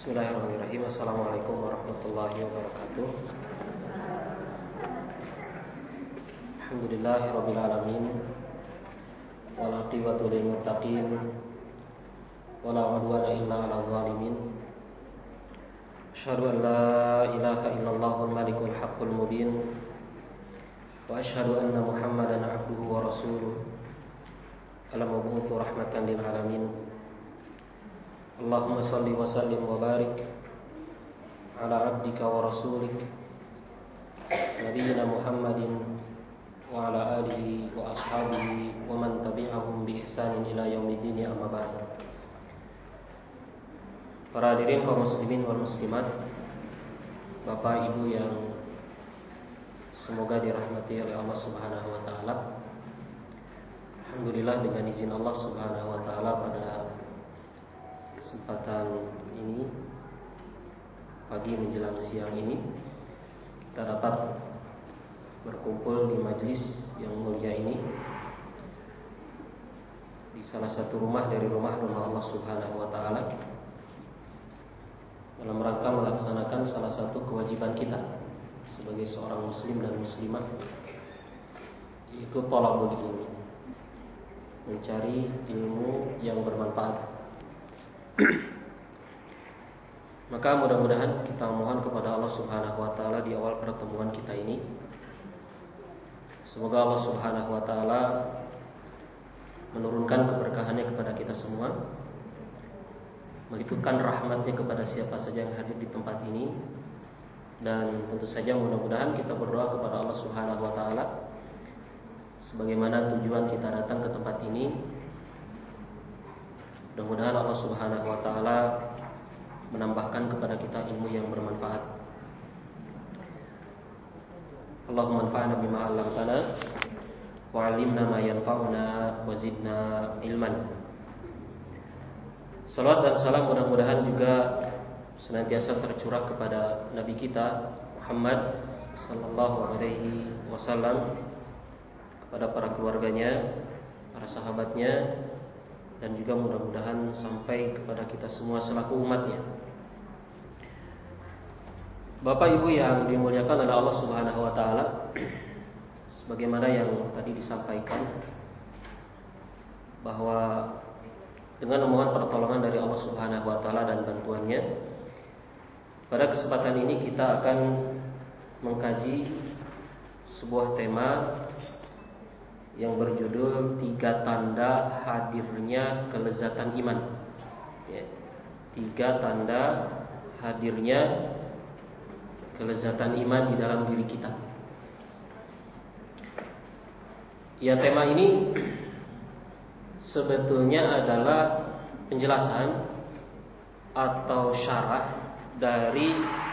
Bismillahirrahmanirrahim. Assalamualaikum warahmatullahi wabarakatuh. Alhamdulillahirabbil alamin. Wal aqibatu lil muttaqin. Wala 'udwana illa 'alal zalimin. Asyhadu an la ilaha illallahul malikul haqqul mubin. Wa asyhadu anna Muhammadan 'abduhu wa rasuluh. Al-mab'utsu rahmatan lil alamin. Allahumma salli wa sallim wa barik ala abdika wa rasulik Nabiyyina Muhammadin wa ala alihi wa ashabihi wa man tabi'ahum bi ihsanin ila yaumiddin, amma ba'd. Para hadirin kaum muslimin wal muslimat, Bapak Ibu yang semoga dirahmati oleh Allah Subhanahu wa taala. Alhamdulillah, dengan izin Allah Subhanahu wa taala, pada kesempatan ini, pagi menjelang siang ini, kita dapat berkumpul di majelis yang mulia ini, di salah satu rumah dari rumah-rumah Allah Subhanahu wa taala, dalam rangka melaksanakan salah satu kewajiban kita sebagai seorang muslim dan muslimah, yaitu thalabul ilmi, mencari ilmu yang bermanfaat. Maka mudah-mudahan kita mohon kepada Allah Subhanahu wa taala di awal pertemuan kita ini, semoga Allah Subhanahu wa taala menurunkan keberkahannya kepada kita semua, melimpahkan rahmatnya kepada siapa saja yang hadir di tempat ini, dan tentu saja mudah-mudahan kita berdoa kepada Allah Subhanahu wa taala sebagaimana tujuan kita datang ke tempat ini. Mudah-mudahan Allah Subhanahu wa taala menambahkan kepada kita ilmu yang bermanfaat. Allahumma anfa'na bima 'allamtana wa 'allimna ma yanfa'una wa zidna ilman. Salawat dan salam mudah-mudahan juga senantiasa tercurah kepada Nabi kita Muhammad sallallahu alaihi wasallam, kepada para keluarganya, para sahabatnya, dan juga mudah-mudahan sampai kepada kita semua selaku umatnya. Bapak Ibu yang dimuliakan oleh Allah Subhanahu wa taala, sebagaimana yang tadi disampaikan, bahwa dengan memohon pertolongan dari Allah Subhanahu wa taala dan bantuannya, pada kesempatan ini kita akan mengkaji sebuah tema yang berjudul 3 tanda hadirnya kelezatan iman. 3 tanda hadirnya kelezatan iman di dalam diri kita. Ya, tema ini sebetulnya adalah penjelasan atau syarah dari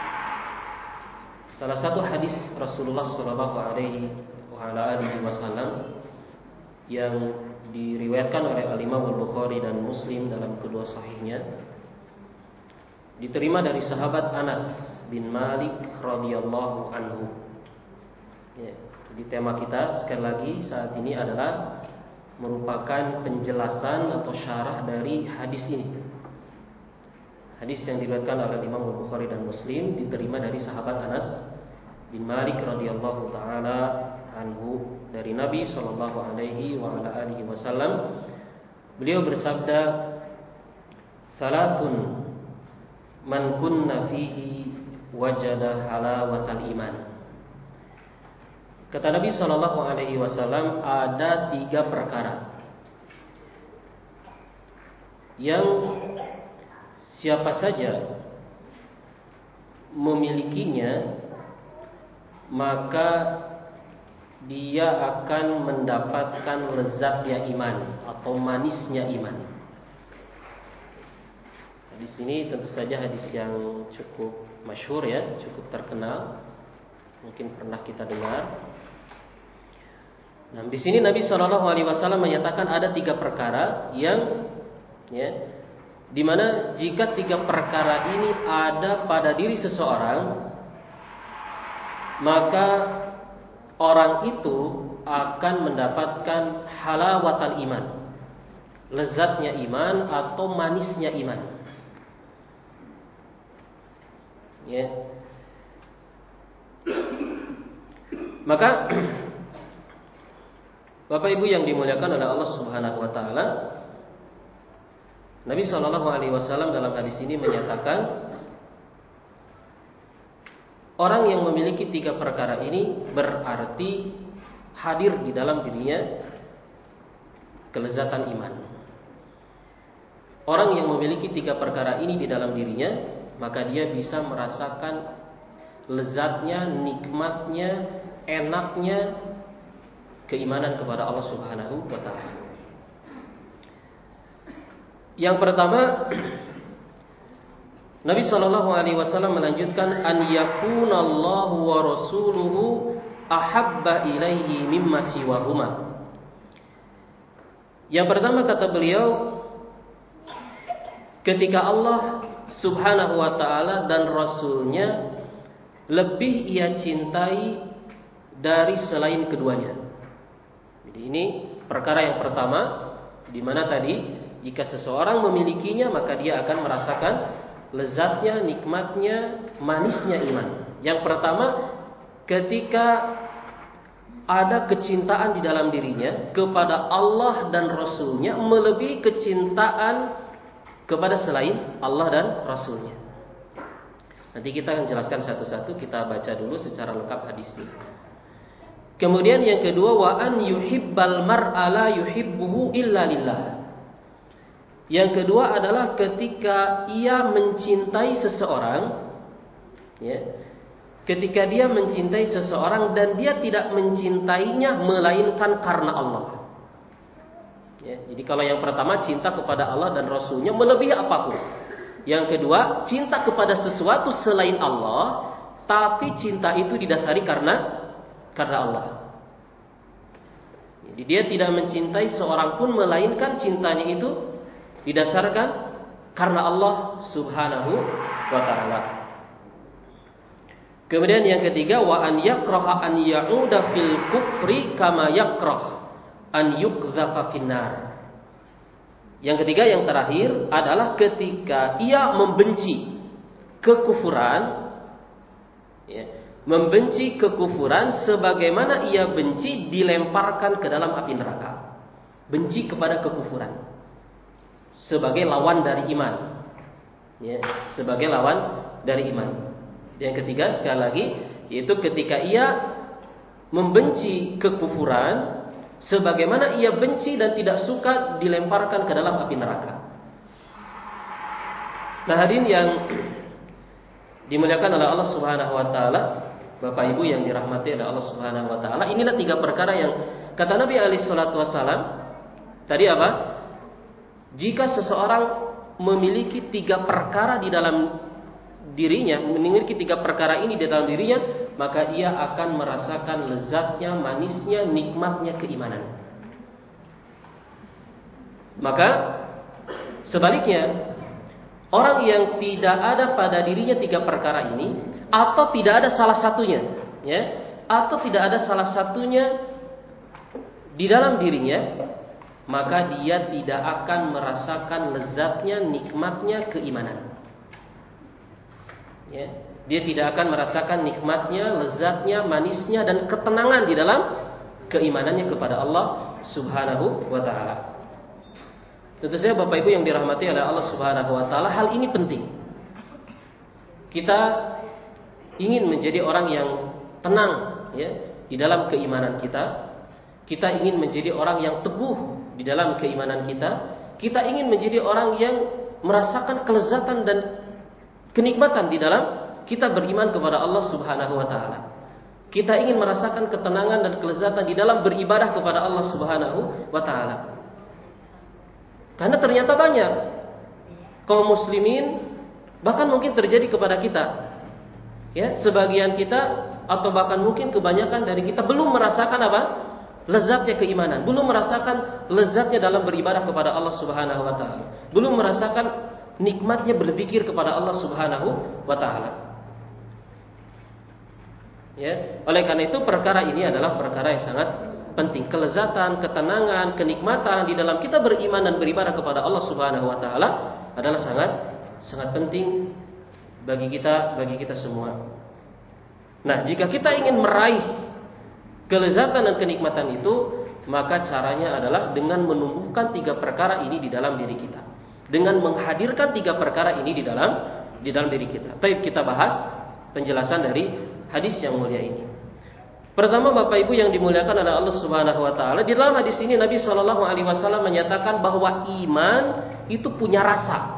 salah satu hadis Rasulullah sallallahu alaihi wasallam yang diriwayatkan oleh Al-Imam Al-Bukhari dan Muslim dalam kedua sahihnya, diterima dari sahabat Anas bin Malik radhiyallahu anhu. Ya, jadi tema kita sekali lagi saat ini adalah merupakan penjelasan atau syarah dari hadis ini. Hadis yang diriwayatkan oleh Imam Al-Bukhari dan Muslim diterima dari sahabat Anas bin Malik radhiyallahu taala anhu, dari Nabi sallallahu alaihi wasallam. Beliau bersabda, "Salasun man kunna fihi wajada halawatal iman." Kata Nabi sallallahu alaihi wasallam, ada 3 perkara yang siapa saja memilikinya, maka dia akan mendapatkan lezatnya iman atau manisnya iman. Hadis ini tentu saja hadis yang cukup masyhur, ya, cukup terkenal, mungkin pernah kita dengar. Nah, di sini Nabi Shallallahu Alaihi Wasallam menyatakan ada 3 perkara yang, ya, dimana jika 3 perkara ini ada pada diri seseorang, maka orang itu akan mendapatkan halawatal iman, lezatnya iman atau manisnya iman. Ya. Maka Bapak Ibu yang dimuliakan oleh Allah Subhanahu wa taala, Nabi sallallahu alaihi wasallam dalam hadis ini menyatakan orang yang memiliki 3 perkara ini berarti hadir di dalam dirinya kelezatan iman. Orang yang memiliki 3 perkara ini di dalam dirinya, maka dia bisa merasakan lezatnya, nikmatnya, enaknya keimanan kepada Allah Subhanahu wa taala. Yang pertama, Nabi sallallahu alaihi wasallam melanjutkan an yakunallahu wa rasuluhu ahabba ilaihi mimma siwahuma. Yang pertama kata beliau, ketika Allah Subhanahu wa taala dan Rasulnya lebih ia cintai dari selain keduanya. Jadi ini perkara yang pertama, di mana tadi jika seseorang memilikinya maka dia akan merasakan lezatnya, nikmatnya, manisnya iman. Yang pertama, ketika ada kecintaan di dalam dirinya kepada Allah dan Rasulnya melebihi kecintaan kepada selain Allah dan Rasulnya. Nanti kita akan jelaskan satu-satu, kita baca dulu secara lengkap hadisnya. Kemudian yang kedua, wa an yuhibbal mar'a la yuhibbuhu illa lillah. Yang kedua adalah ketika ia mencintai seseorang, ya, ketika dia mencintai seseorang dan dia tidak mencintainya melainkan karena Allah. Ya, jadi kalau yang pertama cinta kepada Allah dan Rasulnya melebihi apapun. Yang kedua cinta kepada sesuatu selain Allah, tapi cinta itu didasari karena Allah. Jadi dia tidak mencintai seorang pun melainkan cintanya itu didasarkan karena Allah Subhanahu wa taala. Kemudian yang ketiga, wa an yakraha an ya'uda fil kufri kama yakrah an yuqdhafa finnar. Yang ketiga, yang terakhir adalah ketika ia membenci kekufuran, ya, membenci kekufuran sebagaimana ia benci dilemparkan ke dalam api neraka. Benci kepada kekufuran sebagai lawan dari iman, ya, sebagai lawan dari iman. Yang ketiga sekali lagi, yaitu ketika ia membenci kekufuran sebagaimana ia benci dan tidak suka dilemparkan ke dalam api neraka. Nah, hadirin yang dimuliakan oleh Allah Subhanahu wa taala, Bapak Ibu yang dirahmati oleh Allah Subhanahu wa taala, inilah 3 perkara yang kata Nabi alaihi salatu wasallam tadi apa? Jika seseorang memiliki 3 perkara di dalam dirinya, memiliki 3 perkara ini di dalam dirinya, maka ia akan merasakan lezatnya, manisnya, nikmatnya keimanan. Maka sebaliknya, orang yang tidak ada pada dirinya 3 perkara ini, atau tidak ada salah satunya, ya, atau tidak ada salah satunya di dalam dirinya, maka dia tidak akan merasakan lezatnya, nikmatnya keimanan. Ya, dia tidak akan merasakan nikmatnya, lezatnya, manisnya, dan ketenangan di dalam keimanannya kepada Allah Subhanahu wa taala. Tentu saja Bapak Ibu yang dirahmati oleh Allah Subhanahu wa taala, hal ini penting. Kita ingin menjadi orang yang tenang, ya, di dalam keimanan kita. Kita ingin menjadi orang yang teguh di dalam keimanan kita. Kita ingin menjadi orang yang merasakan kelezatan dan kenikmatan di dalam kita beriman kepada Allah Subhanahu wa taala. Kita ingin merasakan ketenangan dan kelezatan di dalam beribadah kepada Allah Subhanahu wa taala. Karena ternyata banyak kaum muslimin, bahkan mungkin terjadi kepada kita, ya, sebagian kita atau bahkan mungkin kebanyakan dari kita belum merasakan apa? Lezatnya keimanan, belum merasakan lezatnya dalam beribadah kepada Allah Subhanahu wa taala, belum merasakan nikmatnya berzikir kepada Allah Subhanahu wa taala. Ya, oleh karena itu perkara ini adalah perkara yang sangat penting. Kelezatan, ketenangan, kenikmatan di dalam kita beriman dan beribadah kepada Allah Subhanahu wa taala adalah sangat penting bagi kita semua. Nah, jika kita ingin meraih kelezatan dan kenikmatan itu, maka caranya adalah dengan menumbuhkan 3 perkara ini di dalam diri kita. Dengan menghadirkan 3 perkara ini di dalam diri kita. Baik, kita bahas penjelasan dari hadis yang mulia ini. Pertama, Bapak Ibu yang dimuliakan oleh Allah Subhanahu wa taala, di dalam hadis ini Nabi Shallallahu alaihi wasallam menyatakan bahwa iman itu punya rasa.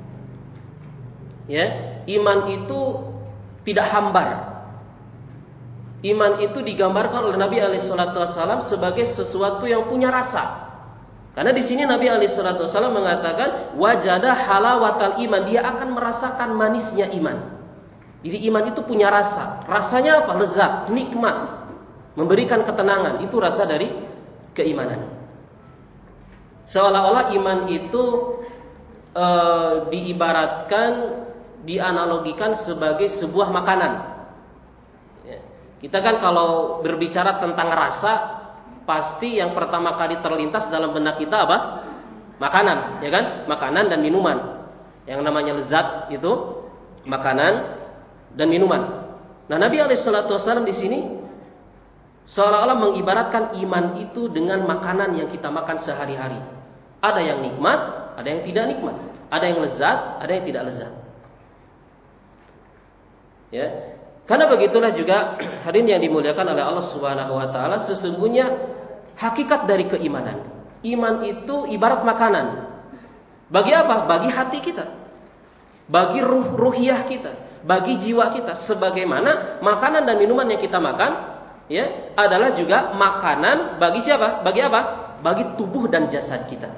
Ya, iman itu tidak hambar. Iman itu digambarkan oleh Nabi Alaihissalam sebagai sesuatu yang punya rasa. Karena di sini Nabi Alaihissalam mengatakan wajada halawatal iman, dia akan merasakan manisnya iman. Jadi iman itu punya rasa. Rasanya apa? Lezat, nikmat, memberikan ketenangan. Itu rasa dari keimanan. Seolah-olah iman itu diibaratkan, dianalogikan sebagai sebuah makanan. Kita kan kalau berbicara tentang rasa, pasti yang pertama kali terlintas dalam benak kita apa? Makanan, ya kan? Makanan dan minuman. Yang namanya lezat itu makanan dan minuman. Nah, Nabi Alaihissalam di sini seolah-olah mengibaratkan iman itu dengan makanan yang kita makan sehari-hari. Ada yang nikmat, ada yang tidak nikmat. Ada yang lezat, ada yang tidak lezat. Ya. Karena begitulah juga hadirin yang dimuliakan oleh Allah Subhanahu wa taala, sesungguhnya hakikat dari keimanan. Iman itu ibarat makanan. Bagi apa? Bagi hati kita. Bagi ruhiyah kita, bagi jiwa kita, sebagaimana makanan dan minuman yang kita makan, ya, adalah juga makanan bagi siapa? Bagi apa? Bagi tubuh dan jasad kita.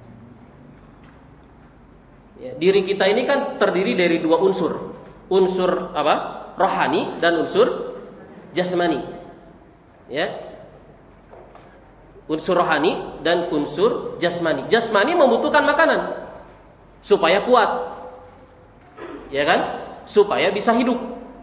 Ya, diri kita ini kan terdiri dari 2 unsur. Unsur apa? Rohani dan unsur jasmani. Ya. Unsur rohani dan unsur jasmani. Jasmani membutuhkan makanan supaya kuat. Ya kan? Supaya bisa hidup.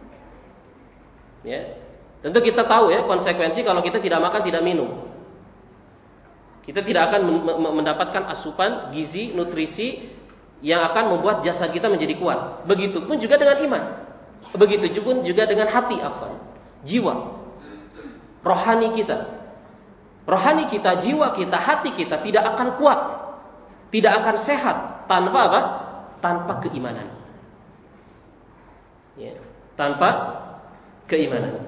Ya. Tentu kita tahu ya konsekuensi kalau kita tidak makan, tidak minum. Kita tidak akan mendapatkan asupan gizi, nutrisi yang akan membuat jasad kita menjadi kuat. Begitupun juga dengan iman. Begitu juga dengan hati, jiwa, rohani kita, jiwa kita, hati kita tidak akan kuat, tidak akan sehat tanpa apa? Tanpa keimanan. Ya, tanpa keimanan.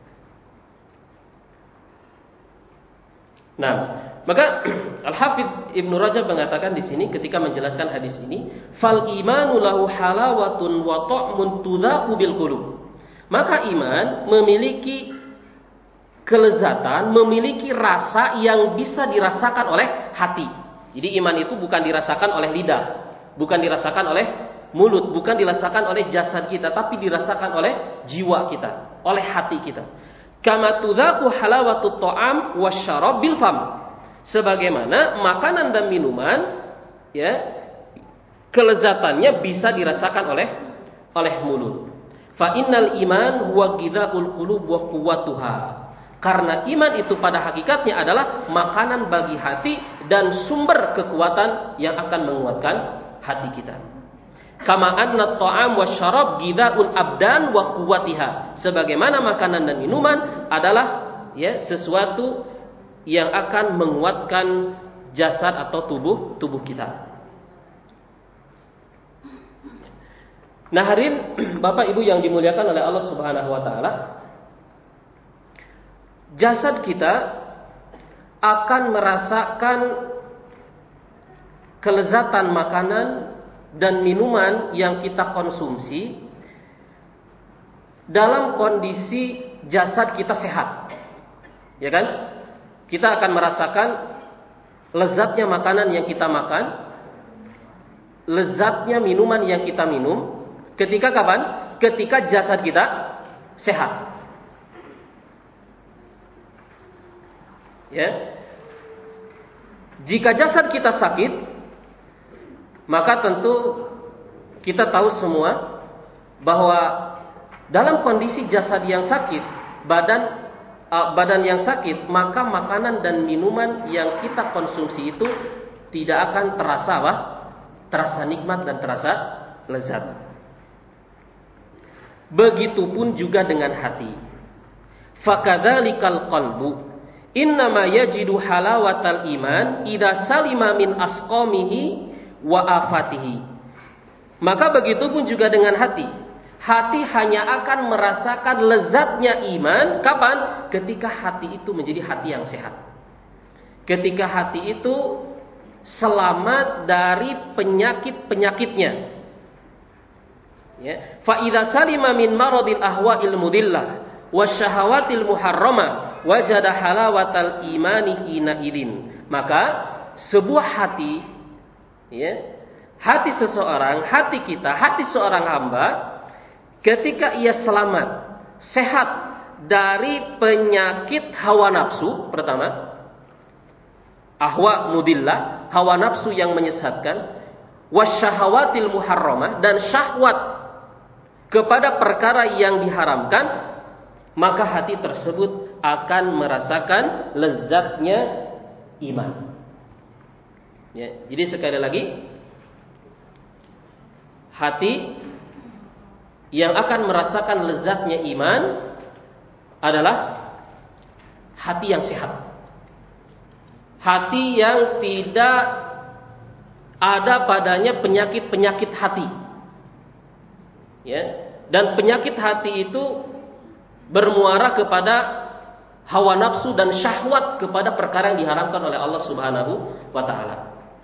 Nah, maka Al-Hafidz Ibnu Rajab mengatakan di sini ketika menjelaskan hadis ini, fal imanu lahu halawatun wa ta'mun tudzaqu bil qulub. Maka iman memiliki kelezatan, memiliki rasa yang bisa dirasakan oleh hati. Jadi iman itu bukan dirasakan oleh lidah, bukan dirasakan oleh mulut, bukan dirasakan oleh jasad kita, tapi dirasakan oleh jiwa kita, oleh hati kita. Kama tudzaqu halawatut ta'am wasyarab bil fam. Sebagaimana makanan dan minuman, ya, kelezatannya bisa dirasakan oleh mulut. Fa innal iman huwa ghidhaul qulub wa quwwatuha. Karena iman itu pada hakikatnya adalah makanan bagi hati dan sumber kekuatan yang akan menguatkan hati kita. Kama anna at-ta'am wasyarab ghidhaul abdan wa quwwatiha. Sebagaimana makanan dan minuman adalah, ya, sesuatu yang akan menguatkan jasad atau tubuh kita. Nah, hadirin Bapak Ibu yang dimuliakan oleh Allah Subhanahu wa taala, jasad kita akan merasakan kelezatan makanan dan minuman yang kita konsumsi dalam kondisi jasad kita sehat. Ya kan? Kita akan merasakan lezatnya makanan yang kita makan, lezatnya minuman yang kita minum. Ketika kapan? Ketika jasad kita sehat. Ya. Jika jasad kita sakit, maka tentu kita tahu semua bahwa dalam kondisi jasad yang sakit, badan yang sakit, maka makanan dan minuman yang kita konsumsi itu tidak akan terasa nikmat dan terasa lezat. begitupun juga dengan hati. Fakadzalikal qalbu innama yajidu halawatal iman idza salima min asqamihi wa afatihi. Maka begitupun juga dengan hati. Hati hanya akan merasakan lezatnya iman kapan? Ketika hati itu menjadi hati yang sehat. Ketika hati itu selamat dari penyakit-penyakitnya. Ya. Fa idza salima min maradil ahwa'il mudillah wasyahawatil muharramah wajada halawatal imani hina idin. Maka sebuah hati, ya, hati seseorang, hati kita, hati seorang hamba, ketika ia selamat, sehat dari penyakit hawa nafsu, pertama, ahwa mudillah, hawa nafsu yang menyesatkan, wasyahawatil muharramah, dan syahwat kepada perkara yang diharamkan, maka hati tersebut akan merasakan lezatnya iman. Ya, jadi sekali lagi, hati yang akan merasakan lezatnya iman adalah hati yang sehat. Hati yang tidak ada padanya penyakit-penyakit hati. Ya, dan penyakit hati itu bermuara kepada hawa nafsu dan syahwat kepada perkara yang diharamkan oleh Allah Subhanahu wa taala.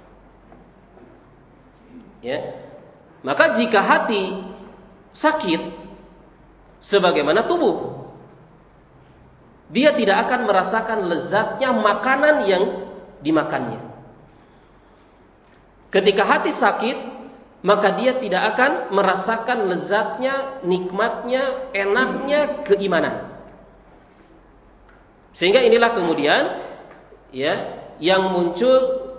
Ya. Maka jika hati sakit sebagaimana tubuh, dia tidak akan merasakan lezatnya makanan yang dimakannya. Ketika hati sakit, maka dia tidak akan merasakan lezatnya, nikmatnya, enaknya keimanan. Sehingga inilah kemudian, ya, yang muncul,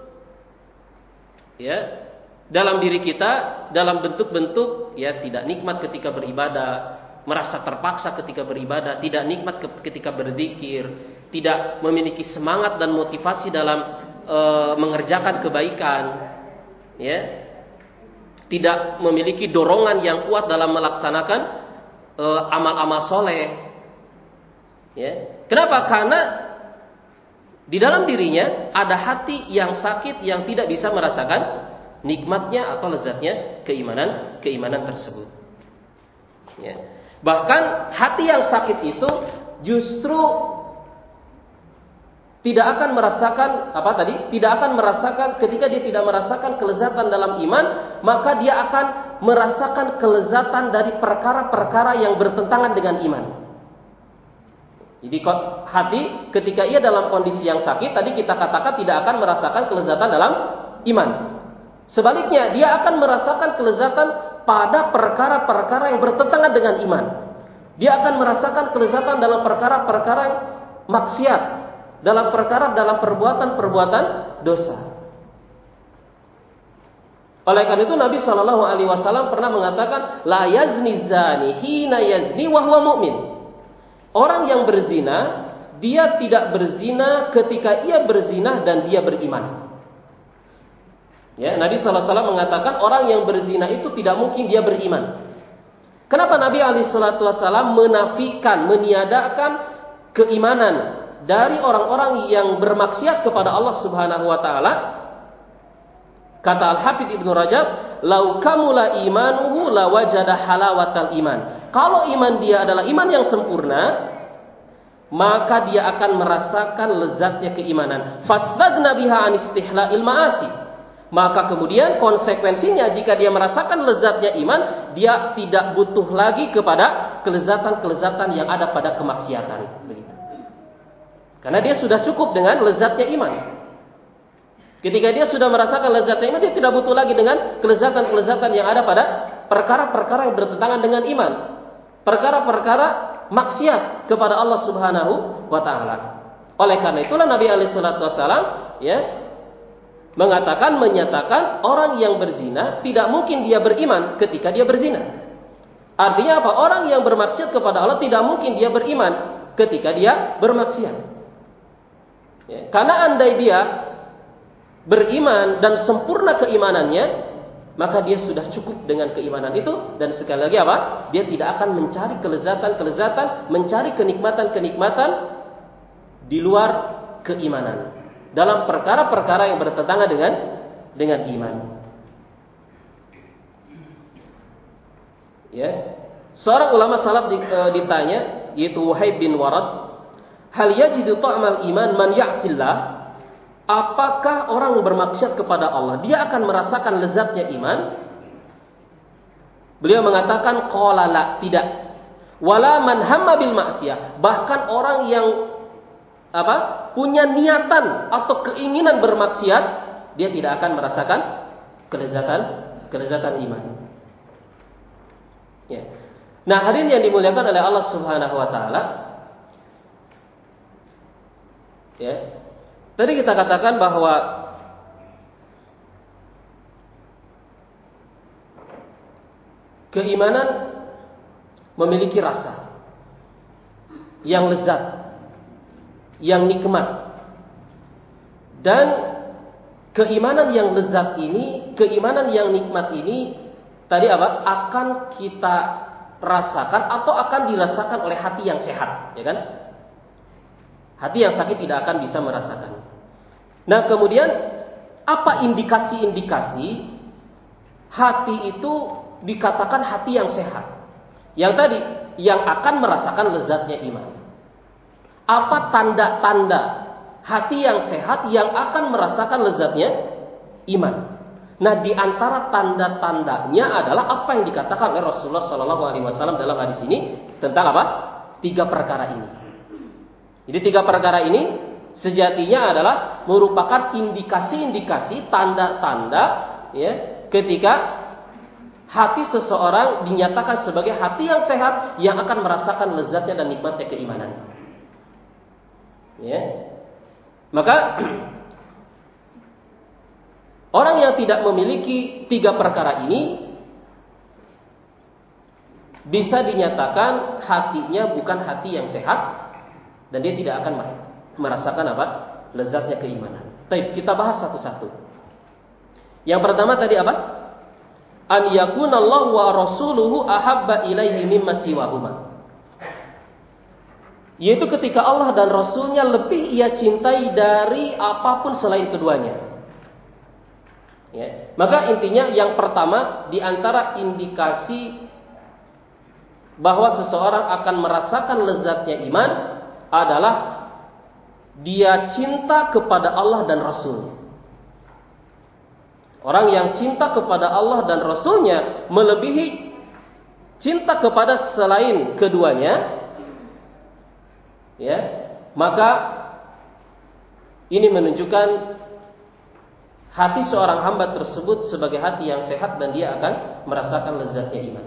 ya, dalam diri kita dalam bentuk-bentuk, ya, tidak nikmat ketika beribadah, merasa terpaksa ketika beribadah, tidak nikmat ketika berzikir, tidak memiliki semangat dan motivasi dalam mengerjakan kebaikan, ya, tidak memiliki dorongan yang kuat dalam melaksanakan amal-amal soleh. Ya. Kenapa? Karena di dalam dirinya ada hati yang sakit yang tidak bisa merasakan nikmatnya atau lezatnya keimanan tersebut. Ya. Bahkan hati yang sakit itu justru tidak akan merasakan tidak akan merasakan, ketika dia tidak merasakan kelezatan dalam iman, maka dia akan merasakan kelezatan dari perkara-perkara yang bertentangan dengan iman. Jadi hati ketika ia dalam kondisi yang sakit, tadi kita katakan tidak akan merasakan kelezatan dalam iman. Sebaliknya, dia akan merasakan kelezatan pada perkara-perkara yang bertentangan dengan iman. Dia akan merasakan kelezatan dalam perkara-perkara maksiat, dalam perbuatan-perbuatan dosa. Oleh karena itu Nabi Shallallahu Alaihi Wasallam pernah mengatakan, la yazni zani hina yazni wa huwa mu'min. Orang yang berzina, dia tidak berzina ketika ia berzina dan dia beriman. Ya, Nabi SAW mengatakan orang yang berzina itu tidak mungkin dia beriman. Kenapa Nabi SAW menafikan, meniadakan keimanan dari orang-orang yang bermaksiat kepada Allah Subhanahu Wa Taala? Kata Al-Hafidz Ibnu Rajab, "Lau kamula imanuhu la wajada halawatal iman." Kalau iman dia adalah iman yang sempurna, maka dia akan merasakan lezatnya keimanan. Fasdagna biha an istihla'il ma'asi. Maka kemudian konsekuensinya jika dia merasakan lezatnya iman, dia tidak butuh lagi kepada kelezatan-kelezatan yang ada pada kemaksiatan. Begitu. Karena dia sudah cukup dengan lezatnya iman. Ketika dia sudah merasakan lezatnya iman, dia tidak butuh lagi dengan kelezatan-kelezatan yang ada pada perkara-perkara yang bertentangan dengan iman. Perkara-perkara maksiat kepada Allah Subhanahu wa taala. Oleh karena itulah Nabi alaihi salatu wasallam, ya, menyatakan orang yang berzina tidak mungkin dia beriman ketika dia berzina. Artinya apa? Orang yang bermaksiat kepada Allah tidak mungkin dia beriman ketika dia bermaksiat. Ya, karena andai dia beriman dan sempurna keimanannya, maka dia sudah cukup dengan keimanan itu. Dan sekali lagi apa? Dia tidak akan mencari kelezatan-kelezatan, mencari kenikmatan-kenikmatan di luar keimanan, dalam perkara-perkara yang bertentangan dengan iman. Ya. Seorang ulama salaf ditanya, yaitu Wahib bin Warad, hal yajidu ta'mal iman man ya'sillah? Apakah orang bermaksiat kepada Allah dia akan merasakan lezatnya iman? Beliau mengatakan qala la, tidak. Wala man hamma bil ma'siyah, bahkan orang yang punya niatan atau keinginan bermaksiat, dia tidak akan merasakan kelezatan iman. Ya. Nah, hadirin yang dimuliakan oleh Allah Subhanahu wa taala, ya. Tadi kita katakan bahwa keimanan memiliki rasa yang lezat, yang nikmat. Dan keimanan yang lezat ini, keimanan yang nikmat ini tadi akan kita rasakan atau akan dirasakan oleh hati yang sehat, ya kan? Hati yang sakit tidak akan bisa merasakan. Nah, kemudian apa indikasi-indikasi hati itu dikatakan hati yang sehat? Yang tadi, yang akan merasakan lezatnya iman. Apa tanda-tanda hati yang sehat yang akan merasakan lezatnya iman? Nah, di antara tanda-tandanya adalah apa yang dikatakan oleh Rasulullah SAW dalam hadis ini tentang apa? 3 perkara ini. Jadi 3 perkara ini sejatinya adalah merupakan indikasi-indikasi, tanda-tanda, ya, ketika hati seseorang dinyatakan sebagai hati yang sehat yang akan merasakan lezatnya dan nikmatnya keimanan. Ya. Maka orang yang tidak memiliki 3 perkara ini bisa dinyatakan hatinya bukan hati yang sehat dan dia tidak akan merasakan lezatnya keimanan. Baik, kita bahas satu-satu. Yang pertama tadi apa? An yakunallahu wa rasuluhu ahabba ilaihi mimma siwahuma. Yaitu ketika Allah dan Rasulnya lebih ia cintai dari apapun selain keduanya. Ya. Maka intinya yang pertama di antara indikasi bahwa seseorang akan merasakan lezatnya iman adalah dia cinta kepada Allah dan Rasul. Orang yang cinta kepada Allah dan Rasulnya melebihi cinta kepada selain keduanya, ya, maka ini menunjukkan hati seorang hamba tersebut sebagai hati yang sehat dan dia akan merasakan lezatnya iman.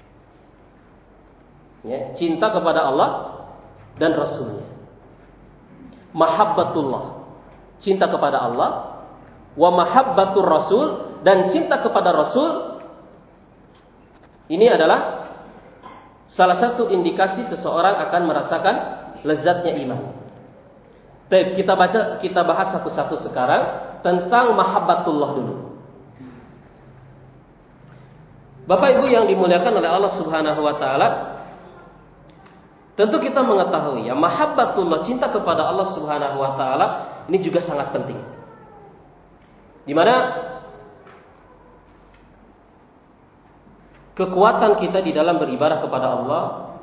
Ya, cinta kepada Allah dan Rasulnya. Mahabbatullah, cinta kepada Allah, wa mahabbatur Rasul, dan cinta kepada Rasul. Ini adalah salah satu indikasi seseorang akan merasakan lezatnya iman. Baik, kita bahas satu-satu sekarang tentang mahabbatullah dulu. Bapak Ibu yang dimuliakan oleh Allah Subhanahu wa taala, tentu kita mengetahui ya, mahabbatullah, cinta kepada Allah Subhanahu wa taala ini juga sangat penting. Di mana kekuatan kita di dalam beribadah kepada Allah,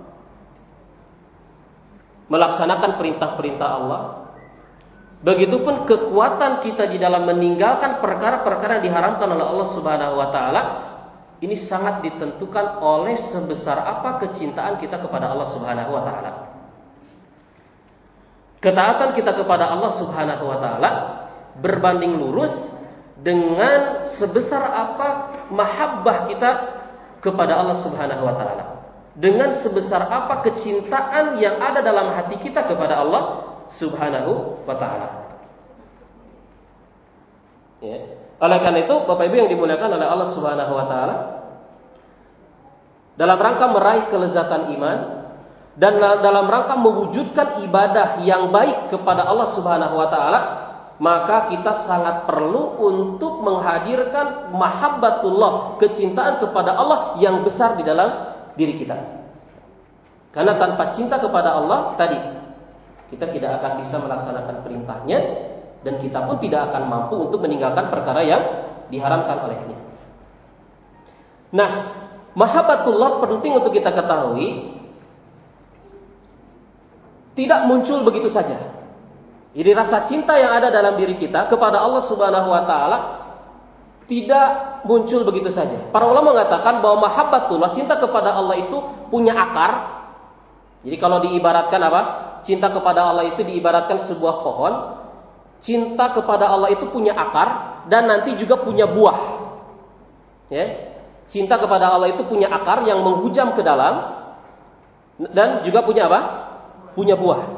melaksanakan perintah-perintah Allah, begitupun kekuatan kita di dalam meninggalkan perkara-perkara yang diharamkan oleh Allah Subhanahu wa taala, ini sangat ditentukan oleh sebesar apa kecintaan kita kepada Allah Subhanahu wa taala. Ketaatan kita kepada Allah Subhanahu wa taala berbanding lurus dengan sebesar apa mahabbah kita kepada Allah Subhanahu wa taala. Dengan sebesar apa kecintaan yang ada dalam hati kita kepada Allah Subhanahu wa taala. Ya. Oleh karena itu, Bapak Ibu yang dimuliakan oleh Allah Subhanahu wa taala, dalam rangka meraih kelezatan iman dan dalam rangka mewujudkan ibadah yang baik kepada Allah Subhanahu wa taala, maka kita sangat perlu untuk menghadirkan mahabbatullah, kecintaan kepada Allah yang besar di dalam diri kita. Karena tanpa cinta kepada Allah tadi, kita tidak akan bisa melaksanakan perintahnya, dan kita pun tidak akan mampu untuk meninggalkan perkara yang diharamkan olehnya. Nah, mahabbatullah penting untuk kita ketahui, tidak muncul begitu saja. Jadi rasa cinta yang ada dalam diri kita kepada Allah Subhanahu wa taala tidak muncul begitu saja. Para ulama mengatakan bahwa mahabbatullah, cinta kepada Allah itu punya akar. Jadi kalau diibaratkan apa? Cinta kepada Allah itu diibaratkan sebuah pohon. Cinta kepada Allah itu punya akar dan nanti juga punya buah. Ya. Cinta kepada Allah itu punya akar yang menghujam ke dalam dan juga punya apa? Punya buah.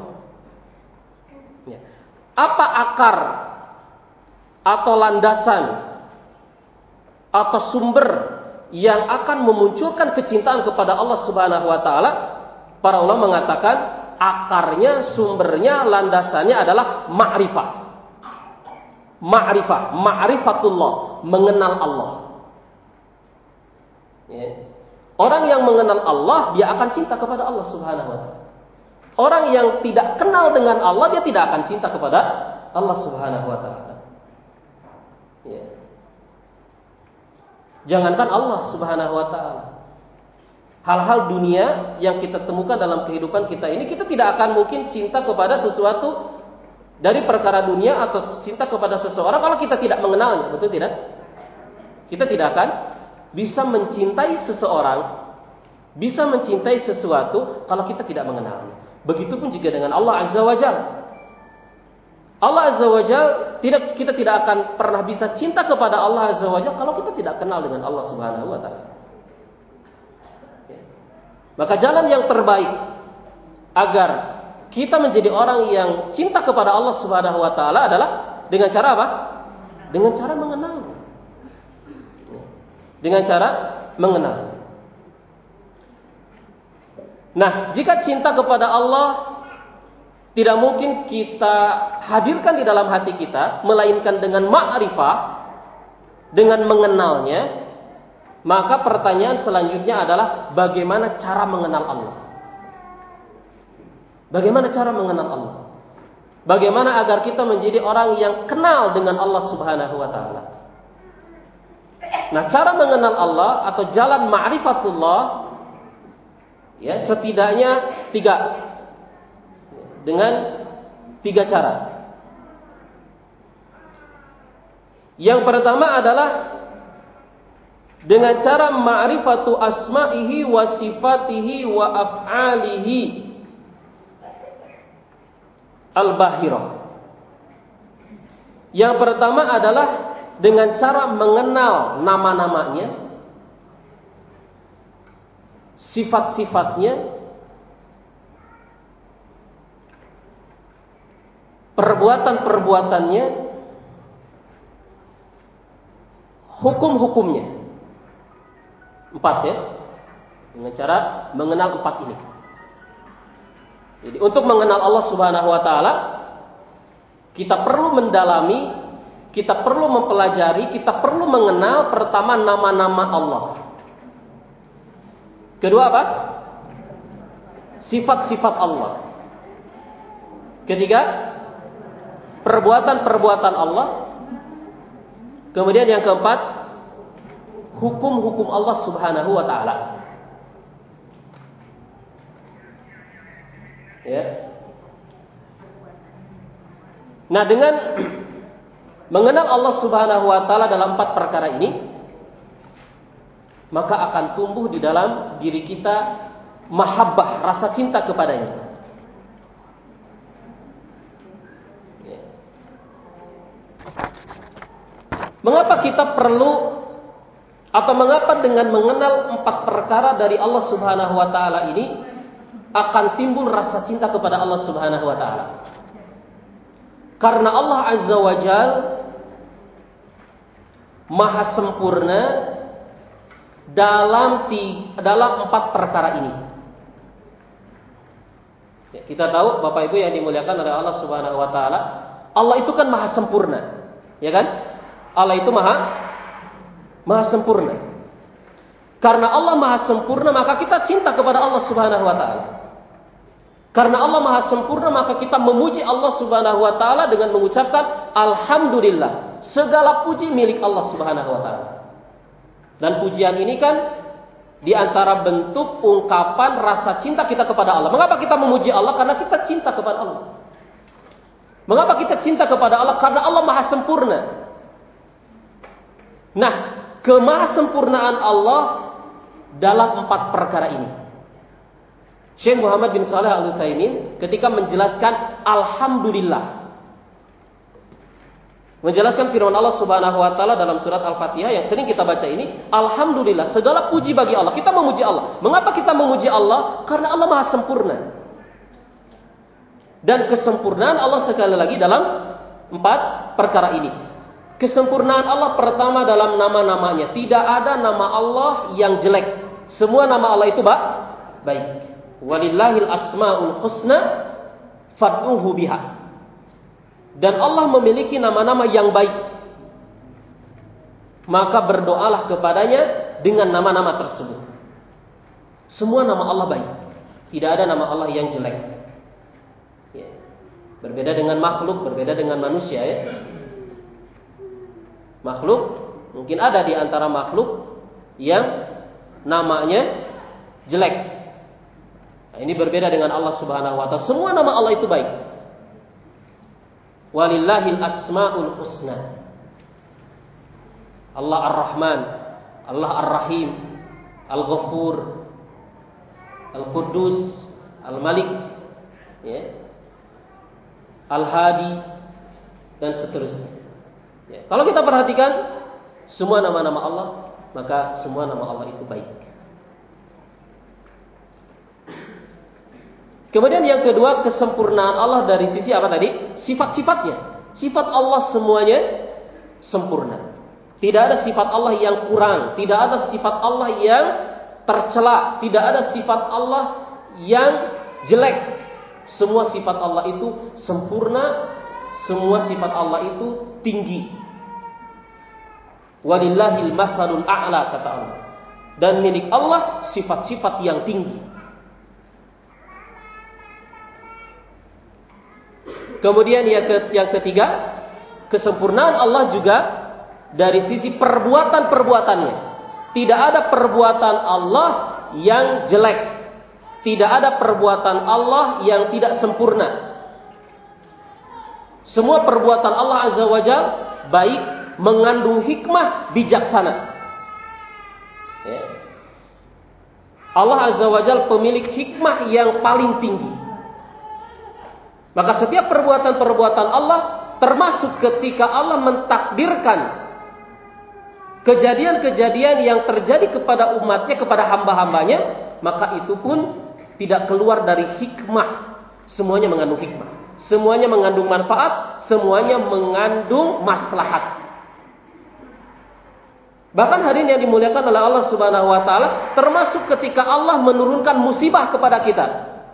Apa akar atau landasan atau sumber yang akan memunculkan kecintaan kepada Allah Subhanahu wa taala? Para ulama mengatakan akarnya, sumbernya, landasannya adalah ma'rifah. Ma'rifatullah, mengenal Allah. Ya. Orang yang mengenal Allah, dia akan cinta kepada Allah Subhanahu wa taala. Orang yang tidak kenal dengan Allah, dia tidak akan cinta kepada Allah Subhanahu wa taala. Ya. Jangankan Allah Subhanahu wa taala. Hal-hal dunia yang kita temukan dalam kehidupan kita ini, kita tidak akan mungkin cinta kepada sesuatu dari perkara dunia atau cinta kepada seseorang kalau kita tidak mengenalnya, betul tidak? Kita tidak akan bisa mencintai seseorang, bisa mencintai sesuatu kalau kita tidak mengenalnya. Begitupun juga dengan Allah Azza wa Jalla. Allah Azza wa Jalla, kita tidak akan pernah bisa cinta kepada Allah Azza wa Jalla kalau kita tidak kenal dengan Allah Subhanahu wa taala. Maka jalan yang terbaik agar kita menjadi orang yang cinta kepada Allah Subhanahu wa taala adalah dengan cara apa? Dengan cara mengenalnya. Dengan cara mengenal. Nah, jika cinta kepada Allah tidak mungkin kita hadirkan di dalam hati kita, melainkan dengan ma'rifah, dengan mengenalnya, maka pertanyaan selanjutnya adalah bagaimana cara mengenal Allah? Bagaimana cara mengenal Allah? Bagaimana agar kita menjadi orang yang kenal dengan Allah Subhanahu wa taala? Nah, cara mengenal Allah atau jalan ma'rifatullah, ya, setidaknya dengan tiga cara. Yang pertama adalah dengan cara ma'rifatu asma'ihi wa sifatihi wa af'alihi al-bahirah. Yang pertama adalah dengan cara mengenal nama-namanya, sifat-sifatnya, perbuatan-perbuatannya, hukum-hukumnya. 4 ya. Dengan cara mengenal 4 ini. Jadi untuk mengenal Allah Subhanahu wa taala, kita perlu mendalami, kita perlu mempelajari, kita perlu mengenal pertama nama-nama Allah. Kedua apa? Sifat-sifat Allah. Ketiga, perbuatan-perbuatan Allah. Kemudian yang keempat, hukum-hukum Allah Subhanahu wa taala. Ya. Nah, dengan mengenal Allah Subhanahu wa taala dalam 4 perkara ini, maka akan tumbuh di dalam diri kita mahabbah, rasa cinta kepadanya. Mengapa kita perlu, atau mengapa dengan mengenal 4 perkara dari Allah Subhanahu wa taala ini akan timbul rasa cinta kepada Allah Subhanahu wa taala? Karena Allah Azza wa Jalla maha sempurna dalam 4 perkara ini. Ya, kita tahu Bapak Ibu yang dimuliakan oleh Allah Subhanahu wa taala, Allah itu kan maha sempurna. Ya kan? Allah itu maha sempurna. Karena Allah maha sempurna, maka kita cinta kepada Allah Subhanahu wa taala. Karena Allah maha sempurna, maka kita memuji Allah Subhanahu wa taala dengan mengucapkan alhamdulillah. Segala puji milik Allah Subhanahu wa taala. Dan pujian ini kan di antara bentuk ungkapan rasa cinta kita kepada Allah. Mengapa kita memuji Allah? Karena kita cinta kepada Allah. Mengapa kita cinta kepada Allah? Karena Allah maha sempurna. Nah, kemahasempurnaan Allah dalam 4 perkara ini. Syekh Muhammad bin Shalih Al-Utsaimin ketika menjelaskan alhamdulillah, menjelaskan firman Allah Subhanahu wa taala dalam surat Al-Fatihah yang sering kita baca ini, alhamdulillah, segala puji bagi Allah. Kita memuji Allah. Mengapa kita memuji Allah? Karena Allah maha sempurna. Dan kesempurnaan Allah sekali lagi dalam 4 perkara ini. Kesempurnaan Allah pertama dalam nama-namanya. Tidak ada nama Allah yang jelek. Semua nama Allah itu baik. Walillahil asmaul husna fad'uhu biha. Dan Allah memiliki nama-nama yang baik. Maka berdoalah kepadanya dengan nama-nama tersebut. Semua nama Allah baik. Tidak ada nama Allah yang jelek. Ya. Berbeda dengan makhluk, berbeda dengan manusia ya. Makhluk, mungkin ada di antara makhluk yang namanya jelek. Nah, ini berbeda dengan Allah Subhanahu wa taala. Semua nama Allah itu baik. Walillahil asmaul husna. Allah Ar-Rahman, Allah Ar-Rahim, Al-Ghafur, Al-Quddus, Al-Malik, ya. Al-Hadi, dan seterusnya. Ya. Kalau kita perhatikan semua nama-nama Allah, maka semua nama Allah itu baik. Kemudian yang kedua, kesempurnaan Allah dari sisi apa tadi? Sifat-sifatnya. Sifat Allah semuanya sempurna. Tidak ada sifat Allah yang kurang, tidak ada sifat Allah yang tercela, tidak ada sifat Allah yang jelek. Semua sifat Allah itu sempurna, semua sifat Allah itu tinggi. Walillahil mathalul a'la, kata Allah. Dan milik Allah sifat-sifat yang tinggi. Kemudian yang ketiga, kesempurnaan Allah juga dari sisi perbuatan-perbuatannya. Tidak ada perbuatan Allah yang jelek. Tidak ada perbuatan Allah yang tidak sempurna. Semua perbuatan Allah Azza wa Jalla baik, mengandung hikmah, bijaksana. Ya. Allah Azza wa Jalla pemilik hikmah yang paling tinggi. Maka setiap perbuatan-perbuatan Allah, termasuk ketika Allah mentakdirkan kejadian-kejadian yang terjadi kepada umatnya, kepada hamba-hambanya, maka itu pun tidak keluar dari hikmah. Semuanya mengandung hikmah. Semuanya mengandung manfaat, semuanya mengandung maslahat. Bahkan hari ini yang dimuliakan oleh Allah Subhanahu wa taala, termasuk ketika Allah menurunkan musibah kepada kita.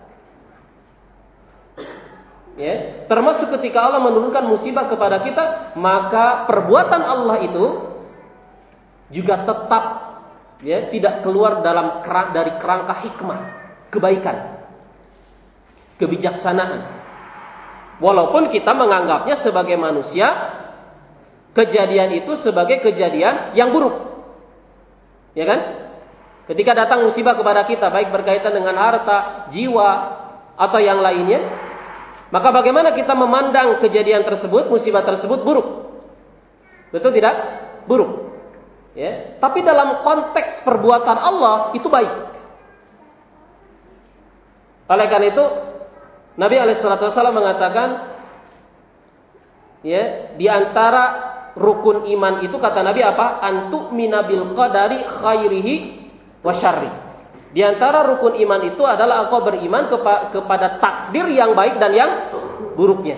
Ya, termasuk ketika Allah menurunkan musibah kepada kita, maka perbuatan Allah itu juga tetap ya tidak keluar dari kerangka hikmah, kebaikan, kebijaksanaan. Walaupun kita menganggapnya sebagai manusia, kejadian itu sebagai kejadian yang buruk. Ya kan? Ketika datang musibah kepada kita, baik berkaitan dengan harta, jiwa, atau yang lainnya, maka bagaimana kita memandang kejadian tersebut, musibah tersebut buruk? Betul tidak? Buruk. Ya. Tapi dalam konteks perbuatan Allah itu baik. Oleh karena itu, Nabi SAW mengatakan, ya, di antara rukun iman itu kata Nabi apa? Antu'mina bil qadari khairihi wa syarri. Di antara rukun iman itu adalah engkau beriman kepada takdir yang baik dan yang buruknya.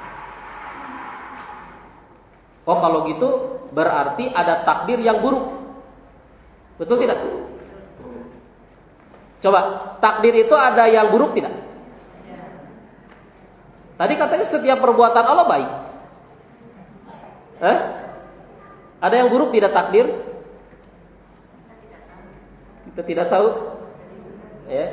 Oh, kalau gitu berarti ada takdir yang buruk. Betul tidak? Coba, takdir itu ada yang buruk tidak? Tadi katanya setiap perbuatan Allah baik. Hah? Ada yang buruk tidak takdir? Kita tidak tahu. Ya.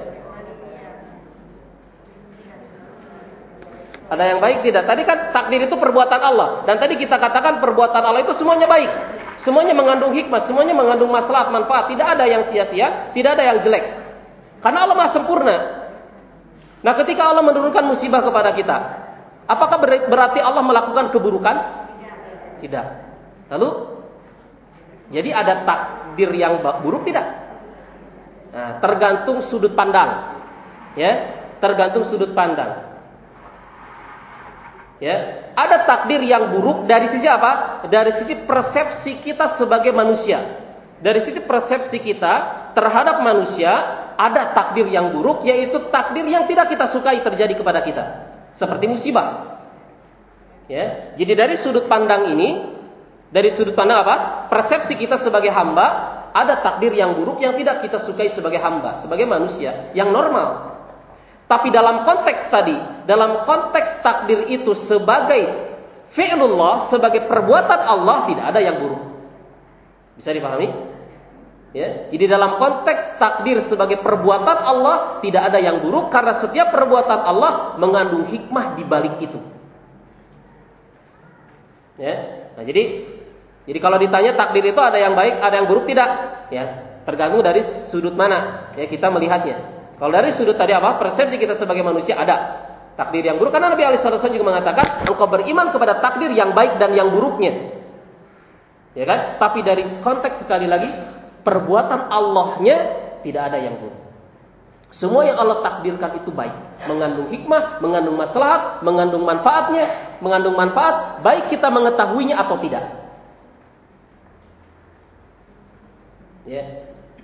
Ada yang baik tidak? Tadi kan takdir itu perbuatan Allah. Dan tadi kita katakan perbuatan Allah itu semuanya baik. Semuanya mengandung hikmah, semuanya mengandung maslahat, manfaat. Tidak ada yang sia-sia, tidak ada yang jelek. Karena Allah Maha sempurna. Nah, ketika Allah menurunkan musibah kepada kita, apakah berarti Allah melakukan keburukan? Tidak. Lalu, jadi ada takdir yang buruk tidak? Nah, tergantung sudut pandang. Ya, tergantung sudut pandang. Ya, ada takdir yang buruk dari sisi apa? Dari sisi persepsi kita sebagai manusia. Dari sisi persepsi kita terhadap manusia, ada takdir yang buruk, yaitu takdir yang tidak kita sukai terjadi kepada kita. Seperti musibah. Ya, jadi dari sudut pandang ini, dari sudut pandang apa? Persepsi kita sebagai hamba, ada takdir yang buruk yang tidak kita sukai sebagai hamba, sebagai manusia yang normal. Tapi dalam konteks tadi, dalam konteks takdir itu sebagai fi'lullah, sebagai perbuatan Allah, tidak ada yang buruk. Bisa dipahami? Ya, jadi dalam konteks takdir sebagai perbuatan Allah, tidak ada yang buruk karena setiap perbuatan Allah mengandung hikmah di balik itu. Ya. Nah, jadi kalau ditanya takdir itu ada yang baik, ada yang buruk tidak? Ya, tergantung dari sudut mana ya kita melihatnya. Kalau dari sudut tadi apa? Persepsi kita sebagai manusia ada takdir yang buruk. Karena Nabi SAW juga mengatakan, engkau beriman kepada takdir yang baik dan yang buruknya. Ya kan? Tapi dari konteks sekali lagi, perbuatan Allahnya tidak ada yang buruk. Semua yang Allah takdirkan itu baik. Mengandung hikmah, mengandung maslahat, mengandung manfaatnya, mengandung manfaat, baik kita mengetahuinya atau tidak. Ya.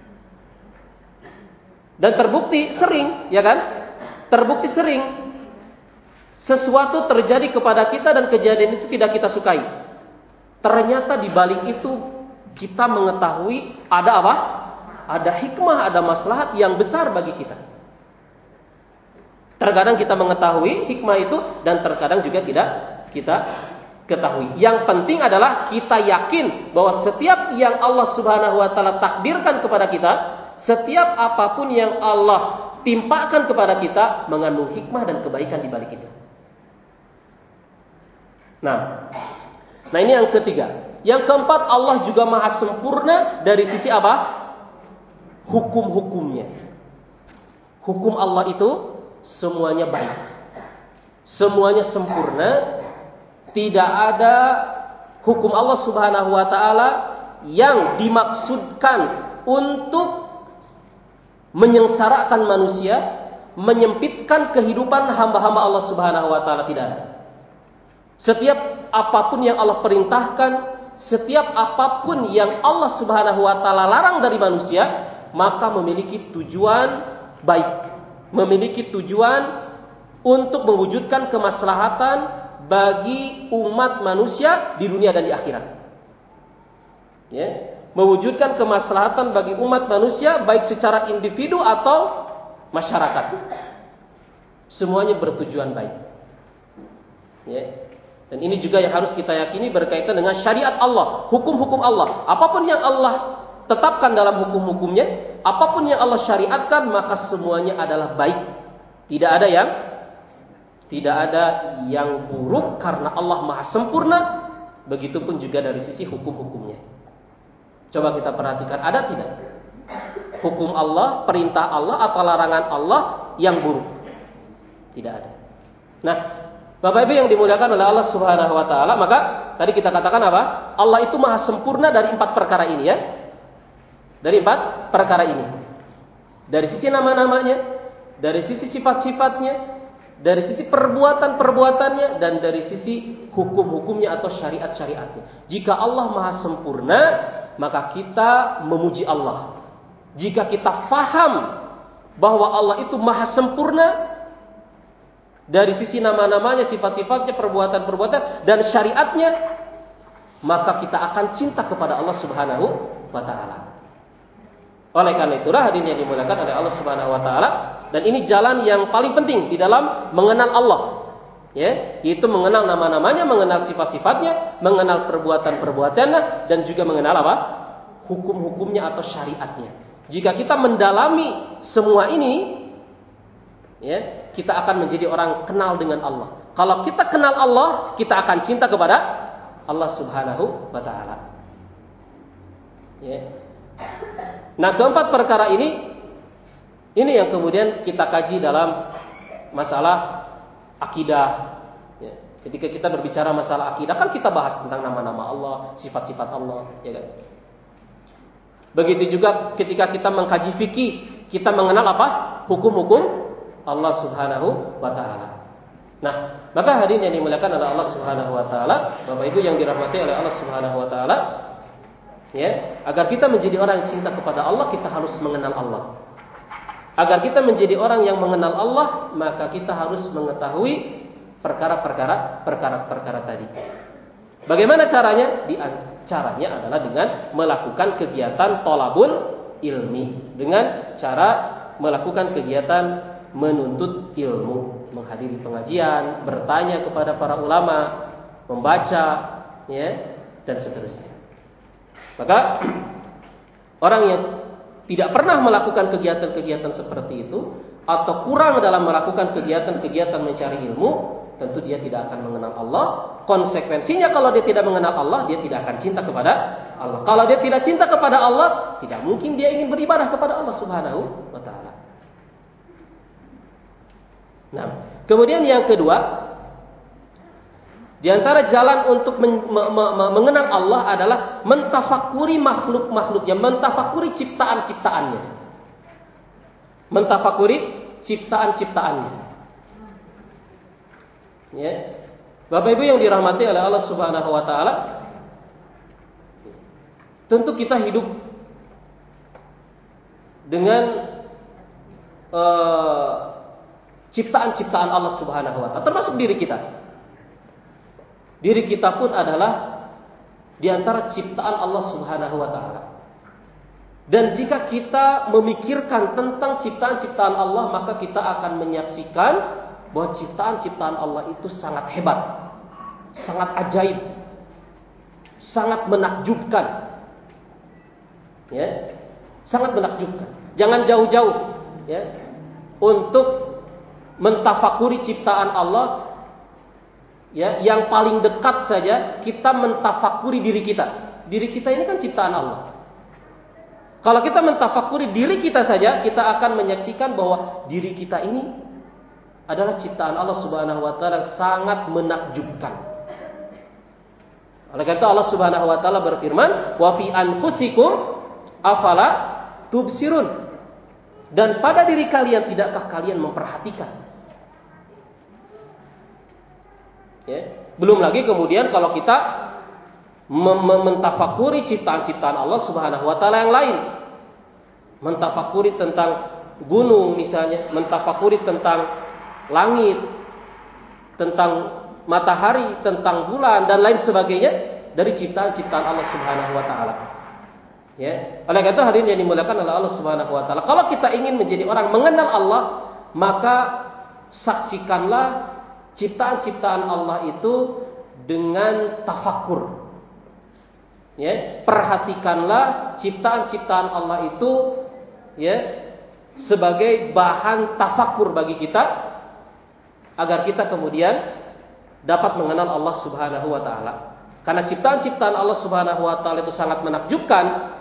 Dan terbukti sering, ya kan? Terbukti sering sesuatu terjadi kepada kita dan kejadian itu tidak kita sukai. Ternyata di balik itu kita mengetahui ada apa? Ada hikmah, ada maslahat yang besar bagi kita. Terkadang kita mengetahui hikmah itu dan terkadang juga tidak kita ketahui. Yang penting adalah kita yakin bahwa setiap yang Allah Subhanahu wa taala takdirkan kepada kita, setiap apapun yang Allah timpakan kepada kita mengandung hikmah dan kebaikan di balik itu. Nah ini yang ketiga. Yang keempat, Allah juga maha sempurna dari sisi apa? Hukum-hukumnya. Hukum Allah itu semuanya baik. Semuanya sempurna. Tidak ada hukum Allah Subhanahu wa taala yang dimaksudkan untuk menyengsarakan manusia, menyempitkan kehidupan hamba-hamba Allah Subhanahu wa taala, tidak ada. Setiap apapun yang Allah perintahkan, setiap apapun yang Allah Subhanahu wa taala larang dari manusia, maka memiliki tujuan baik, memiliki tujuan untuk mewujudkan kemaslahatan bagi umat manusia di dunia dan di akhirat. Ya. Mewujudkan kemaslahatan bagi umat manusia baik secara individu atau masyarakat. Semuanya bertujuan baik. Ya. Dan ini juga yang harus kita yakini berkaitan dengan syariat Allah, hukum-hukum Allah. Apapun yang Allah tetapkan dalam hukum-hukumnya, apapun yang Allah syariatkan, maka semuanya adalah baik. Tidak ada yang buruk karena Allah Maha sempurna. Begitupun juga dari sisi hukum-hukumnya. Coba kita perhatikan, ada tidak hukum Allah, perintah Allah atau larangan Allah yang buruk? Tidak ada. Nah, Bapak Ibu yang dimuliakan oleh Allah Subhanahu wa taala, maka tadi kita katakan apa? Allah itu maha sempurna dari 4 perkara ini ya. Dari 4 perkara ini. Dari sisi nama-namanya, dari sisi sifat-sifatnya, dari sisi perbuatan-perbuatannya, dan dari sisi hukum-hukumnya atau syariat-syariatnya. Jika Allah maha sempurna, maka kita memuji Allah. Jika kita faham bahwa Allah itu maha sempurna dari sisi nama-namanya, sifat-sifatnya, perbuatan-perbuatan, dan syariatnya, maka kita akan cinta kepada Allah Subhanahu wa ta'ala. Oleh karena itulah hadirin yang dimuliakan oleh Allah Subhanahu wa ta'ala, dan ini jalan yang paling penting di dalam mengenal Allah. Ya, yaitu mengenal nama-namanya, mengenal sifat-sifatnya, mengenal perbuatan-perbuatannya, dan juga mengenal apa? Hukum-hukumnya atau syariatnya. Jika kita mendalami semua ini, ya, kita akan menjadi orang kenal dengan Allah. Kalau kita kenal Allah, kita akan cinta kepada Allah Subhanahu wa taala. Ya. Nah, keempat perkara ini yang kemudian kita kaji dalam masalah akidah. Ya. Ketika kita berbicara masalah akidah, kan kita bahas tentang nama-nama Allah, sifat-sifat Allah, ya kan? Begitu juga ketika kita mengkaji fikih, kita mengenal apa? Hukum-hukum Allah Subhanahu wa taala. Nah, maka hadirin yang dimuliakan oleh Allah Subhanahu wa taala, Bapak Ibu yang dirahmati oleh Allah Subhanahu wa taala, ya, agar kita menjadi orang yang cinta kepada Allah, kita harus mengenal Allah. Agar kita menjadi orang yang mengenal Allah, maka kita harus mengetahui perkara-perkara tadi. Bagaimana caranya? Caranya adalah dengan melakukan kegiatan thalabul ilmi, dengan cara melakukan kegiatan menuntut ilmu, menghadiri pengajian, bertanya kepada para ulama, membaca, ya, dan seterusnya. Maka orang yang tidak pernah melakukan kegiatan-kegiatan seperti itu, atau kurang dalam melakukan kegiatan-kegiatan mencari ilmu, tentu dia tidak akan mengenal Allah. Konsekuensinya kalau dia tidak mengenal Allah, dia tidak akan cinta kepada Allah. Kalau dia tidak cinta kepada Allah, tidak mungkin dia ingin beribadah kepada Allah Subhanahu wa taala. Nah, kemudian yang kedua, di antara jalan untuk mengenal Allah adalah mentafakuri makhluk-makhluknya, mentafakuri ciptaan-ciptaannya. Mentafakuri ciptaan-ciptaannya. Ya. Bapak Ibu yang dirahmati oleh Allah Subhanahu wa taala, tentu kita hidup dengan ciptaan-ciptaan Allah Subhanahu wa taala, termasuk diri kita. Diri kita pun adalah di antara ciptaan Allah Subhanahu wa taala. Dan jika kita memikirkan tentang ciptaan-ciptaan Allah, maka kita akan menyaksikan bahwa ciptaan-ciptaan Allah itu sangat hebat, sangat ajaib, sangat menakjubkan. Ya, sangat menakjubkan. Jangan jauh-jauh, ya, untuk mentafakuri ciptaan Allah. Ya, yang paling dekat saja kita mentafakuri diri kita. Diri kita ini kan ciptaan Allah. Kalau kita mentafakuri diri kita saja, kita akan menyaksikan bahwa diri kita ini adalah ciptaan Allah Subhanahu wa taala sangat menakjubkan. Oleh karena itu Allah Subhanahu wa taala berfirman, "Wa fi anfusikum afala tubsirun." Dan pada diri kalian tidakkah kalian memperhatikan? Ya. Belum lagi kemudian kalau kita mentafakuri ciptaan-ciptaan Allah Subhanahu wa taala yang lain. Mentafakuri tentang gunung misalnya, mentafakuri tentang langit, tentang matahari, tentang bulan dan lain sebagainya dari ciptaan-ciptaan Allah Subhanahu wa taala. Ya. Oleh karena itu hadirin yang dimuliakan oleh Allah Subhanahu wa taala, kalau kita ingin menjadi orang mengenal Allah, maka saksikanlah ciptaan-ciptaan Allah itu dengan tafakur. Ya, perhatikanlah ciptaan-ciptaan Allah itu, ya, sebagai bahan tafakur bagi kita, agar kita kemudian dapat mengenal Allah Subhanahu wa taala. Karena ciptaan-ciptaan Allah Subhanahu wa taala itu sangat menakjubkan,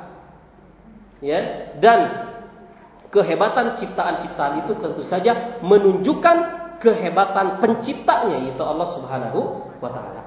ya, dan kehebatan ciptaan-ciptaan itu tentu saja menunjukkan kehebatan penciptanya, yaitu Allah Subhanahu wa taala.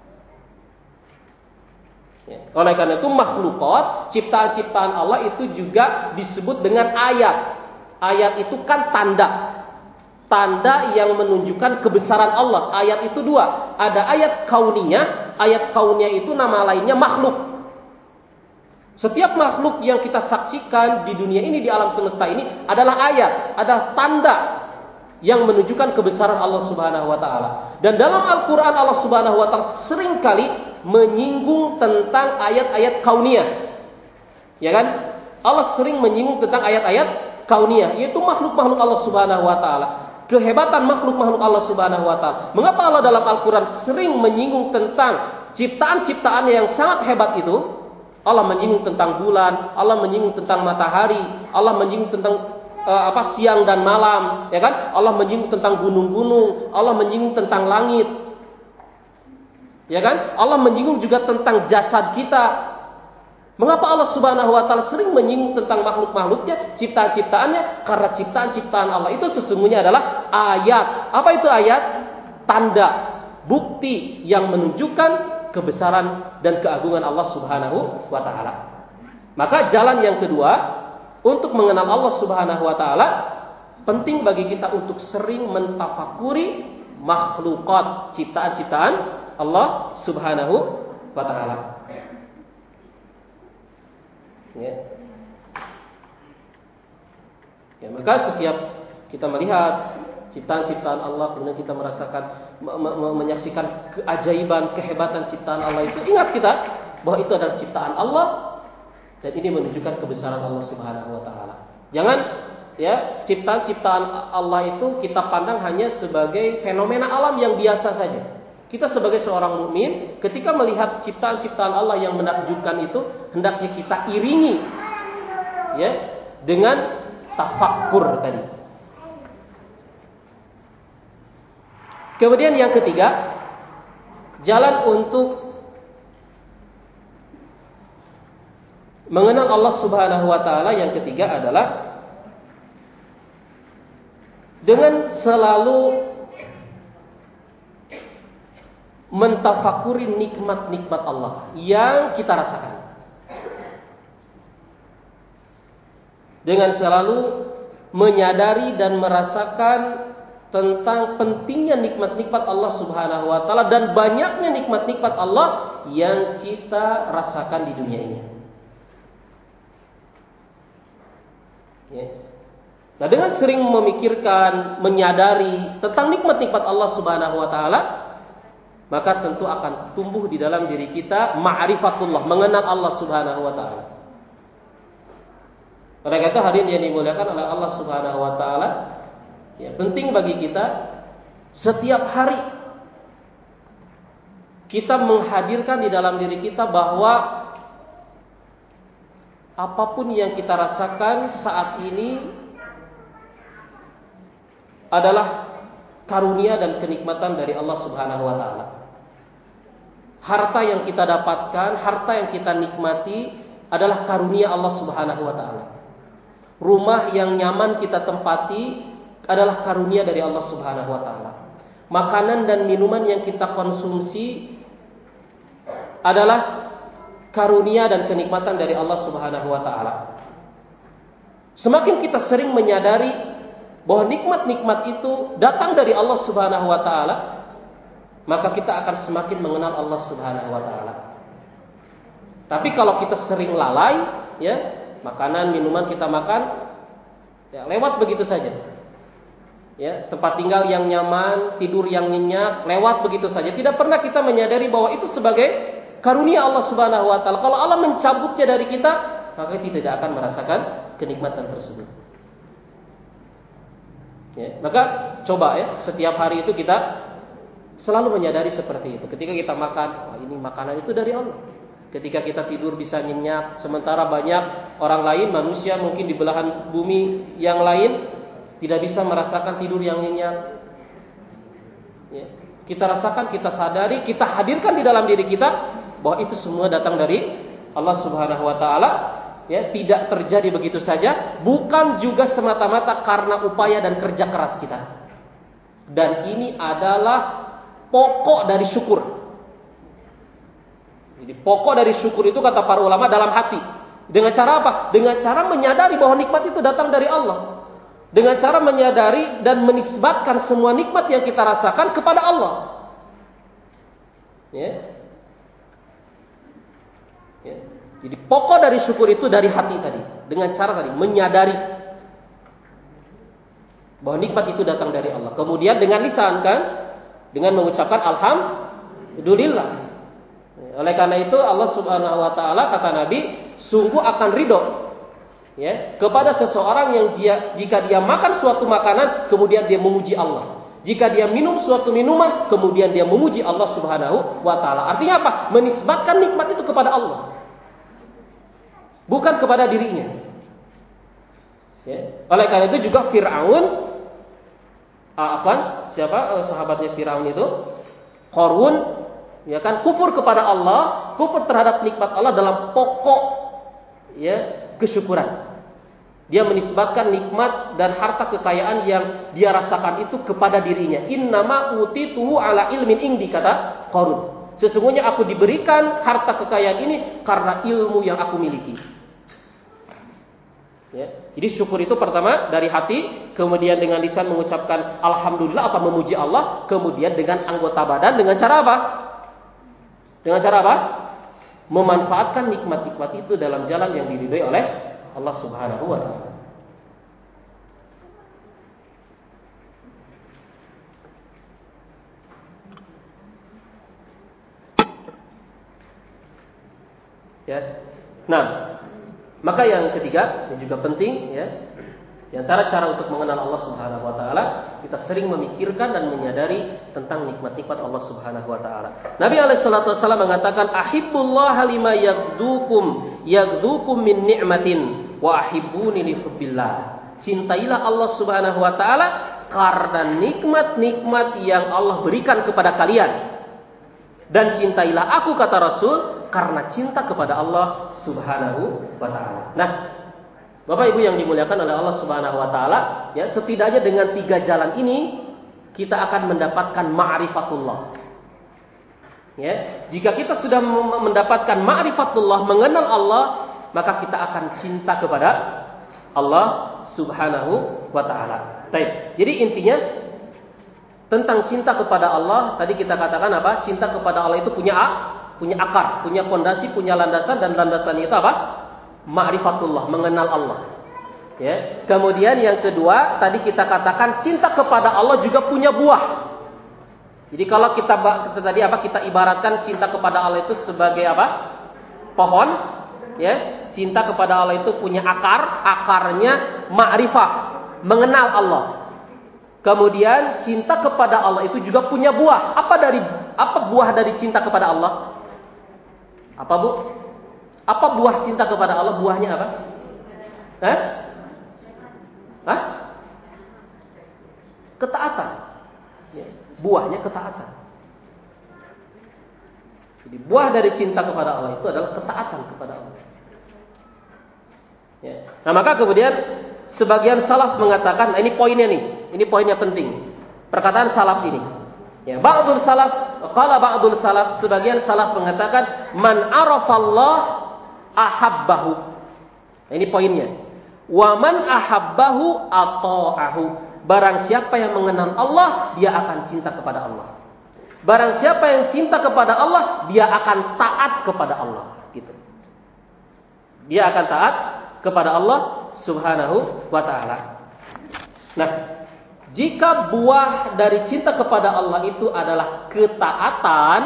Ya. Oleh karena itu makhlukat, ciptaan-ciptaan Allah itu juga disebut dengan ayat. Ayat itu kan tanda. Tanda yang menunjukkan kebesaran Allah. Ayat itu dua. Ada ayat kauniyah. Ayat kauniyah itu nama lainnya makhluk. Setiap makhluk yang kita saksikan di dunia ini, di alam semesta ini adalah ayat, adalah tanda yang menunjukkan kebesaran Allah Subhanahu wa taala. Dan dalam Al-Qur'an Allah Subhanahu wa taala seringkali menyinggung tentang ayat-ayat kauniyah. Ya kan? Allah sering menyinggung tentang ayat-ayat kauniyah, yaitu makhluk-makhluk Allah Subhanahu wa taala. kehebatan makhluk-makhluk Allah Subhanahu wa taala. Mengapa Allah dalam Al-Qur'an sering menyinggung tentang ciptaan-ciptaan yang sangat hebat itu? Allah menyinggung tentang bulan, Allah menyinggung tentang matahari, Allah menyinggung tentang siang dan malam, ya kan? Allah menyinggung tentang gunung-gunung, Allah menyinggung tentang langit. Ya kan? Allah menyinggung juga tentang jasad kita. Mengapa Allah Subhanahu wa taala sering menyinggung tentang makhluk-makhluknya, ciptaan-ciptaannya? Karena ciptaan-ciptaan Allah itu sesungguhnya adalah ayat. Apa itu ayat? Tanda, bukti yang menunjukkan kebesaran dan keagungan Allah Subhanahu wa taala. Maka jalan yang kedua untuk mengenal Allah Subhanahu wa taala, penting bagi kita untuk sering mentafakuri makhlukat, ciptaan-ciptaan Allah Subhanahu wa taala. Ya, maka setiap kita melihat ciptaan-ciptaan Allah, kemudian kita merasakan menyaksikan keajaiban, kehebatan ciptaan Allah itu, ingat kita bahwa itu adalah ciptaan Allah dan ini menunjukkan kebesaran Allah Subhanahu wa taala. Jangan ya ciptaan-ciptaan Allah itu kita pandang hanya sebagai fenomena alam yang biasa saja. Kita sebagai seorang mukmin ketika melihat ciptaan-ciptaan Allah yang menakjubkan itu, hendaknya kita iringi ya dengan tafakkur tadi. Kemudian yang ketiga, jalan untuk mengenal Allah Subhanahu wa taala yang ketiga adalah dengan selalu mentafakuri nikmat-nikmat Allah yang kita rasakan. Dengan selalu menyadari dan merasakan tentang pentingnya nikmat-nikmat Allah Subhanahu wa taala dan banyaknya nikmat-nikmat Allah yang kita rasakan di dunia ini. Ya. Nah, dengan sering memikirkan, menyadari tentang nikmat-nikmat Allah Subhanahu wa taala, maka tentu akan tumbuh di dalam diri kita ma'rifatullah, mengenal Allah Subhanahu wa taala. Oleh karena itu hadirin yang dimuliakan oleh Allah Subhanahu wa taala, ya, penting bagi kita setiap hari kita menghadirkan di dalam diri kita bahwa apapun yang kita rasakan saat ini adalah karunia dan kenikmatan dari Allah Subhanahu wa taala. Harta yang kita dapatkan, harta yang kita nikmati adalah karunia Allah Subhanahu wa taala. Rumah yang nyaman kita tempati adalah karunia dari Allah Subhanahu wa taala. Makanan dan minuman yang kita konsumsi adalah karunia dan kenikmatan dari Allah Subhanahu wa taala. Semakin kita sering menyadari bahwa nikmat-nikmat itu datang dari Allah Subhanahu wa taala, maka kita akan semakin mengenal Allah Subhanahu wa taala. Tapi kalau kita sering lalai, ya, makanan, minuman kita makan ya lewat begitu saja. Ya, tempat tinggal yang nyaman, tidur yang nyenyak, lewat begitu saja. Tidak pernah kita menyadari bahwa itu sebagai karunia Allah Subhanahu wa taala. Kalau Allah mencabutnya dari kita, maka kita tidak akan merasakan kenikmatan tersebut. Ya, maka coba ya, setiap hari itu kita selalu menyadari seperti itu. Ketika kita makan, wah ini makanan itu dari Allah. Ketika kita tidur bisa nyenyak, sementara banyak orang lain, manusia mungkin di belahan bumi yang lain tidak bisa merasakan tidur yang nyenyak. Ya, kita rasakan, kita sadari, kita hadirkan di dalam diri kita bahwa itu semua datang dari Allah Subhanahu wa taala. Ya, tidak terjadi begitu saja, bukan juga semata-mata karena upaya dan kerja keras kita. Dan ini adalah pokok dari syukur. Jadi pokok dari syukur itu kata para ulama dalam hati. Dengan cara apa? Dengan cara menyadari bahwa nikmat itu datang dari Allah. Dengan cara menyadari dan menisbatkan semua nikmat yang kita rasakan kepada Allah. Ya. Ya. Jadi pokok dari syukur itu dari hati tadi. Dengan cara tadi menyadari bahwa nikmat itu datang dari Allah. Kemudian dengan lisan kan, dengan mengucapkan alhamdulillah. Oleh karena itu Allah Subhanahu wa taala kata Nabi, sungguh akan ridho Ya, kepada seseorang yang jika dia makan suatu makanan kemudian dia memuji Allah. Jika dia minum suatu minuman kemudian dia memuji Allah Subhanahu wa taala. Artinya apa? Menisbatkan nikmat itu kepada Allah. Bukan kepada dirinya. Ya. Oleh karena itu juga Fir'aun sahabatnya Fir'aun itu Qarun, ya kan, kufur kepada Allah, kufur terhadap nikmat Allah dalam pokok ya kesyukuran. Dia menisbatkan nikmat dan harta kekayaan yang dia rasakan itu kepada dirinya. Innama utituhu ala ilmin indi, kata Qarun. Sesungguhnya aku diberikan harta kekayaan ini karena ilmu yang aku miliki. Ya. Jadi syukur itu pertama dari hati, kemudian dengan lisan mengucapkan alhamdulillah atau memuji Allah, kemudian dengan anggota badan dengan cara apa? Dengan cara apa? Memanfaatkan nikmat-nikmat itu dalam jalan yang diridhoi oleh Allah Subhanahu wa taala. Ya. Nah, maka yang ketiga yang juga penting ya, di antara cara untuk mengenal Allah Subhanahu wa taala, kita sering memikirkan dan menyadari tentang nikmat-nikmat Allah Subhanahu wa taala. Nabi alaihi salatu wasallam mengatakan, "Ahibbullaha lima yaghdukum min ni'matin wa ahibbuni li hubbillah." Cintailah Allah Subhanahu wa taala karena nikmat-nikmat yang Allah berikan kepada kalian. Dan cintailah aku, kata Rasul, karena cinta kepada Allah Subhanahu wa taala. Nah, Bapak Ibu yang dimuliakan oleh Allah Subhanahu wa taala, ya, setidaknya dengan 3 jalan ini kita akan mendapatkan ma'rifatullah. Ya, jika kita sudah mendapatkan ma'rifatullah, mengenal Allah, maka kita akan cinta kepada Allah Subhanahu wa taala. Baik. Jadi intinya tentang cinta kepada Allah, tadi kita katakan apa? Cinta kepada Allah itu punya akar, punya fondasi, punya landasan, dan landasan itu apa? Ma'rifatullah, mengenal Allah. Ya. Kemudian yang kedua, tadi kita katakan cinta kepada Allah juga punya buah. Jadi kalau kita ibaratkan cinta kepada Allah itu sebagai apa? Pohon, ya. Cinta kepada Allah itu punya akarnya ma'rifah, mengenal Allah. Kemudian cinta kepada Allah itu juga punya buah. Apa buah dari cinta kepada Allah? Apa, Bu? Apa buah cinta kepada Allah? Buahnya apa? Ketaatan. Ya, buahnya ketaatan. Jadi buah dari cinta kepada Allah itu adalah ketaatan kepada Allah. Ya. Nah, maka kemudian sebagian salaf mengatakan, nah ini poinnya nih, ini poinnya penting. Perkataan salaf ini. Ya, ba'dul salaf, sebagian salaf mengatakan, man arafallah ahabbahu. Nah, ini poinnya. Wa man ahabbahu ata'ahu. Barang siapa yang mengenal Allah, dia akan cinta kepada Allah. Barang siapa yang cinta kepada Allah, dia akan taat kepada Allah, gitu. Dia akan taat kepada Allah Subhanahu wa taala. Nah, jika buah dari cinta kepada Allah itu adalah ketaatan,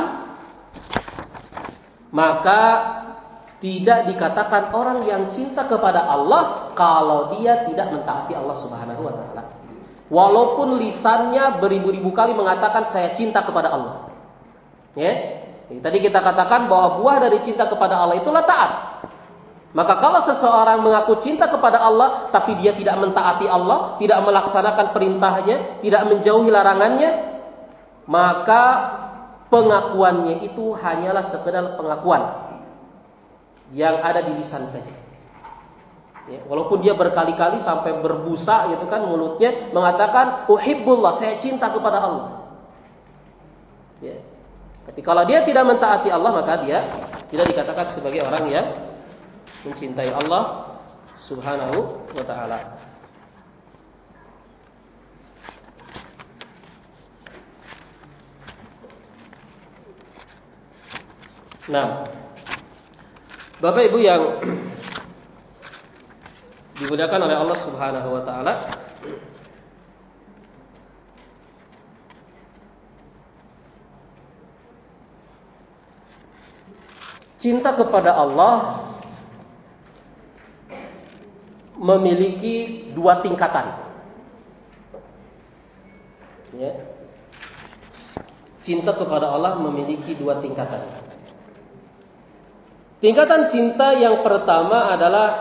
maka tidak dikatakan orang yang cinta kepada Allah kalau dia tidak mentaati Allah Subhanahu wa taala. Walaupun lisannya beribu-ribu kali mengatakan saya cinta kepada Allah. Ya. Tadi kita katakan bahwa buah dari cinta kepada Allah itulah taat. Maka kalau seseorang mengaku cinta kepada Allah tapi dia tidak mentaati Allah, tidak melaksanakan perintahnya, tidak menjauhi larangannya, maka pengakuannya itu hanyalah sekedar pengakuan yang ada di lisan saja. Ya, walaupun dia berkali-kali sampai berbusa gitu kan mulutnya mengatakan uhibbullah, saya cinta kepada Allah. Ya. Tapi kalau dia tidak mentaati Allah, maka dia tidak dikatakan sebagai orang yang mencintai Allah Subhanahu wa ta'ala. Nah, Bapak Ibu yang dimuliakan oleh Allah Subhanahu wa ta'ala, cinta kepada Allah memiliki dua tingkatan. Ya. Cinta kepada Allah memiliki dua tingkatan. Tingkatan cinta yang pertama adalah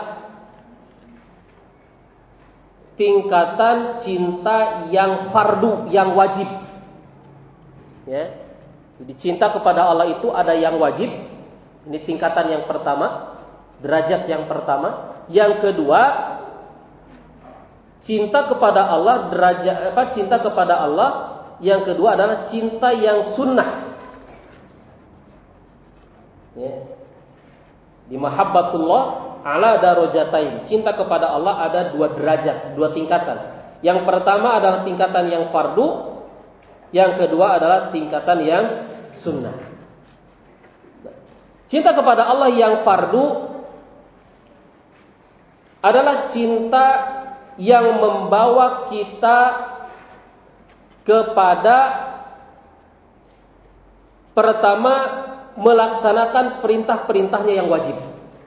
tingkatan cinta yang fardu, yang wajib. Ya. Jadi cinta kepada Allah itu ada yang wajib. Ini tingkatan yang pertama, derajat yang pertama. Yang kedua, cinta kepada Allah cinta kepada Allah yang kedua adalah cinta yang sunnah. Ya. Di mahabbatullah ala darajatain. Cinta kepada Allah ada dua derajat, dua tingkatan. Yang pertama adalah tingkatan yang fardu, yang kedua adalah tingkatan yang sunnah. Cinta kepada Allah yang fardu adalah cinta yang membawa kita kepada pertama melaksanakan perintah-perintahnya yang wajib.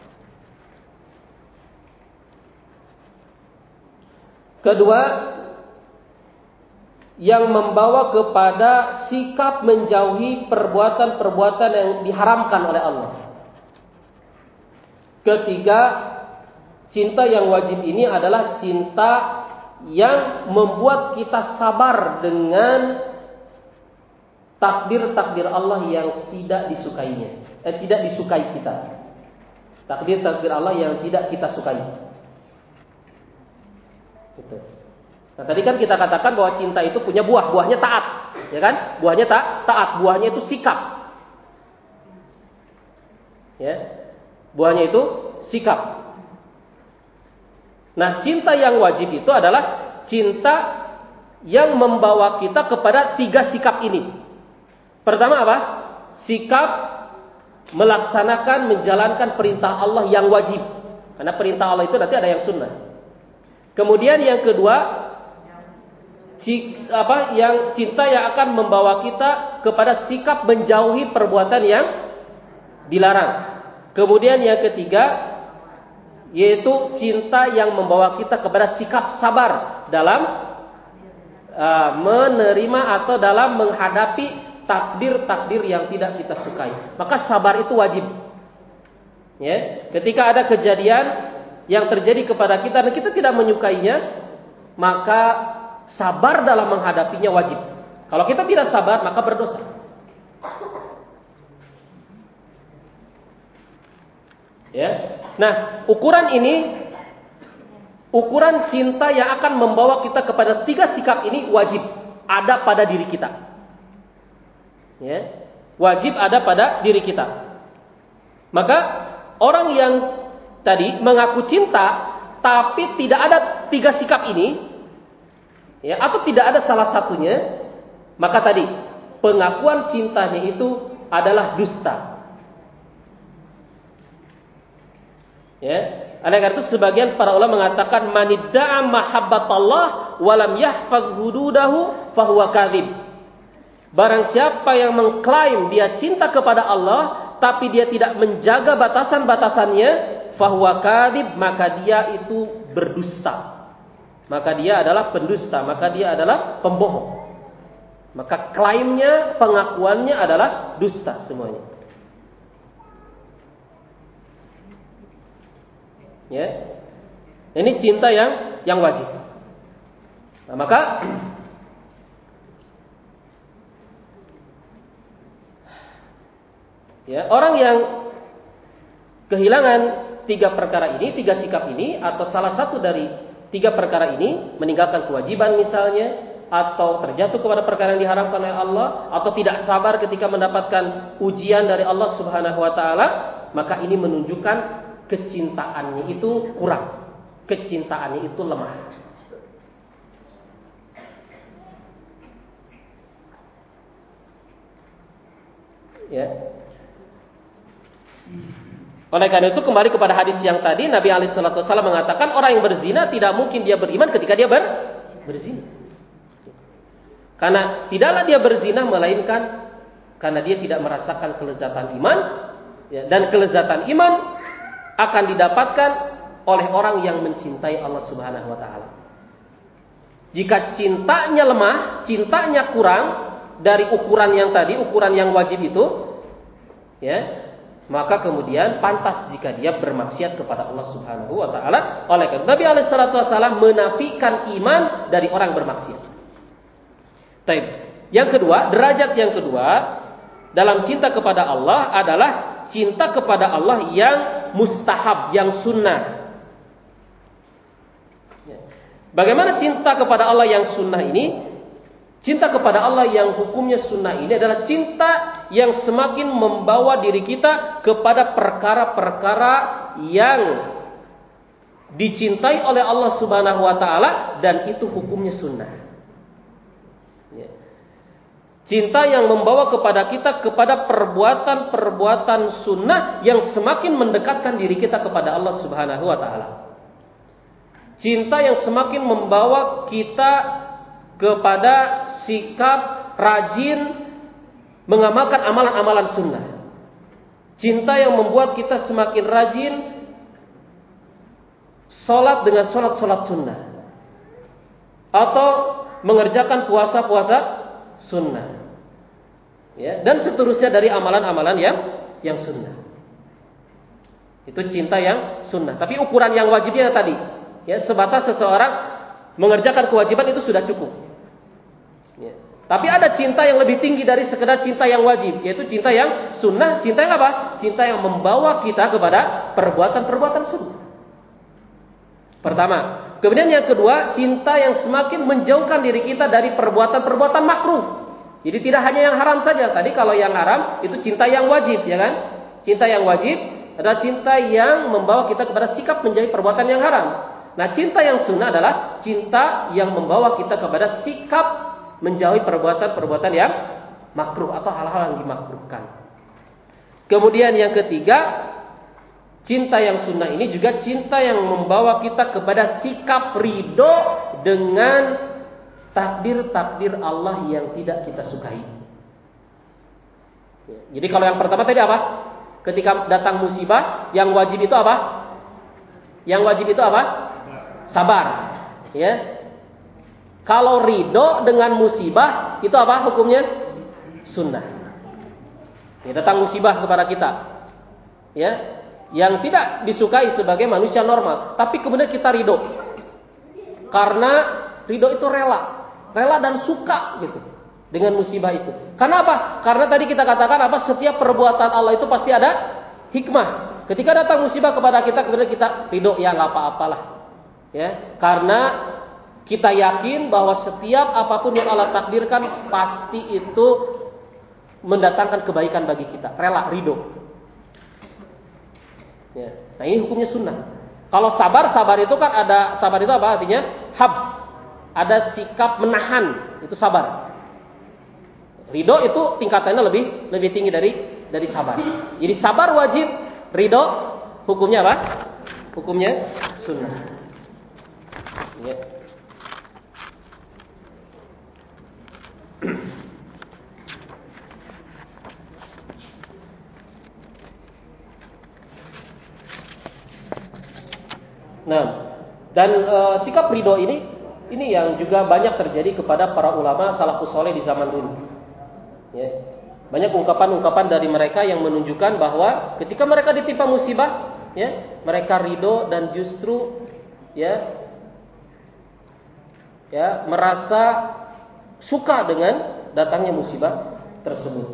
Kedua, yang membawa kepada sikap menjauhi perbuatan-perbuatan yang diharamkan oleh Allah. Ketiga, cinta yang wajib ini adalah cinta yang membuat kita sabar dengan takdir-takdir Allah yang tidak disukai kita. Takdir-takdir Allah yang tidak kita sukai. Gitu. Nah, tadi kan kita katakan bahwa cinta itu punya buah, buahnya taat, ya kan? Buahnya taat, buahnya itu sikap. Ya. Buahnya itu sikap. Nah, cinta yang wajib itu adalah cinta yang membawa kita kepada tiga sikap ini. Pertama apa? Sikap melaksanakan, menjalankan perintah Allah yang wajib. Karena perintah Allah itu nanti ada yang sunnah. Kemudian yang kedua, yang cinta yang akan membawa kita kepada sikap menjauhi perbuatan yang dilarang. Kemudian yang ketiga, yaitu cinta yang membawa kita kepada sikap sabar dalam menerima atau dalam menghadapi takdir-takdir yang tidak kita sukai. Maka sabar itu wajib. Ya, ketika ada kejadian yang terjadi kepada kita dan kita tidak menyukainya, maka sabar dalam menghadapinya wajib. Kalau kita tidak sabar, maka berdosa. Ya. Nah, ukuran cinta yang akan membawa kita kepada tiga sikap ini wajib ada pada diri kita. Ya. Wajib ada pada diri kita. Maka orang yang tadi mengaku cinta tapi tidak ada tiga sikap ini, ya, atau tidak ada salah satunya, maka tadi pengakuan cintanya itu adalah dusta. Ya, oleh karena itu sebagian para ulama mengatakan manidda'a mahabbatallah walam yahfaz hududahu fahuwa kadzib. Barang siapa yang mengklaim dia cinta kepada Allah tapi dia tidak menjaga batasan-batasannya, fahuwa kadzib, maka dia itu berdusta. Maka dia adalah pendusta, maka dia adalah pembohong. Maka klaimnya, pengakuannya adalah dusta semuanya. Ya, ini cinta yang wajib. Nah, maka ya, orang yang kehilangan tiga perkara ini, tiga sikap ini, atau salah satu dari tiga perkara ini, meninggalkan kewajiban misalnya, atau terjatuh kepada perkara yang diharamkan oleh Allah, atau tidak sabar ketika mendapatkan ujian dari Allah Subhanahu wa taala, maka ini menunjukkan kecintaannya itu kurang. Kecintaannya itu lemah. Ya. Oleh karena itu kembali kepada hadis yang tadi, Nabi alaihi salatu wasallam mengatakan orang yang berzina tidak mungkin dia beriman ketika dia berzina. Karena tidaklah dia berzina melainkan karena dia tidak merasakan kelezatan iman, ya, dan kelezatan iman akan didapatkan oleh orang yang mencintai Allah Subhanahu wa taala. Jika cintanya lemah, cintanya kurang dari ukuran yang tadi, ukuran yang wajib itu, ya, maka kemudian pantas jika dia bermaksiat kepada Allah Subhanahu wa taala. Oleh karena Nabi alaihi salatu wasallam menafikan iman dari orang bermaksiat. Baik. Yang kedua, derajat yang kedua dalam cinta kepada Allah adalah cinta kepada Allah yang mustahab, yang sunnah. Bagaimana cinta kepada Allah yang sunnah ini? Cinta kepada Allah yang hukumnya sunnah ini adalah cinta yang semakin membawa diri kita kepada perkara-perkara yang dicintai oleh Allah Subhanahu wa taala dan itu hukumnya sunnah. Cinta yang membawa kepada kita kepada perbuatan-perbuatan sunnah yang semakin mendekatkan diri kita kepada Allah Subhanahu wa taala. Cinta yang semakin membawa kita kepada sikap rajin mengamalkan amalan-amalan sunnah. Cinta yang membuat kita semakin rajin sholat dengan sholat-sholat sunnah. Atau mengerjakan puasa-puasa sunnah. Ya, dan seterusnya dari amalan-amalan yang sunnah. Itu cinta yang sunnah. Tapi ukuran yang wajibnya tadi, ya, sebatas seseorang mengerjakan kewajiban itu sudah cukup. Ya. Tapi ada cinta yang lebih tinggi dari sekedar cinta yang wajib, yaitu cinta yang sunnah. Cinta yang apa? Cinta yang membawa kita kepada perbuatan-perbuatan sunnah. Pertama. Kemudian yang kedua, cinta yang semakin menjauhkan diri kita dari perbuatan-perbuatan makruh. Jadi tidak hanya yang haram saja. Tadi kalau yang haram itu cinta yang wajib, ya kan? Cinta yang wajib adalah cinta yang membawa kita kepada sikap menjauhi perbuatan yang haram. Nah, cinta yang sunnah adalah cinta yang membawa kita kepada sikap menjauhi perbuatan-perbuatan yang makruh atau hal-hal yang dimakruhkan. Kemudian yang ketiga, cinta yang sunnah ini juga cinta yang membawa kita kepada sikap ridho dengan takdir-takdir Allah yang tidak kita sukai. Jadi kalau yang pertama tadi apa? Ketika datang musibah, yang wajib itu apa? Yang wajib itu apa? Sabar. Ya. Kalau ridho dengan musibah, itu apa hukumnya? Sunnah. Ya, datang musibah kepada kita. Ya. Yang tidak disukai sebagai manusia normal. Tapi kemudian kita ridho. Karena ridho itu rela dan suka gitu dengan musibah itu. Karena apa? Karena tadi kita katakan apa? Setiap perbuatan Allah itu pasti ada hikmah. Ketika datang musibah kepada kita, kemudian kita ridho, ya nggak apa-apalah. Ya, karena kita yakin bahwa setiap apapun yang Allah takdirkan pasti itu mendatangkan kebaikan bagi kita. Rela, ridho. Ya. Nah, ini hukumnya sunnah. Kalau sabar itu kan ada, sabar itu apa artinya? Habs. Ada sikap menahan, itu sabar. Ridho itu tingkatannya lebih tinggi dari sabar. Jadi sabar wajib, ridho hukumnya apa? Hukumnya sunnah. Ya. Nah, dan sikap ridho ini yang juga banyak terjadi kepada para ulama salafus saleh di zaman dulu. Ya. Banyak ungkapan-ungkapan dari mereka yang menunjukkan bahwa ketika mereka ditimpa musibah, ya, mereka ridho dan justru ya merasa suka dengan datangnya musibah tersebut.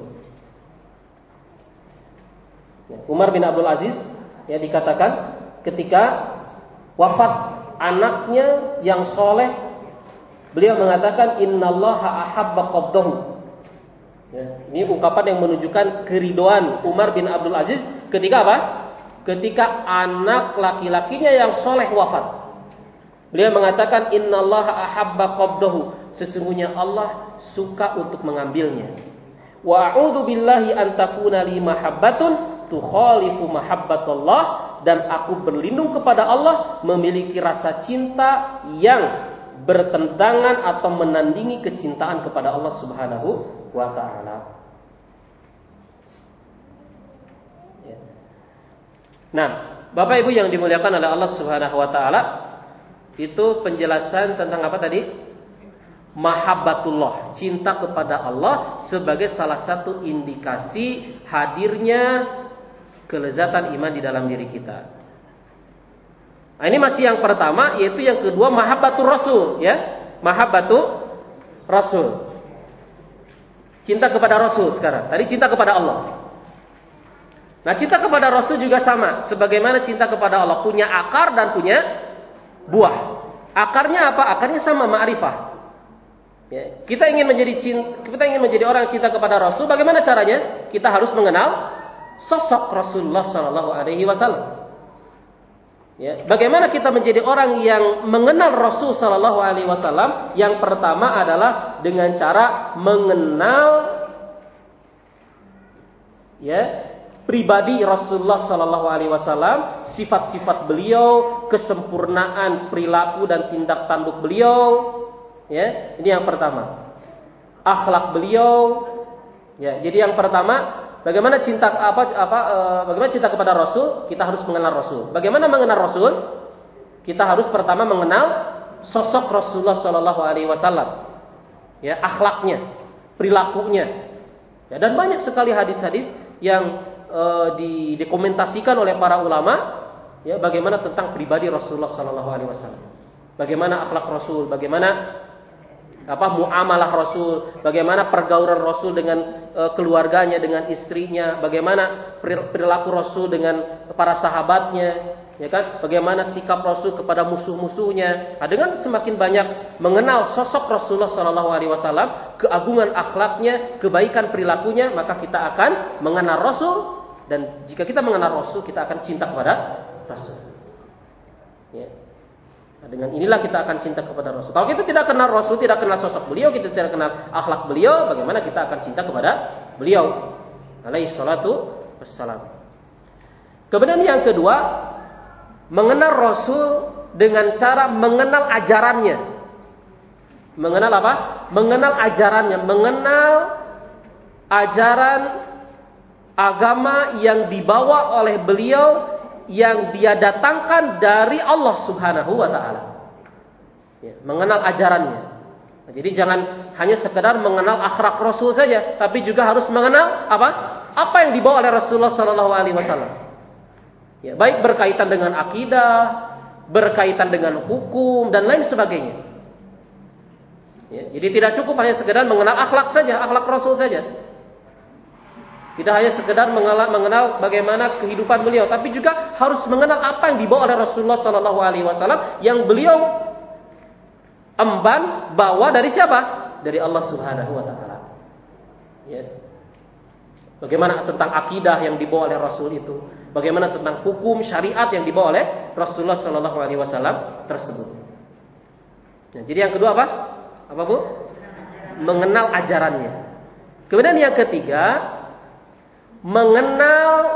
Ya, Umar bin Abdul Aziz ya dikatakan ketika wafat anaknya yang soleh, beliau mengatakan innallaha ahabba qabdahu. Ya, ini ungkapan yang menunjukkan keridoan Umar bin Abdul Aziz ketika apa? Ketika anak laki-lakinya yang soleh wafat. Beliau mengatakan innallaha ahabba qabdahu. Sesungguhnya Allah suka untuk mengambilnya. Wa a'udzu billahi an takuna li mahabbatun tukhalifu mahabbatullah, dan aku berlindung kepada Allah memiliki rasa cinta yang bertentangan atau menandingi kecintaan kepada Allah Subhanahu wa taala. Nah, Bapak Ibu yang dimuliakan oleh Allah Subhanahu wa taala, itu penjelasan tentang apa tadi? Mahabbatullah, cinta kepada Allah sebagai salah satu indikasi hadirnya kelezatan iman di dalam diri kita. Nah, ini masih yang pertama, yaitu yang kedua mahabbatur rasul, ya. Mahabbatur rasul. Cinta kepada Rasul sekarang. Tadi cinta kepada Allah. Nah, cinta kepada Rasul juga sama. Sebagaimana cinta kepada Allah punya akar dan punya buah. Akarnya apa? Akarnya sama, ma'rifah. Ya, kita ingin menjadi orang yang cinta kepada Rasul. Bagaimana caranya? Kita harus mengenal sosok Rasulullah Sallallahu Alaihi Wasallam. Ya, bagaimana kita menjadi orang yang mengenal Rasul Sallallahu Alaihi Wasallam? Yang pertama adalah dengan cara mengenal, ya, pribadi Rasulullah Sallallahu Alaihi Wasallam, sifat-sifat beliau, kesempurnaan perilaku dan tindak tanduk beliau. Ya, ini yang pertama. Akhlak beliau. Ya, jadi yang pertama, bagaimana cinta bagaimana cinta kepada Rasul? Kita harus mengenal Rasul. Bagaimana mengenal Rasul? Kita harus pertama mengenal sosok Rasulullah Shallallahu Alaihi Wasallam. Ya, akhlaknya, perilakunya. Ya, dan banyak sekali hadis-hadis yang didokumentasikan oleh para ulama. Ya, bagaimana tentang pribadi Rasulullah Shallallahu Alaihi Wasallam. Bagaimana akhlak Rasul? Bagaimana muamalah Rasul, bagaimana pergaulan Rasul dengan keluarganya, dengan istrinya, bagaimana perilaku Rasul dengan para sahabatnya, ya kan? Bagaimana sikap Rasul kepada musuh-musuhnya. Nah, dengan semakin banyak mengenal sosok Rasulullah Shallallahu Alaihi Wasallam, keagungan akhlaknya, kebaikan perilakunya, maka kita akan mengenal Rasul. Dan jika kita mengenal Rasul, kita akan cinta kepada Rasul. Ya. Nah, dengan inilah kita akan cinta kepada Rasul. Kalau kita tidak kenal Rasul, tidak kenal sosok beliau, kita tidak kenal akhlak beliau, bagaimana kita akan cinta kepada beliau? Alaihi salatu wassalam. Kemudian yang kedua, mengenal Rasul dengan cara mengenal ajarannya. Mengenal apa? Mengenal ajarannya, mengenal ajaran agama yang dibawa oleh beliau, yang dia datangkan dari Allah Subhanahu wa taala. Ya, mengenal ajarannya. Nah, jadi jangan hanya sekedar mengenal akhlak Rasul saja, tapi juga harus mengenal apa? Apa yang dibawa oleh Rasulullah sallallahu alaihi wasallam. Ya, baik berkaitan dengan akidah, berkaitan dengan hukum dan lain sebagainya. Ya, jadi tidak cukup hanya sekedar mengenal akhlak saja, akhlak Rasul saja. Tidak hanya sekedar mengenal bagaimana kehidupan beliau, tapi juga harus mengenal apa yang dibawa oleh Rasulullah Sallallahu Alaihi Wasallam yang beliau emban bawa dari siapa? Dari Allah Subhanahu Wa Taala. Ya. Bagaimana tentang akidah yang dibawa oleh Rasul itu? Bagaimana tentang hukum syariat yang dibawa oleh Rasulullah Sallallahu Alaihi Wasallam tersebut? Ya, jadi yang kedua apa? Apa Bu? Mengenal ajarannya. Kemudian yang ketiga, mengenal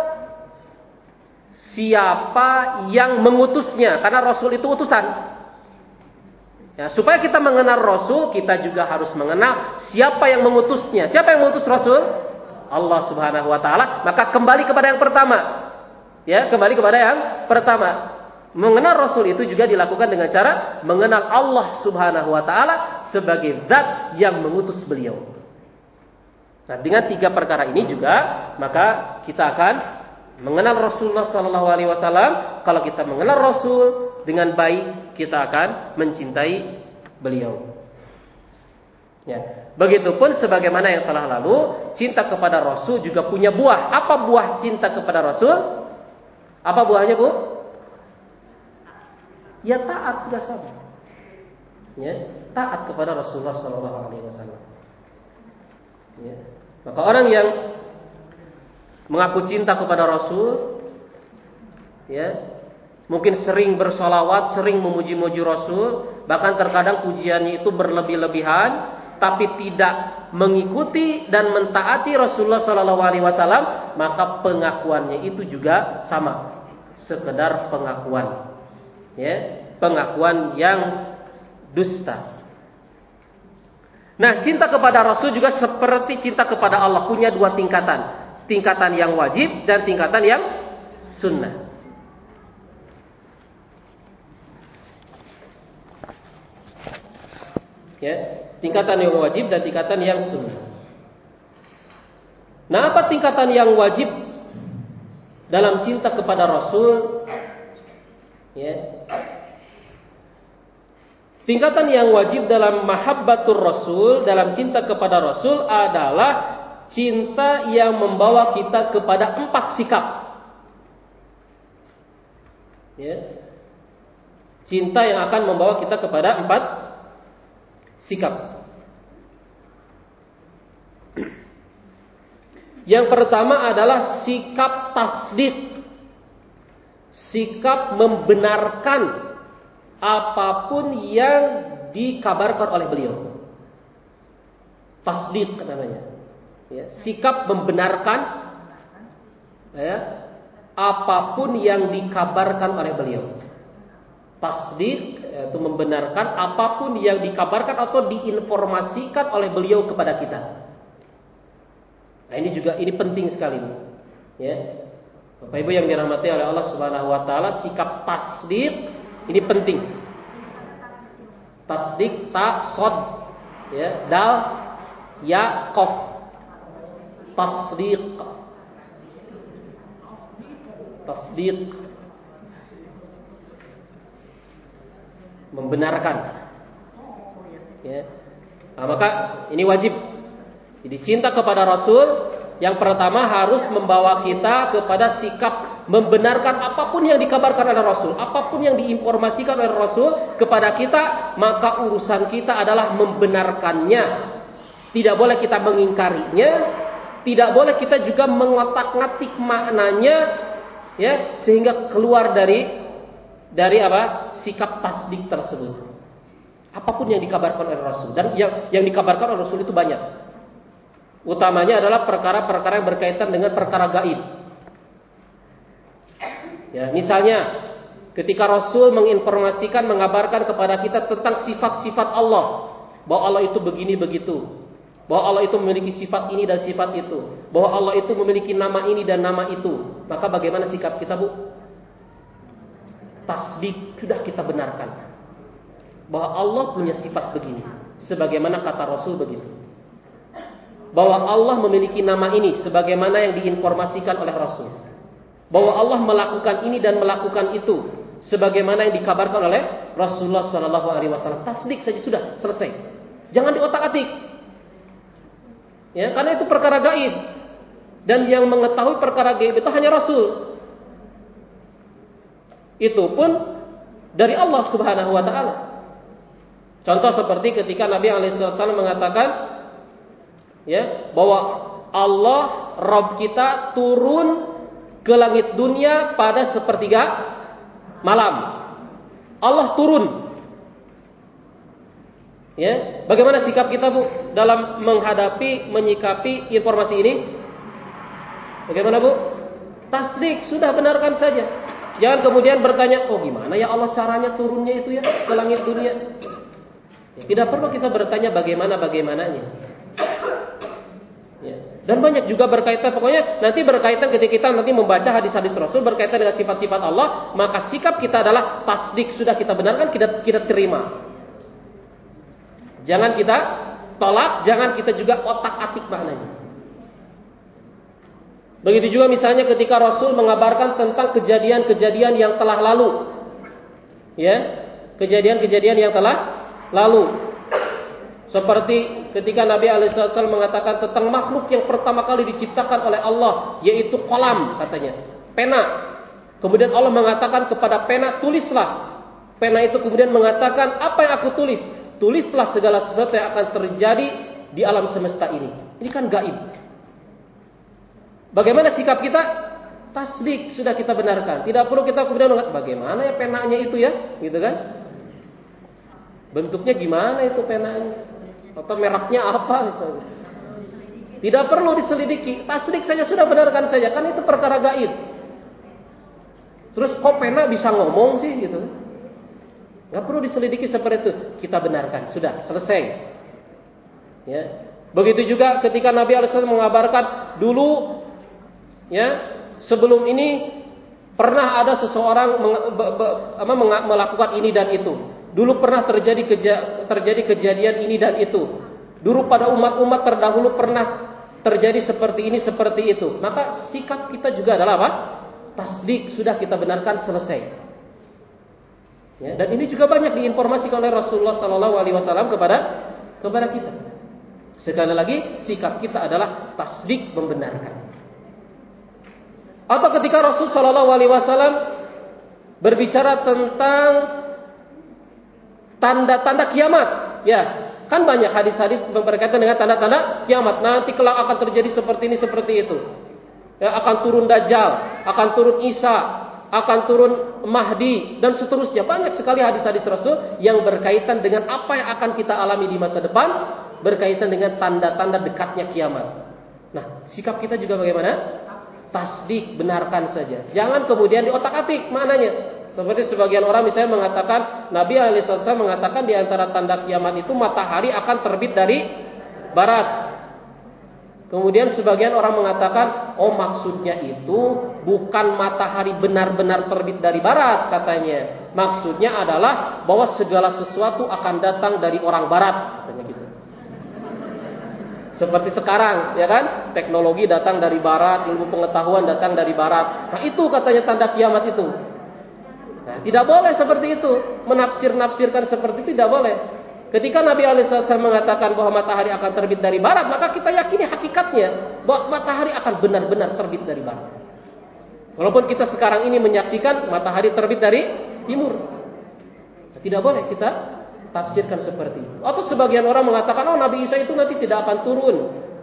siapa yang mengutusnya, karena Rasul itu utusan. Ya, supaya kita mengenal Rasul, kita juga harus mengenal siapa yang mengutusnya. Siapa yang mengutus Rasul? Allah Subhanahu wa taala. Maka kembali kepada yang pertama. Ya, kembali kepada yang pertama. Mengenal Rasul itu juga dilakukan dengan cara mengenal Allah Subhanahu wa taala sebagai zat yang mengutus beliau. Nah, dengan tiga perkara ini juga, maka kita akan mengenal Rasulullah Sallallahu Alaihi Wasallam. Kalau kita mengenal Rasul dengan baik, kita akan mencintai beliau. Ya, begitupun sebagaimana yang telah lalu, cinta kepada Rasul juga punya buah. Apa buah cinta kepada Rasul? Apa buahnya, Bu? Ya taat, tidak sama. Ya, taat kepada Rasulullah Sallallahu Alaihi Wasallam. Ya. Maka orang yang mengaku cinta kepada Rasul, ya, mungkin sering bersolawat, sering memuji-muji Rasul, bahkan terkadang pujiannya itu berlebih-lebihan, tapi tidak mengikuti dan mentaati Rasulullah Sallallahu Alaihi Wasallam, maka pengakuannya itu juga sama, sekedar pengakuan, ya, pengakuan yang dusta. Nah, cinta kepada Rasul juga seperti cinta kepada Allah, punya dua tingkatan. Tingkatan yang wajib dan tingkatan yang sunnah. Ya, tingkatan yang wajib dan tingkatan yang sunnah. Nah, apa tingkatan yang wajib dalam cinta kepada Rasul? Ya. Tingkatan yang wajib dalam mahabbatur Rasul, dalam cinta kepada Rasul adalah cinta yang membawa kita kepada 4 sikap. Ya. Cinta yang akan membawa kita kepada 4 sikap. Yang pertama adalah sikap tasdik. Sikap membenarkan apapun yang dikabarkan oleh beliau. Tasdik namanya. Ya, sikap membenarkan ya, apapun yang dikabarkan oleh beliau. Tasdik itu membenarkan apapun yang dikabarkan atau diinformasikan oleh beliau kepada kita. Nah, ini penting sekali, ya. Bapak Ibu yang dirahmati oleh Allah Subhanahu wa taala, sikap tasdik ini penting. Tasdik ta sod, ya, dal ya qaf. Tasdik. Tasdik membenarkan. Ya. Nah, maka ini wajib. Jadi cinta kepada Rasul yang pertama harus membawa kita kepada sikap membenarkan apapun yang dikabarkan oleh Rasul, apapun yang diinformasikan oleh Rasul kepada kita, maka urusan kita adalah membenarkannya. Tidak boleh kita mengingkarinya, tidak boleh kita juga mengotak-ngatik maknanya, ya, sehingga keluar dari apa? Sikap tasdik tersebut. Apapun yang dikabarkan oleh Rasul, dan yang dikabarkan oleh Rasul itu banyak. Utamanya adalah perkara-perkara yang berkaitan dengan perkara gaib. Ya, misalnya ketika Rasul menginformasikan, mengabarkan kepada kita tentang sifat-sifat Allah, bahwa Allah itu begini begitu, bahwa Allah itu memiliki sifat ini dan sifat itu, bahwa Allah itu memiliki nama ini dan nama itu, maka bagaimana sikap kita, Bu? Tasdik, sudah kita benarkan bahwa Allah punya sifat begini, sebagaimana kata Rasul begitu. Bahwa Allah memiliki nama ini sebagaimana yang diinformasikan oleh Rasul. Bahwa Allah melakukan ini dan melakukan itu sebagaimana yang dikabarkan oleh Rasulullah SAW. Tasdik saja sudah selesai. Jangan diotak-atik. Ya, karena itu perkara gaib. Dan yang mengetahui perkara gaib itu hanya Rasul. Itu pun dari Allah Subhanahu wa taala. Contoh seperti ketika Nabi SAW mengatakan, ya, bahwa Allah Rabb kita turun ke langit dunia pada sepertiga malam. Allah turun. Ya, bagaimana sikap kita, Bu, dalam menghadapi, menyikapi informasi ini? Bagaimana, Bu? Tasdik, sudah benarkan saja. Jangan kemudian bertanya, oh gimana ya Allah caranya turunnya itu ya ke langit dunia? Ya, tidak perlu kita bertanya bagaimananya. Ya. Dan banyak juga berkaitan, pokoknya nanti berkaitan ketika kita nanti membaca hadis-hadis Rasul berkaitan dengan sifat-sifat Allah, maka sikap kita adalah tasdik, sudah kita benarkan, kita terima. Jangan kita tolak, jangan kita juga otak-atik maknanya. Begitu juga misalnya ketika Rasul mengabarkan tentang kejadian-kejadian yang telah lalu. Ya, kejadian-kejadian yang telah lalu. Seperti ketika Nabi SAW mengatakan tentang makhluk yang pertama kali diciptakan oleh Allah, yaitu qalam, katanya, pena. Kemudian Allah mengatakan kepada pena, tulislah. Pena itu kemudian mengatakan, apa yang aku tulis? Tulislah segala sesuatu yang akan terjadi di alam semesta ini. Ini kan gaib. Bagaimana sikap kita? Tasdik, sudah kita benarkan. Tidak perlu kita kemudian mengatakan, bagaimana ya penanya itu ya, gitu kan? Bentuknya gimana itu penanya? Atau mereknya apa misalnya. Tidak perlu diselidiki, tasdik saja sudah benarkan saja, kan itu perkara gaib. Terus kok pena bisa ngomong sih gitu. Gak perlu diselidiki seperti itu, kita benarkan, sudah selesai. Ya. Begitu juga ketika Nabi SAW mengabarkan dulu, ya, sebelum ini pernah ada seseorang melakukan ini dan itu. Dulu pernah terjadi kejadian ini dan itu. Dulu pada umat-umat terdahulu pernah terjadi seperti ini, seperti itu. Maka sikap kita juga adalah apa? Tasdik, sudah kita benarkan, selesai. Ya, dan ini juga banyak diinformasikan oleh Rasulullah SAW kepada kita. Sekali lagi, sikap kita adalah tasdik, membenarkan. Atau ketika Rasulullah SAW berbicara tentang tanda-tanda kiamat, ya. Kan banyak hadis-hadis berkaitan dengan tanda-tanda kiamat. Nanti kelak akan terjadi seperti ini, seperti itu. Ya, akan turun Dajjal, akan turun Isa, akan turun Mahdi, dan seterusnya. Banyak sekali hadis-hadis Rasul yang berkaitan dengan apa yang akan kita alami di masa depan, berkaitan dengan tanda-tanda dekatnya kiamat. Nah, sikap kita juga bagaimana? Tasdik, benarkan saja. Jangan kemudian diotak-atik maknanya. Seperti sebagian orang misalnya mengatakan, Nabi SAW mengatakan di antara tanda kiamat itu matahari akan terbit dari barat. Kemudian sebagian orang mengatakan, oh maksudnya itu bukan matahari benar-benar terbit dari barat katanya. Maksudnya adalah bahwa segala sesuatu akan datang dari orang barat, katanya gitu. Seperti sekarang, ya kan? Teknologi datang dari barat, ilmu pengetahuan datang dari barat. Nah itu katanya tanda kiamat itu. Nah, tidak boleh seperti itu. Menafsir-nafsirkan seperti itu tidak boleh. Ketika Nabi SAW mengatakan bahwa matahari akan terbit dari barat, maka kita yakini hakikatnya bahwa matahari akan benar-benar terbit dari barat. Walaupun kita sekarang ini menyaksikan matahari terbit dari timur. Nah, tidak boleh kita tafsirkan seperti itu. Atau sebagian orang mengatakan, oh Nabi Isa itu nanti tidak akan turun.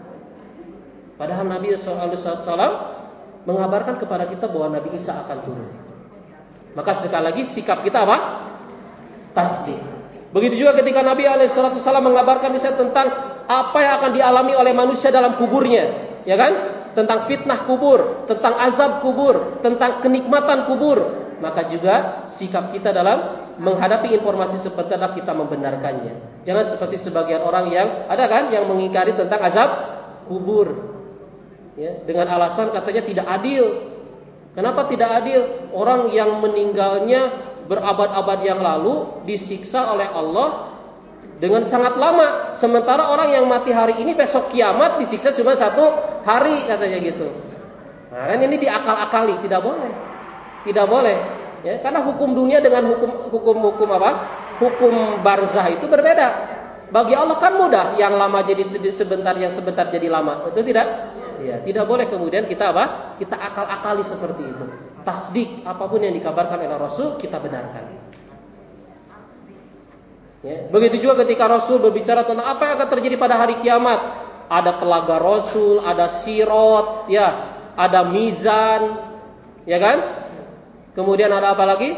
Padahal Nabi SAW mengabarkan kepada kita bahwa Nabi Isa akan turun. Maka sekali lagi sikap kita apa? Tasdik. Begitu juga ketika Nabi SAW mengabarkan misalnya tentang apa yang akan dialami oleh manusia dalam kuburnya, ya kan? Tentang fitnah kubur, tentang azab kubur, tentang kenikmatan kubur. Maka juga sikap kita dalam menghadapi informasi seperti adalah kita membenarkannya. Jangan seperti sebagian orang yang ada kan yang mengingkari tentang azab kubur, ya, dengan alasan katanya tidak adil. Kenapa tidak adil? Orang yang meninggalnya berabad-abad yang lalu disiksa oleh Allah dengan sangat lama. Sementara orang yang mati hari ini besok kiamat disiksa cuma 1 hari katanya gitu. Nah kan ini diakal-akali, tidak boleh. Tidak boleh. Ya, karena hukum dunia dengan hukum apa? Hukum barzah itu berbeda. Bagi Allah kan mudah, yang lama jadi sebentar, yang sebentar jadi lama. Itu tidak? Ya, tidak boleh kemudian kita apa? Kita akal-akali seperti itu. Tasdik, apapun yang dikabarkan oleh Rasul kita benarkan. Ya, begitu juga ketika Rasul berbicara tentang apa yang akan terjadi pada hari kiamat. Ada telaga Rasul, ada sirot, ya, ada mizan, ya kan? Kemudian ada apa lagi?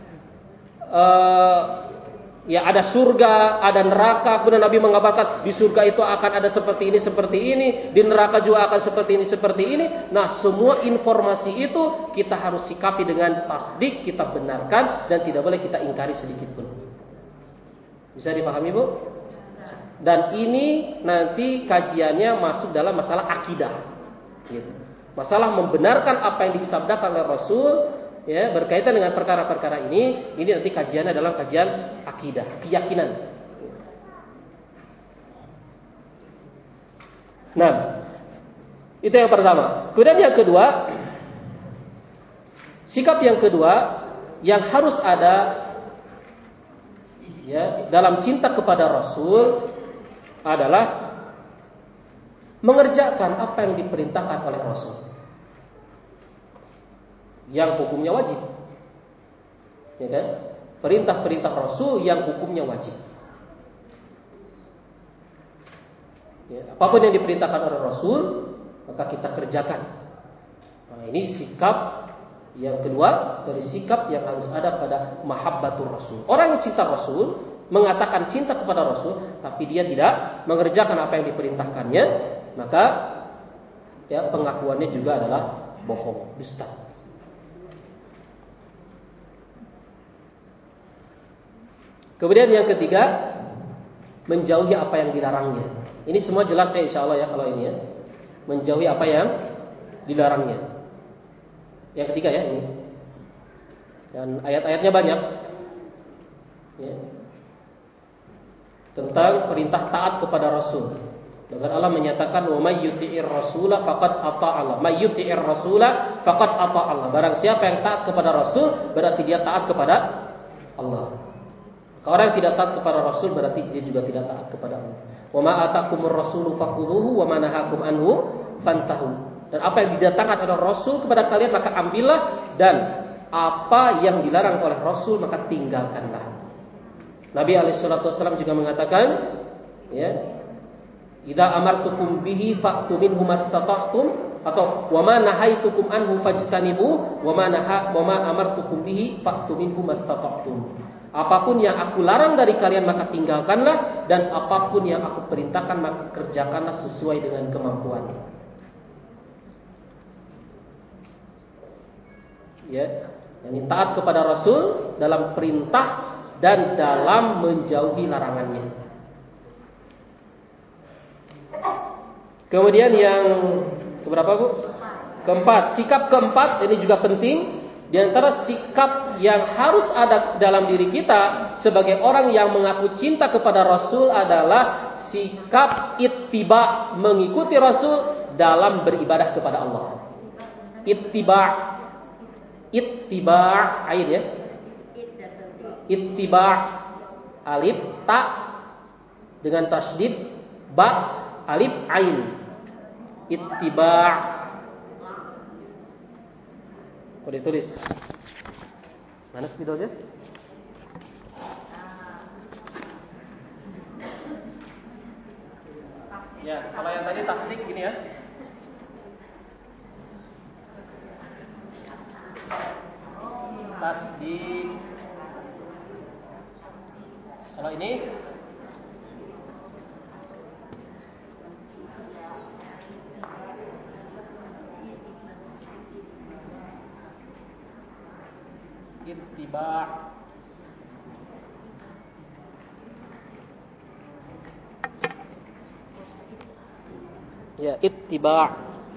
Ya ada surga, ada neraka. Kemudian Nabi mengabarkan di surga itu akan ada seperti ini, di neraka juga akan seperti ini. Nah, semua informasi itu kita harus sikapi dengan tasdik, kita benarkan dan tidak boleh kita ingkari sedikit pun. Bisa dipahami, Bu? Dan ini nanti kajiannya masuk dalam masalah akidah. Gitu. Masalah membenarkan apa yang disabdakan oleh Rasul. Ya, berkaitan dengan perkara-perkara ini nanti kajiannya dalam kajian akidah, keyakinan. Nah, itu yang pertama. Kemudian yang kedua, sikap yang kedua yang harus ada ya dalam cinta kepada Rasul adalah mengerjakan apa yang diperintahkan oleh Rasul. Yang hukumnya wajib, ya kan? Perintah-perintah Rasul yang hukumnya wajib. Ya, apapun yang diperintahkan oleh Rasul maka kita kerjakan. Nah, ini sikap yang kedua dari sikap yang harus ada pada mahabbatur Rasul. Orang yang cinta Rasul mengatakan cinta kepada Rasul, tapi dia tidak mengerjakan apa yang diperintahkannya, maka ya pengakuannya juga adalah bohong, dusta. Kemudian yang ketiga, menjauhi apa yang dilarangnya. Ini semua jelas ya insya Allah ya kalau ini ya. Menjauhi apa yang dilarangnya. Yang ketiga ya ini. Dan ayat-ayatnya banyak. Ya. tentang perintah taat kepada Rasul. Bahkan Allah menyatakan wa may yuti'ir rasula faqad ata'allah. May yuti'ir rasula faqad ata'allah. Barang siapa yang taat kepada Rasul berarti dia taat kepada Allah. Orang yang tidak taat kepada Rasul berarti dia juga tidak taat kepada Allah. Wa ma atakumur rasulu fakhudhuhu wa ma nahakum anhu fantahu. Dan apa yang didatangkan oleh Rasul kepada kalian maka ambillah, dan apa yang dilarang oleh Rasul maka tinggalkanlah. Nabi alaihi salatu wasallam juga mengatakan, ya, idza amartukum bihi fa'tu minhu mastata'tum, atau wa ma nahaitukum anhu fajtanibu wa ma amartukum bihi fa'tu minhu mastata'tum. Apapun yang aku larang dari kalian maka tinggalkanlah, dan apapun yang aku perintahkan maka kerjakanlah sesuai dengan kemampuan. Ya, yang taat kepada Rasul dalam perintah dan dalam menjauhi larangannya. Kemudian yang keberapa, Bu? Keempat, sikap keempat ini juga penting. Di antara sikap yang harus ada dalam diri kita sebagai orang yang mengaku cinta kepada Rasul adalah sikap ittiba, mengikuti Rasul dalam beribadah kepada Allah. Ittiba ain ya. Ittiba alif ta dengan tasydid, ba alif ain. Ittiba. Kok ditulis? Mana spidolnya? Ya, kalau yang tadi tasdik gini ya. Tasdik. Kalau ini ittiba'. Ya, ittiba'.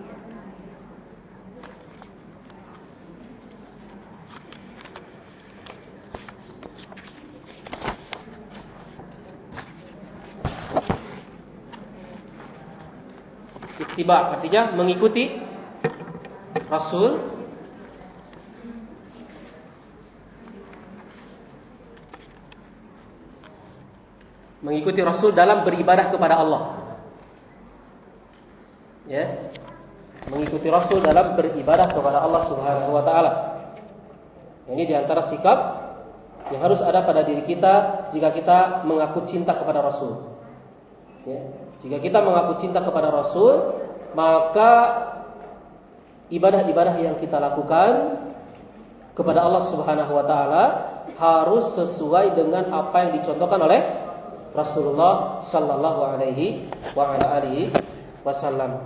Ittiba' artinya mengikuti Rasul. Mengikuti Rasul dalam beribadah kepada Allah. Ya. Mengikuti Rasul dalam beribadah kepada Allah Subhanahu wa taala. Ini di antara sikap yang harus ada pada diri kita jika kita mengaku cinta kepada Rasul. Ya. Jika kita mengaku cinta kepada Rasul, maka ibadah-ibadah yang kita lakukan kepada Allah Subhanahu wa taala harus sesuai dengan apa yang dicontohkan oleh Rasulullah sallallahu alaihi wa ala alihi wasallam.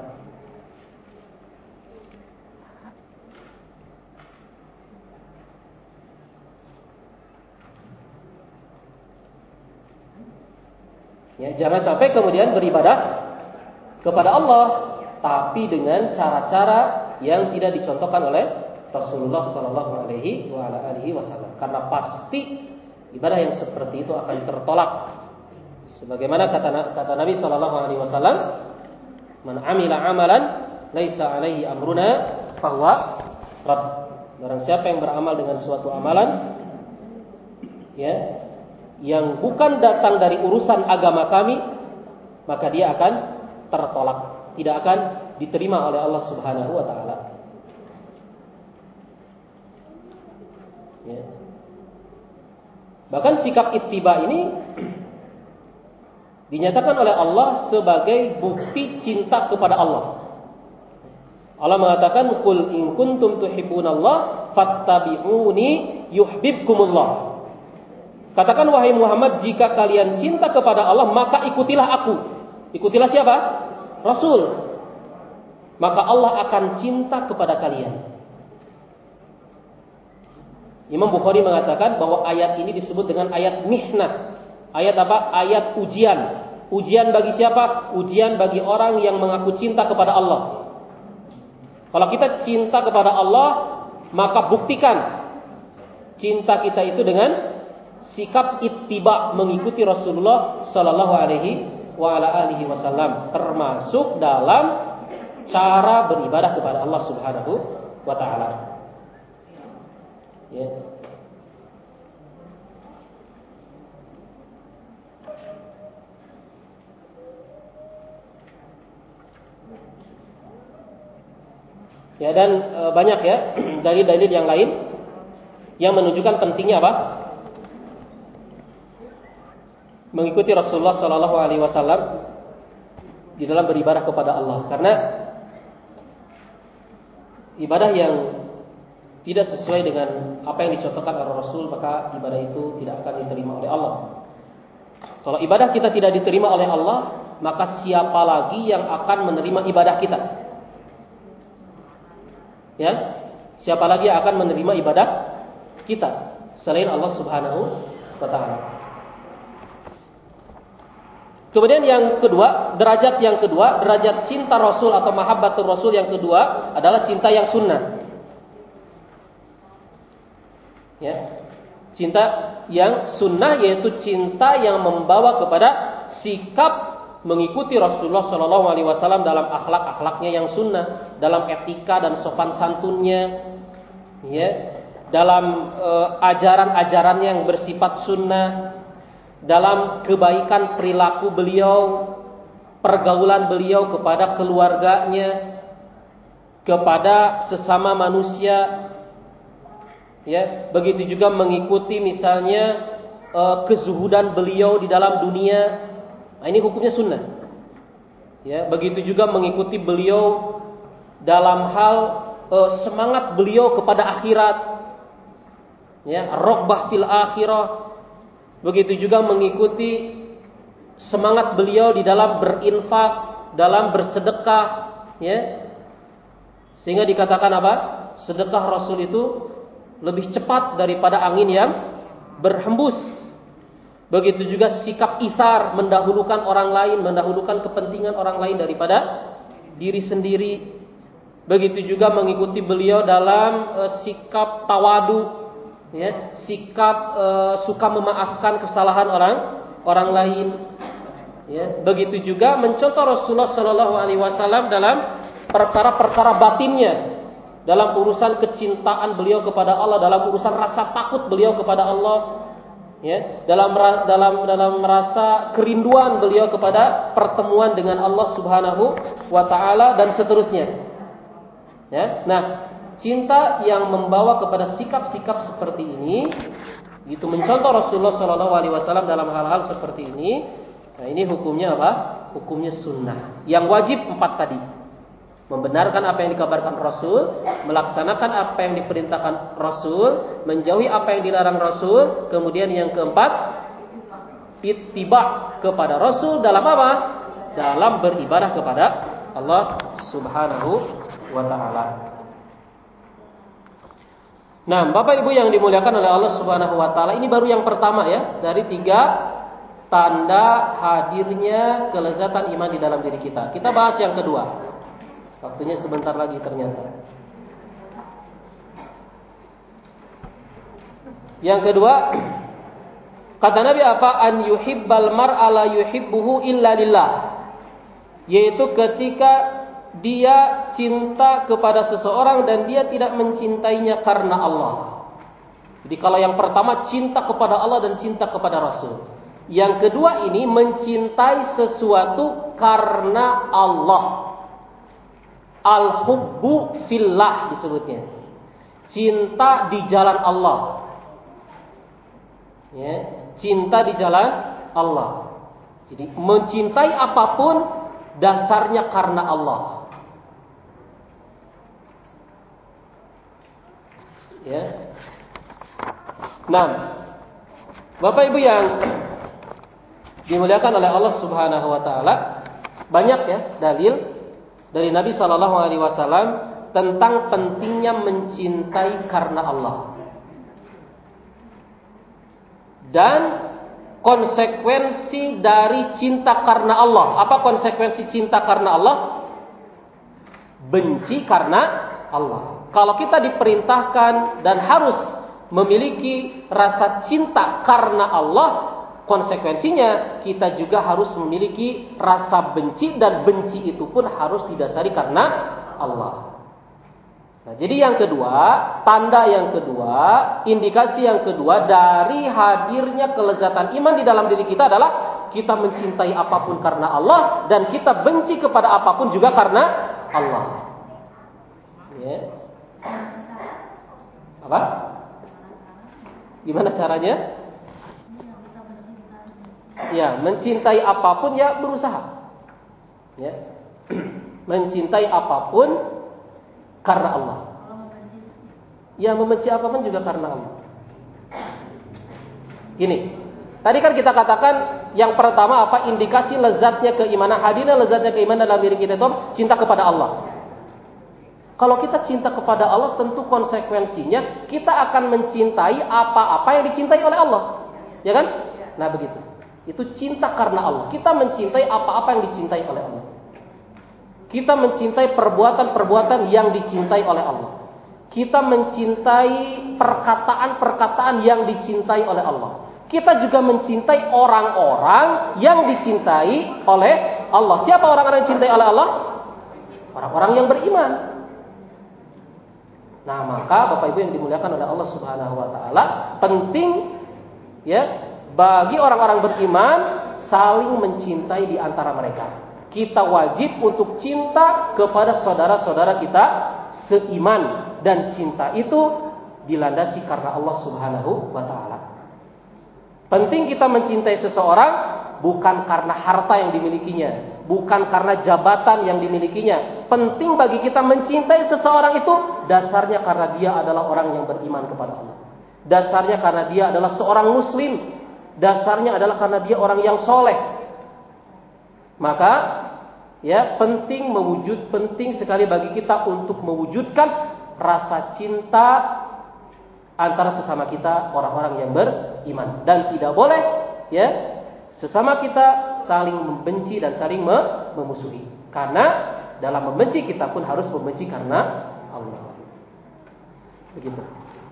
Ya, jangan sampai kemudian beribadah kepada Allah tapi dengan cara-cara yang tidak dicontohkan oleh Rasulullah sallallahu alaihi wa ala alihi wasallam. Karena pasti ibadah yang seperti itu akan tertolak. Sebagaimana kata Nabi sallallahu alaihi wasallam, "Man 'amila 'amalan laisa 'alaihi amruna fahuwa radd." Barang siapa yang beramal dengan suatu amalan ya, yang bukan datang dari urusan agama kami, maka dia akan tertolak, tidak akan diterima oleh Allah Subhanahu wa taala. Ya. Bahkan sikap ittiba ini dinyatakan oleh Allah sebagai bukti cinta kepada Allah. Allah mengatakan, "Qul in kuntum tuhibbunallah fattabi'uni yuhibbukumullah." Katakan wahai Muhammad, jika kalian cinta kepada Allah, maka ikutilah aku. Ikutilah siapa? Rasul. Maka Allah akan cinta kepada kalian. Imam Bukhari mengatakan bahwa ayat ini disebut dengan ayat mihnah. Ayat apa? Ayat ujian. Ujian bagi siapa? Ujian bagi orang yang mengaku cinta kepada Allah. Kalau kita cinta kepada Allah, maka buktikan cinta kita itu dengan sikap ittiba, mengikuti Rasulullah sallallahu alaihi wa ala alihi wasallam, termasuk dalam cara beribadah kepada Allah Subhanahu wa taala. Ya. Ya, dan banyak ya dalil-dalil yang lain yang menunjukkan pentingnya apa? Mengikuti Rasulullah sallallahu alaihi wasallam di dalam beribadah kepada Allah. Karena ibadah yang tidak sesuai dengan apa yang dicontohkan oleh Rasul, maka ibadah itu tidak akan diterima oleh Allah. Kalau ibadah kita tidak diterima oleh Allah, maka siapa lagi yang akan menerima ibadah kita? Ya, siapa lagi yang akan menerima ibadah kita selain Allah Subhanahu wa taala? Kemudian yang kedua, derajat yang kedua, derajat cinta Rasul atau mahabbatur Rasul yang kedua adalah cinta yang sunnah. Ya. Cinta yang sunnah yaitu cinta yang membawa kepada sikap mengikuti Rasulullah SAW dalam akhlak-akhlaknya yang sunnah, dalam etika dan sopan santunnya, ya, dalam ajaran-ajaran yang bersifat sunnah, dalam kebaikan perilaku beliau, pergaulan beliau kepada keluarganya, kepada sesama manusia, ya, begitu juga mengikuti misalnya kezuhudan beliau di dalam dunia. Nah, ini hukumnya sunnah. Ya, begitu juga mengikuti beliau dalam hal semangat beliau kepada akhirat, ya, raghbah fil akhirah. Begitu juga mengikuti semangat beliau di dalam berinfak, dalam bersedekah, ya. Sehingga dikatakan apa? Sedekah Rasul itu lebih cepat daripada angin yang berhembus. Begitu juga sikap itsar, mendahulukan orang lain, mendahulukan kepentingan orang lain daripada diri sendiri. Begitu juga mengikuti beliau dalam sikap tawadu, ya, sikap suka memaafkan kesalahan orang lain. Ya, begitu juga mencontoh Rasulullah Shallallahu Alaihi Wasallam dalam perkara-perkara batinnya, dalam urusan kecintaan beliau kepada Allah, dalam urusan rasa takut beliau kepada Allah, ya, dalam rasa kerinduan beliau kepada pertemuan dengan Allah Subhanahu wa taala dan seterusnya. Ya. Nah, cinta yang membawa kepada sikap-sikap seperti ini, itu mencontoh Rasulullah Shallallahu Alaihi Wasallam dalam hal-hal seperti ini. Nah, ini hukumnya apa? Hukumnya sunnah. Yang wajib 4 tadi: membenarkan apa yang dikabarkan Rasul, melaksanakan apa yang diperintahkan Rasul, menjauhi apa yang dilarang Rasul. Kemudian yang keempat, ittiba kepada Rasul dalam apa? Dalam beribadah kepada Allah Subhanahu wa ta'ala. Nah, Bapak Ibu yang dimuliakan oleh Allah Subhanahu wa ta'ala, ini baru yang pertama ya, dari 3 tanda hadirnya kelezatan iman di dalam diri kita. Kita bahas yang kedua. Waktunya sebentar lagi ternyata. Yang kedua, kata Nabi apa? An yuhibbal mar'a la yuhibbuhu illa lillah. Yaitu ketika dia cinta kepada seseorang dan dia tidak mencintainya karena Allah. Jadi kalau yang pertama cinta kepada Allah dan cinta kepada Rasul. Yang kedua ini mencintai sesuatu karena Allah. Al-hubbu fillah disebutnya. Cinta di jalan Allah. Ya, cinta di jalan Allah. Jadi mencintai apapun dasarnya karena Allah. Ya. Nah, Bapak Ibu yang dimuliakan oleh Allah Subhanahu wa taala, banyak ya dalil dari Nabi sallallahu alaihi wasallam tentang pentingnya mencintai karena Allah. Dan konsekuensi dari cinta karena Allah. Apa konsekuensi cinta karena Allah? Benci karena Allah. Kalau kita diperintahkan dan harus memiliki rasa cinta karena Allah, konsekuensinya kita juga harus memiliki rasa benci, dan benci itu pun harus didasari karena Allah. Nah, jadi yang kedua, tanda yang kedua, indikasi yang kedua dari hadirnya kelezatan iman di dalam diri kita adalah kita mencintai apapun karena Allah, dan kita benci kepada apapun juga karena Allah. Ya. Apa? Gimana caranya? Ya, mencintai apapun ya berusaha. Ya. Mencintai apapun karena Allah. Ya, membenci apapun juga karena Allah. Gini, tadi kan kita katakan yang pertama apa? Indikasi lezatnya keimanan, hadirnya lezatnya keimanan dalam diri kita itu cinta kepada Allah. Kalau kita cinta kepada Allah, tentu konsekuensinya kita akan mencintai apa-apa yang dicintai oleh Allah. Ya kan? Nah, begitu. Itu cinta karena Allah. Kita mencintai apa-apa yang dicintai oleh Allah. Kita mencintai perbuatan-perbuatan yang dicintai oleh Allah. Kita mencintai perkataan-perkataan yang dicintai oleh Allah. Kita juga mencintai orang-orang yang dicintai oleh Allah. Siapa orang-orang yang dicintai oleh Allah? Orang-orang yang beriman. Nah, maka Bapak Ibu yang dimuliakan oleh Allah Subhanahu wa taala, penting ya bagi orang-orang beriman saling mencintai di antara mereka. Kita wajib untuk cinta kepada saudara-saudara kita seiman, dan cinta itu dilandasi karena Allah Subhanahu wa taala. Penting kita mencintai seseorang bukan karena harta yang dimilikinya, bukan karena jabatan yang dimilikinya. Penting bagi kita mencintai seseorang itu dasarnya karena dia adalah orang yang beriman kepada Allah. Dasarnya karena dia adalah seorang muslim. Dasarnya adalah karena dia orang yang soleh. Maka ya penting sekali bagi kita untuk mewujudkan rasa cinta antara sesama kita orang-orang yang beriman, dan tidak boleh ya sesama kita saling membenci dan saling memusuhi. Karena dalam membenci kita pun harus membenci karena Allah. Begitu.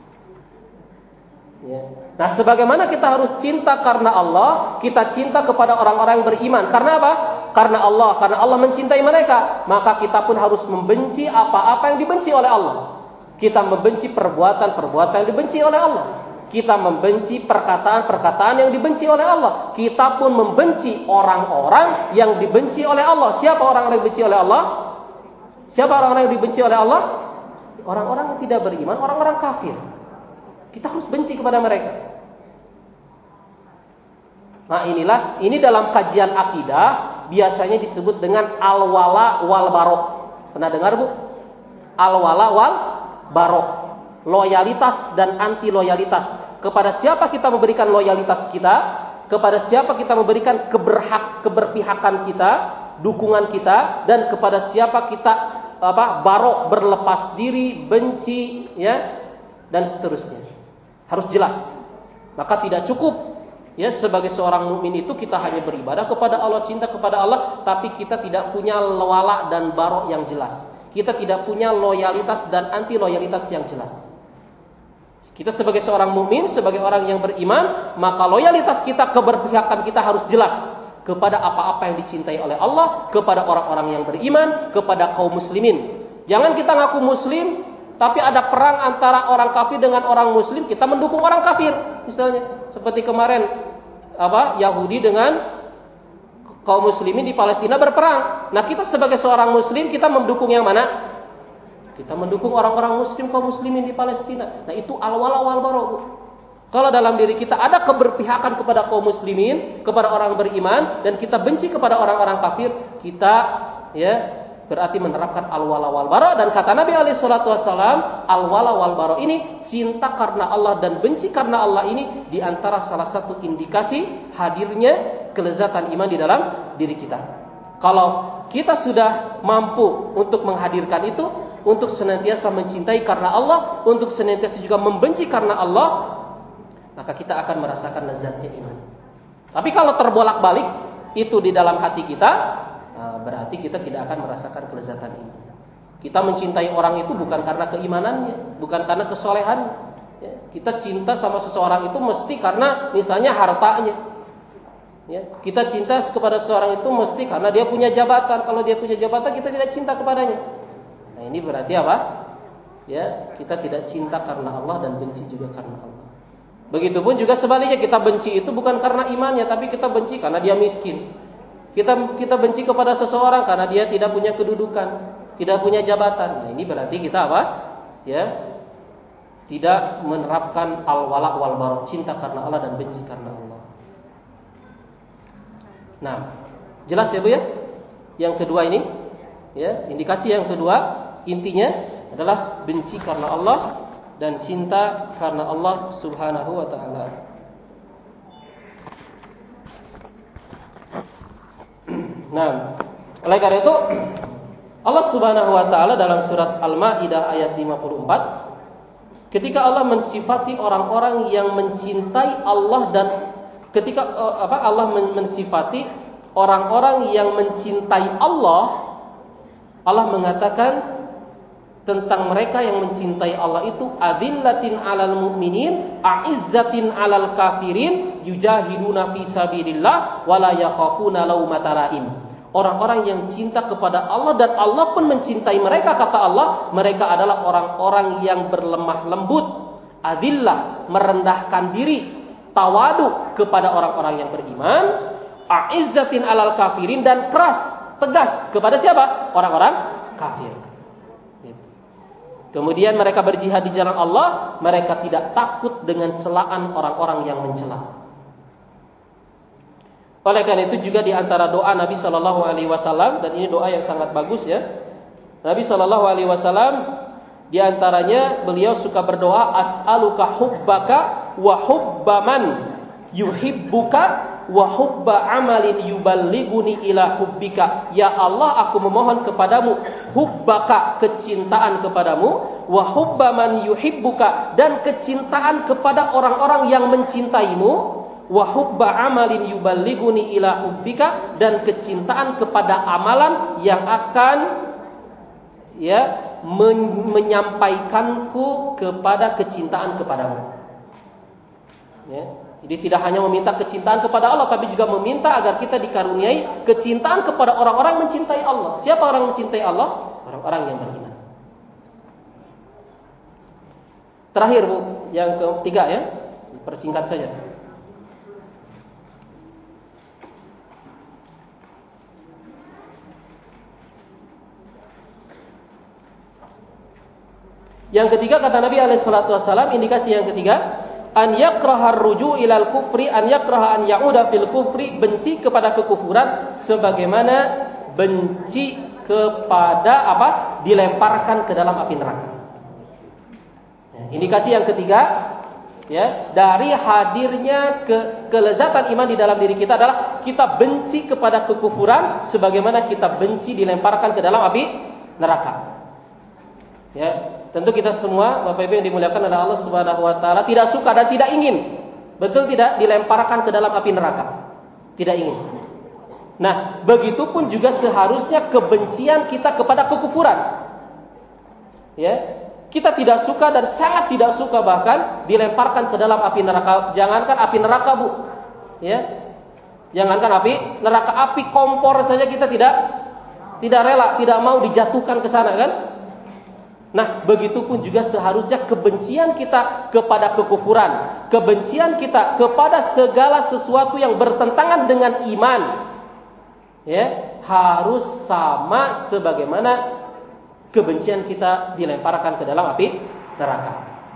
Ya. Nah, sebagaimana kita harus cinta karena Allah, kita cinta kepada orang-orang yang beriman. Karena apa? Karena Allah mencintai mereka. Maka kita pun harus membenci apa-apa yang dibenci oleh Allah. Kita membenci perbuatan-perbuatan yang dibenci oleh Allah. Kita membenci perkataan-perkataan yang dibenci oleh Allah. Kita pun membenci orang-orang yang dibenci oleh Allah. Siapa orang-orang yang dibenci oleh Allah? Siapa orang-orang yang dibenci oleh Allah? Orang-orang yang tidak beriman, orang-orang kafir. Kita harus benci kepada mereka. Nah, ini dalam kajian akidah biasanya disebut dengan al-wala wal barok. Pernah dengar, Bu? Al-wala wal barok. Loyalitas dan anti loyalitas. Kepada siapa kita memberikan loyalitas kita? Kepada siapa kita memberikan keberpihakan kita, dukungan kita, dan kepada siapa kita barok, berlepas diri, benci, ya, dan seterusnya. Harus jelas. Maka tidak cukup ya sebagai seorang mukmin itu kita hanya beribadah kepada Allah, cinta kepada Allah, tapi kita tidak punya wala dan barok yang jelas. Kita tidak punya loyalitas dan anti loyalitas yang jelas. Kita sebagai seorang mukmin, sebagai orang yang beriman, maka loyalitas kita, keberpihakan kita harus jelas kepada apa-apa yang dicintai oleh Allah, kepada orang-orang yang beriman, kepada kaum muslimin. Jangan kita ngaku muslim, tapi ada perang antara orang kafir dengan orang muslim, kita mendukung orang kafir. Misalnya seperti kemarin Yahudi dengan kaum muslimin di Palestina berperang. Nah, kita sebagai seorang muslim, kita mendukung yang mana? Kita mendukung orang-orang muslim, kaum muslimin di Palestina. Nah, itu al-wala wal bara. Kalau dalam diri kita ada keberpihakan kepada kaum muslimin, kepada orang beriman, dan kita benci kepada orang-orang kafir, kita ya berarti menerapkan al-wala wal bara. Dan kata Nabi alaihi salatu wasallam, al-wala wal bara ini cinta karena Allah dan benci karena Allah ini di antara salah satu indikasi hadirnya kelezatan iman di dalam diri kita. Kalau kita sudah mampu untuk menghadirkan itu, untuk senantiasa mencintai karena Allah, untuk senantiasa juga membenci karena Allah, maka kita akan merasakan lezatnya iman. Tapi kalau terbolak-balik itu di dalam hati kita, berarti kita tidak akan merasakan kelezatan iman. Kita mencintai orang itu bukan karena keimanannya, bukan karena kesolehannya, Ya, kita cinta sama seseorang itu mesti karena misalnya hartanya. Ya, kita cinta kepada seseorang itu mesti karena dia punya jabatan. Kalau dia punya jabatan, kita tidak cinta kepadanya. Nah, ini berarti apa? Ya, kita tidak cinta karena Allah dan benci juga karena Allah. Begitupun juga sebaliknya, kita benci itu bukan karena imannya, tapi kita benci karena dia miskin. Kita benci kepada seseorang karena dia tidak punya kedudukan, tidak punya jabatan. Nah, ini berarti kita apa? Ya, tidak menerapkan al-wala wal bara, cinta karena Allah dan benci karena Allah. Nah, jelas ya Bu ya? Yang kedua ini, ya, indikasi yang kedua intinya adalah benci karena Allah dan cinta karena Allah Subhanahu wa taala. Nah, oleh karena itu Allah Subhanahu wa taala dalam surat Al-Maidah ayat 54 ketika Allah mensifati orang-orang yang mencintai Allah dan ketika Allah mensifati orang-orang yang mencintai Allah, Allah mengatakan tentang mereka yang mencintai Allah itu adillatin 'alal mu'minin, a'izzatin 'alal kafirin, yujahiduna fi sabilillah wa la yakhafuna laumata laim. Orang-orang yang cinta kepada Allah dan Allah pun mencintai mereka, kata Allah, mereka adalah orang-orang yang berlemah lembut, adillah, merendahkan diri, tawadu kepada orang-orang yang beriman, a'izzatin 'alal kafirin, dan keras, tegas kepada siapa? Orang-orang kafir. Kemudian mereka berjihad di jalan Allah, mereka tidak takut dengan celaan orang-orang yang mencela. Oleh karena itu juga di antara doa Nabi Shallallahu Alaihi Wasallam, dan ini doa yang sangat bagus ya. Nabi Shallallahu Alaihi Wasallam di antaranya beliau suka berdoa, as'aluka hubbaka wa hubba man yuhibbuka wa hubba amalin yuballighuni ila hubbika. Ya Allah, aku memohon kepadamu hubbaka, kecintaan kepadamu, wa hubba man yuhibbuka, dan kecintaan kepada orang-orang yang mencintaimu, wa hubba amalin yuballighuni ila hubbika, dan kecintaan kepada amalan yang akan menyampaikanku kepada kecintaan kepadamu. Ya. Jadi tidak hanya meminta kecintaan kepada Allah, tapi juga meminta agar kita dikaruniai kecintaan kepada orang-orang yang mencintai Allah. Siapa orang yang mencintai Allah? Orang-orang yang beriman. Terakhir Bu, yang ketiga ya, persingkat saja. Yang ketiga kata Nabi SAW, indikasi yang ketiga, an yakraha ar-ruju' ilal kufri, an yakraha an ya'uda fil kufri, benci kepada kekufuran sebagaimana benci kepada dilemparkan ke dalam api neraka. Indikasi yang ketiga ya, dari hadirnya kelezatan iman di dalam diri kita adalah kita benci kepada kekufuran sebagaimana kita benci dilemparkan ke dalam api neraka. Ya, tentu kita semua Bapak Ibu yang dimuliakan oleh Allah Subhanahu wa taala tidak suka dan tidak ingin, betul tidak, dilemparkan ke dalam api neraka. Tidak ingin. Nah, begitupun juga seharusnya kebencian kita kepada kekufuran. Ya, kita tidak suka dan sangat tidak suka bahkan dilemparkan ke dalam api neraka. Jangankan api neraka, Bu. Ya. Jangankan api neraka, api kompor saja kita tidak rela, tidak mau dijatuhkan ke sana kan? Nah, begitupun juga seharusnya kebencian kita kepada kekufuran, kebencian kita kepada segala sesuatu yang bertentangan dengan iman, ya, harus sama sebagaimana kebencian kita dilemparkan ke dalam api neraka.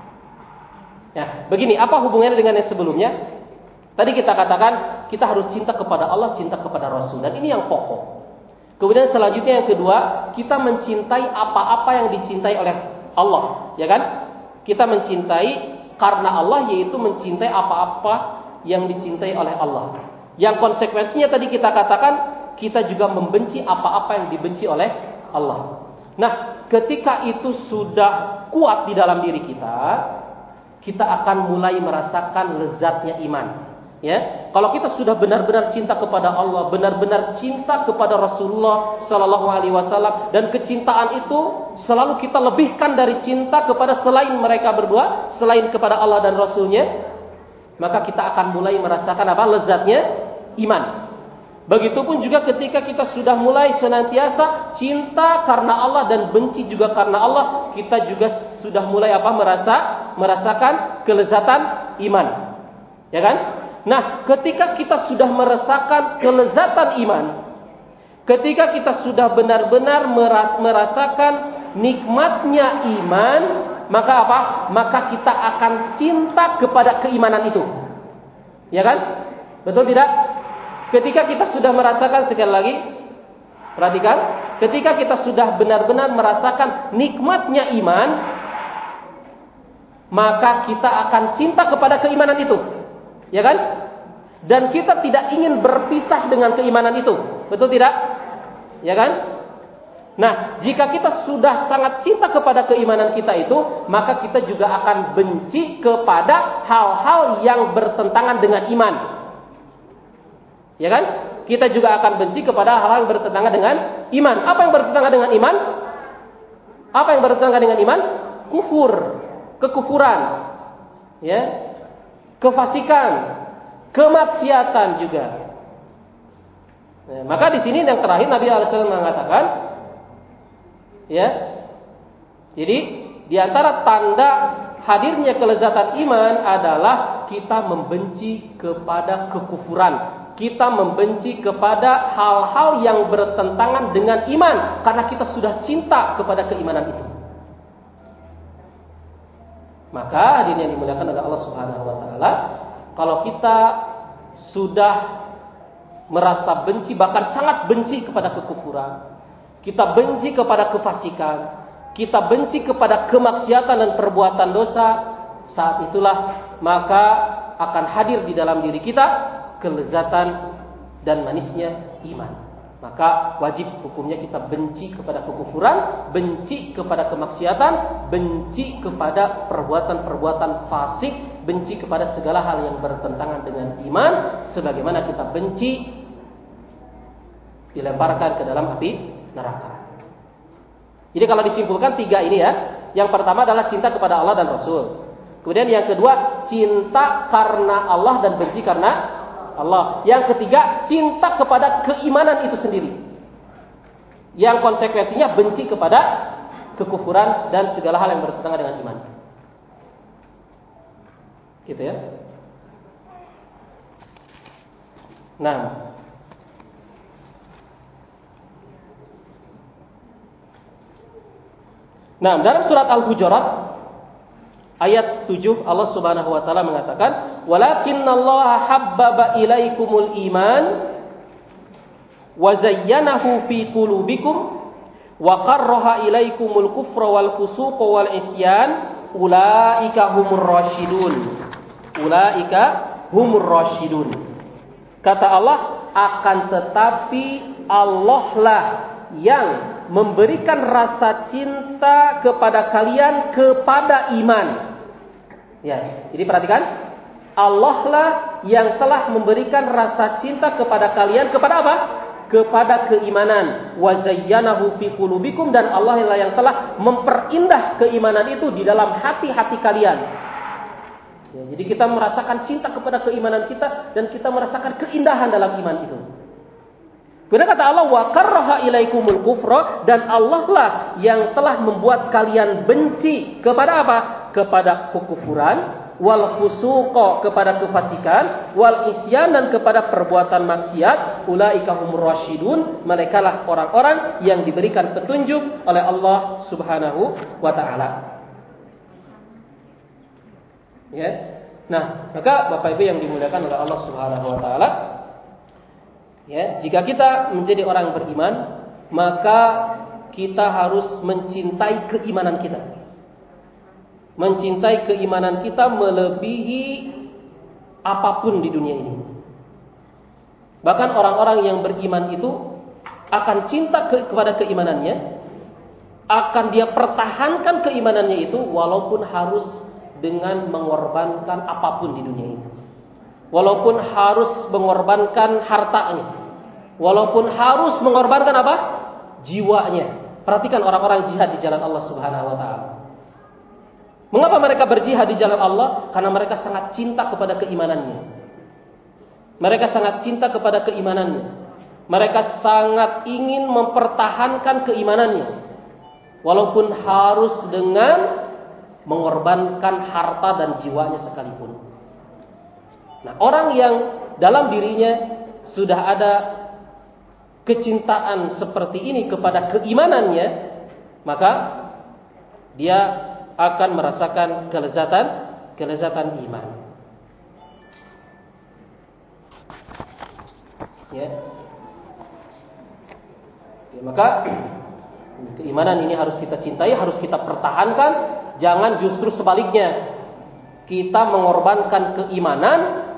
Ya, begini, apa hubungannya dengan yang sebelumnya? Tadi kita katakan kita harus cinta kepada Allah, cinta kepada Rasul, dan ini yang pokok. Kemudian selanjutnya yang kedua, kita mencintai apa-apa yang dicintai oleh Allah, ya kan? Kita mencintai karena Allah, yaitu mencintai apa-apa yang dicintai oleh Allah. Yang konsekuensinya tadi kita katakan, kita juga membenci apa-apa yang dibenci oleh Allah. Nah, ketika itu sudah kuat di dalam diri kita, kita akan mulai merasakan lezatnya iman, ya. Kalau kita sudah benar-benar cinta kepada Allah, benar-benar cinta kepada Rasulullah Sallallahu Alaihi Wasallam, dan kecintaan itu selalu kita lebihkan dari cinta kepada selain mereka berdua, selain kepada Allah dan Rasulnya, maka kita akan mulai merasakan apa? Lezatnya iman. Begitupun juga ketika kita sudah mulai senantiasa cinta karena Allah dan benci juga karena Allah, kita juga sudah mulai apa? Merasakan kelezatan iman. Ya kan? Nah, ketika kita sudah merasakan kelezatan iman, ketika kita sudah benar-benar merasakan nikmatnya iman, maka apa? Maka kita akan cinta kepada keimanan itu. Ya kan? Betul tidak? Ketika kita sudah merasakan, sekali lagi, perhatikan, ketika kita sudah benar-benar merasakan nikmatnya iman, maka kita akan cinta kepada keimanan itu. Ya kan? Dan kita tidak ingin berpisah dengan keimanan itu. Betul tidak? Ya kan? Nah, jika kita sudah sangat cinta kepada keimanan kita itu, maka kita juga akan benci kepada hal-hal yang bertentangan dengan iman. Ya kan? Kita juga akan benci kepada hal-hal yang bertentangan dengan iman. Apa yang bertentangan dengan iman? Apa yang bertentangan dengan iman? Kufur, kekufuran, ya, kefasikan, kemaksiatan juga. Ya, maka di sini yang terakhir Nabi SAW mengatakan, ya, jadi di antara tanda hadirnya kelezatan iman adalah kita membenci kepada kekufuran. Kita membenci kepada hal-hal yang bertentangan dengan iman karena kita sudah cinta kepada keimanan itu. Maka hadirin yang dimuliakan oleh Allah Subhanahu wa taala, kalau kita sudah merasa benci, bahkan sangat benci kepada kekufuran, kita benci kepada kefasikan, kita benci kepada kemaksiatan dan perbuatan dosa, saat itulah maka akan hadir di dalam diri kita kelezatan dan manisnya iman. Maka wajib hukumnya kita benci kepada kekufuran, benci kepada kemaksiatan, benci kepada perbuatan-perbuatan fasik, benci kepada segala hal yang bertentangan dengan iman, sebagaimana kita benci dilemparkan ke dalam api neraka. Jadi kalau disimpulkan tiga ini ya, yang pertama adalah cinta kepada Allah dan Rasul. Kemudian yang kedua, cinta karena Allah dan benci karena Allah. Yang ketiga, cinta kepada keimanan itu sendiri. Yang konsekuensinya benci kepada kekufuran dan segala hal yang bertentangan dengan iman. Gitu ya. Nah, dalam surat Al-Hujurat ayat 7 Allah Subhanahu wa taala mengatakan, "Walakinnallaha habbaba ilaikumul iman wa zayyanahu fi qulubikum wa qarraha ilaikumul kufra wal fusuqa wal isyan ulaika humur rasyidun." Ulaika humur rasyidun. Kata Allah, akan tetapi Allah lah yang memberikan rasa cinta kepada kalian kepada iman. Ya, jadi perhatikan, Allah lah yang telah memberikan rasa cinta kepada kalian kepada apa? Kepada keimanan. Wa zayyanahu fi qulubikum, dan Allah lah yang telah memperindah keimanan itu di dalam hati-hati kalian. Ya, jadi kita merasakan cinta kepada keimanan kita dan kita merasakan keindahan dalam iman itu. Kemudian kata Allah, wa karraha ilaikumul kufra, dan Allah lah yang telah membuat kalian benci kepada apa? Kepada kekufuran, wal fusuqa, kepada kefasikan, wal isyan, dan kepada perbuatan maksiat. Ulaika humur rasyidun, merekalah orang-orang yang diberikan petunjuk oleh Allah Subhanahu wa taala. Ya. Nah, maka Bapak Ibu yang dimuliakan oleh Allah Subhanahu wa taala, ya, jika kita menjadi orang beriman, maka kita harus mencintai keimanan kita. Mencintai keimanan kita melebihi apapun di dunia ini. Bahkan orang-orang yang beriman itu akan cinta kepada keimanannya, akan dia pertahankan keimanannya itu walaupun harus dengan mengorbankan apapun di dunia ini. walaupun harus mengorbankan hartanya, walaupun harus mengorbankan apa? Jiwanya. Perhatikan orang-orang jihad di jalan Allah Subhanahu wa taala. Mengapa mereka berjihad di jalan Allah? Karena mereka sangat cinta kepada keimanannya. Mereka sangat cinta kepada keimanannya. Mereka sangat ingin mempertahankan keimanannya, walaupun harus dengan mengorbankan harta dan jiwanya sekalipun. Nah, orang yang dalam dirinya sudah ada kecintaan seperti ini kepada keimanannya, maka dia akan merasakan kelezatan iman. Ya, maka keimanan ini harus kita cintai, harus kita pertahankan. Jangan justru sebaliknya, kita mengorbankan keimanan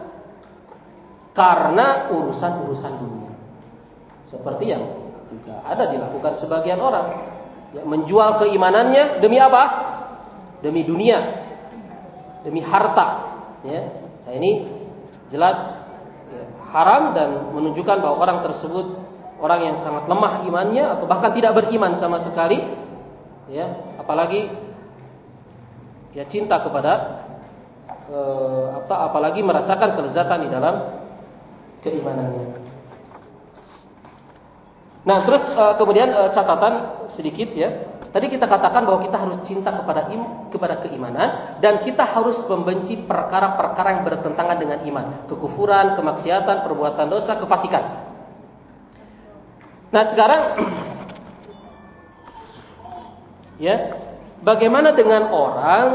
karena urusan-urusan dunia. Seperti yang juga ada dilakukan sebagian orang, ya, menjual keimanannya demi apa? Demi dunia, demi harta. Ya. Nah, ini jelas ya, haram dan menunjukkan bahwa orang tersebut orang yang sangat lemah imannya atau bahkan tidak beriman sama sekali. Ya, apalagi ya cinta kepada apalagi merasakan kelezatan di dalam keimanannya. Nah, terus kemudian catatan sedikit ya. Tadi kita katakan bahwa kita harus cinta kepada keimanan dan kita harus membenci perkara-perkara yang bertentangan dengan iman, kekufuran, kemaksiatan, perbuatan dosa, kefasikan. Nah, sekarang ya, bagaimana dengan orang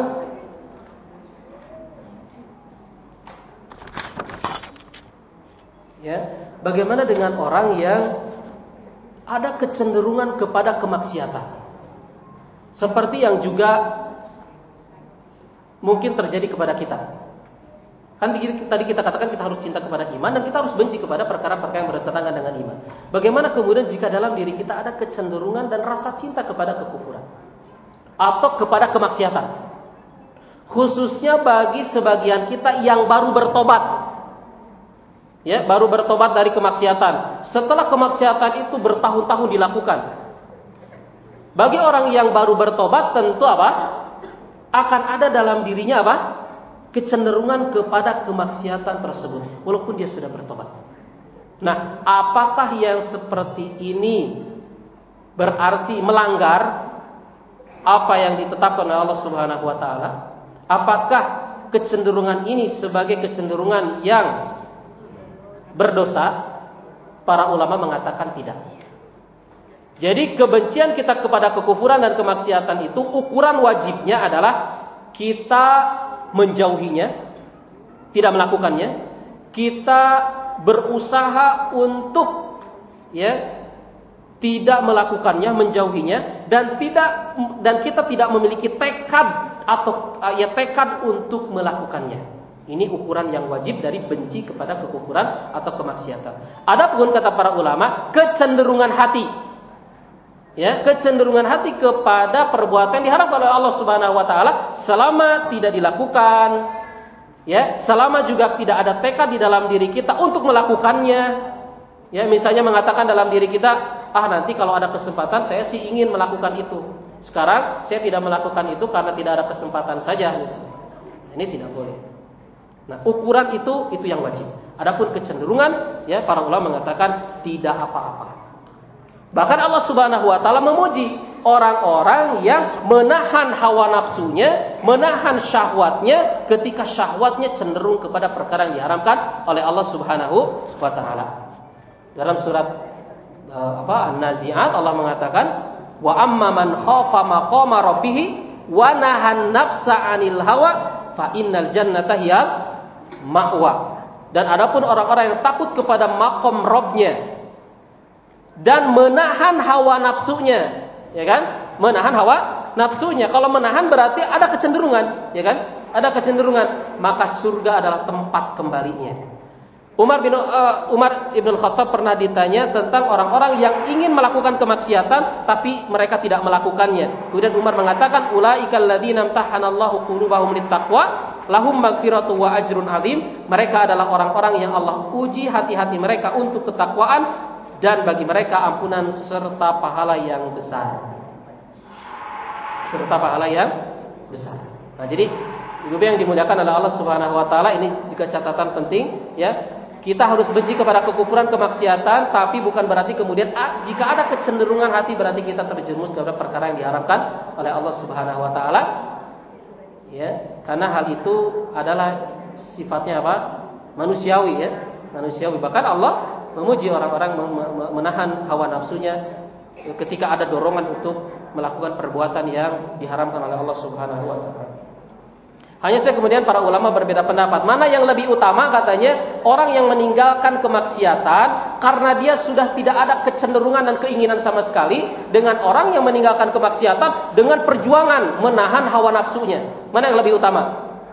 bagaimana dengan orang yang ada kecenderungan kepada kemaksiatan? Seperti yang juga mungkin terjadi kepada kita. Kan tadi kita katakan kita harus cinta kepada iman dan kita harus benci kepada perkara-perkara yang bertentangan dengan iman. Bagaimana kemudian jika dalam diri kita ada kecenderungan dan rasa cinta kepada kekufuran atau kepada kemaksiatan? Khususnya bagi sebagian kita yang baru bertobat. Ya, baru bertobat dari kemaksiatan. Setelah kemaksiatan itu bertahun-tahun dilakukan. Bagi orang yang baru bertobat tentu apa? Akan ada dalam dirinya apa? Kecenderungan kepada kemaksiatan tersebut walaupun dia sudah bertobat. Nah, apakah yang seperti ini berarti melanggar apa yang ditetapkan oleh Allah Subhanahu wa taala? Apakah kecenderungan ini sebagai kecenderungan yang berdosa? Para ulama mengatakan tidak. Jadi kebencian kita kepada kekufuran dan kemaksiatan itu ukuran wajibnya adalah kita menjauhinya, tidak melakukannya. Kita berusaha untuk tidak melakukannya, menjauhinya, dan kita tidak memiliki tekad tekad untuk melakukannya. Ini ukuran yang wajib dari benci kepada kekufuran atau kemaksiatan. Adapun kata para ulama, kecenderungan hati, kecenderungan hati kepada perbuatan diharapkan oleh Allah Subhanahu wa taala selama tidak dilakukan, selama juga tidak ada tekad di dalam diri kita untuk melakukannya. Misalnya mengatakan dalam diri kita, nanti kalau ada kesempatan saya sih ingin melakukan itu. Sekarang saya tidak melakukan itu karena tidak ada kesempatan saja misalnya. Ini tidak boleh. Nah, ukuran itu yang wajib. Adapun kecenderungan, para ulama mengatakan tidak apa-apa. Bahkan Allah Subhanahu wa taala memuji orang-orang yang menahan hawa nafsunya, menahan syahwatnya ketika syahwatnya cenderung kepada perkara yang diharamkan oleh Allah Subhanahu wa taala. Dalam surat An-Nazi'at Allah mengatakan, "Wa amma man khafa maqama rabbih wa nahan nafsa 'anil hawa fa innal jannata hiya ma'wa." Dan adapun orang-orang yang takut kepada maqam Rabb-nya dan menahan hawa nafsunya, menahan hawa nafsunya. Kalau menahan berarti ada kecenderungan, ada kecenderungan, maka surga adalah tempat kembalinya. Umar ibn Khattab pernah ditanya tentang orang-orang yang ingin melakukan kemaksiatan tapi mereka tidak melakukannya. Kemudian Umar mengatakan, ulaikal ladzina imtahanallahu qulubahum littaqwa lahum maghfiratu wa ajrun azim. Mereka adalah orang-orang yang Allah uji hati-hati mereka untuk ketakwaan, dan bagi mereka ampunan serta pahala yang besar. Serta pahala yang besar. Nah, jadi ibu yang dimuliakan oleh Allah Subhanahu wa taala, ini juga catatan penting ya. Kita harus benci kepada kekufuran, kemaksiatan, tapi bukan berarti kemudian jika ada kecenderungan hati berarti kita terjerumus kepada perkara yang diharamkan oleh Allah Subhanahu wa taala. Ya, karena hal itu adalah sifatnya apa? Manusiawi ya, manusiawi. Bahkan Allah memuji orang-orang menahan hawa nafsunya ketika ada dorongan untuk melakukan perbuatan yang diharamkan oleh Allah Subhanahu wa taala. Hanya saja kemudian para ulama berbeda pendapat. Mana yang lebih utama katanya? Orang yang meninggalkan kemaksiatan karena dia sudah tidak ada kecenderungan dan keinginan sama sekali, dengan orang yang meninggalkan kemaksiatan dengan perjuangan menahan hawa nafsunya. Mana yang lebih utama?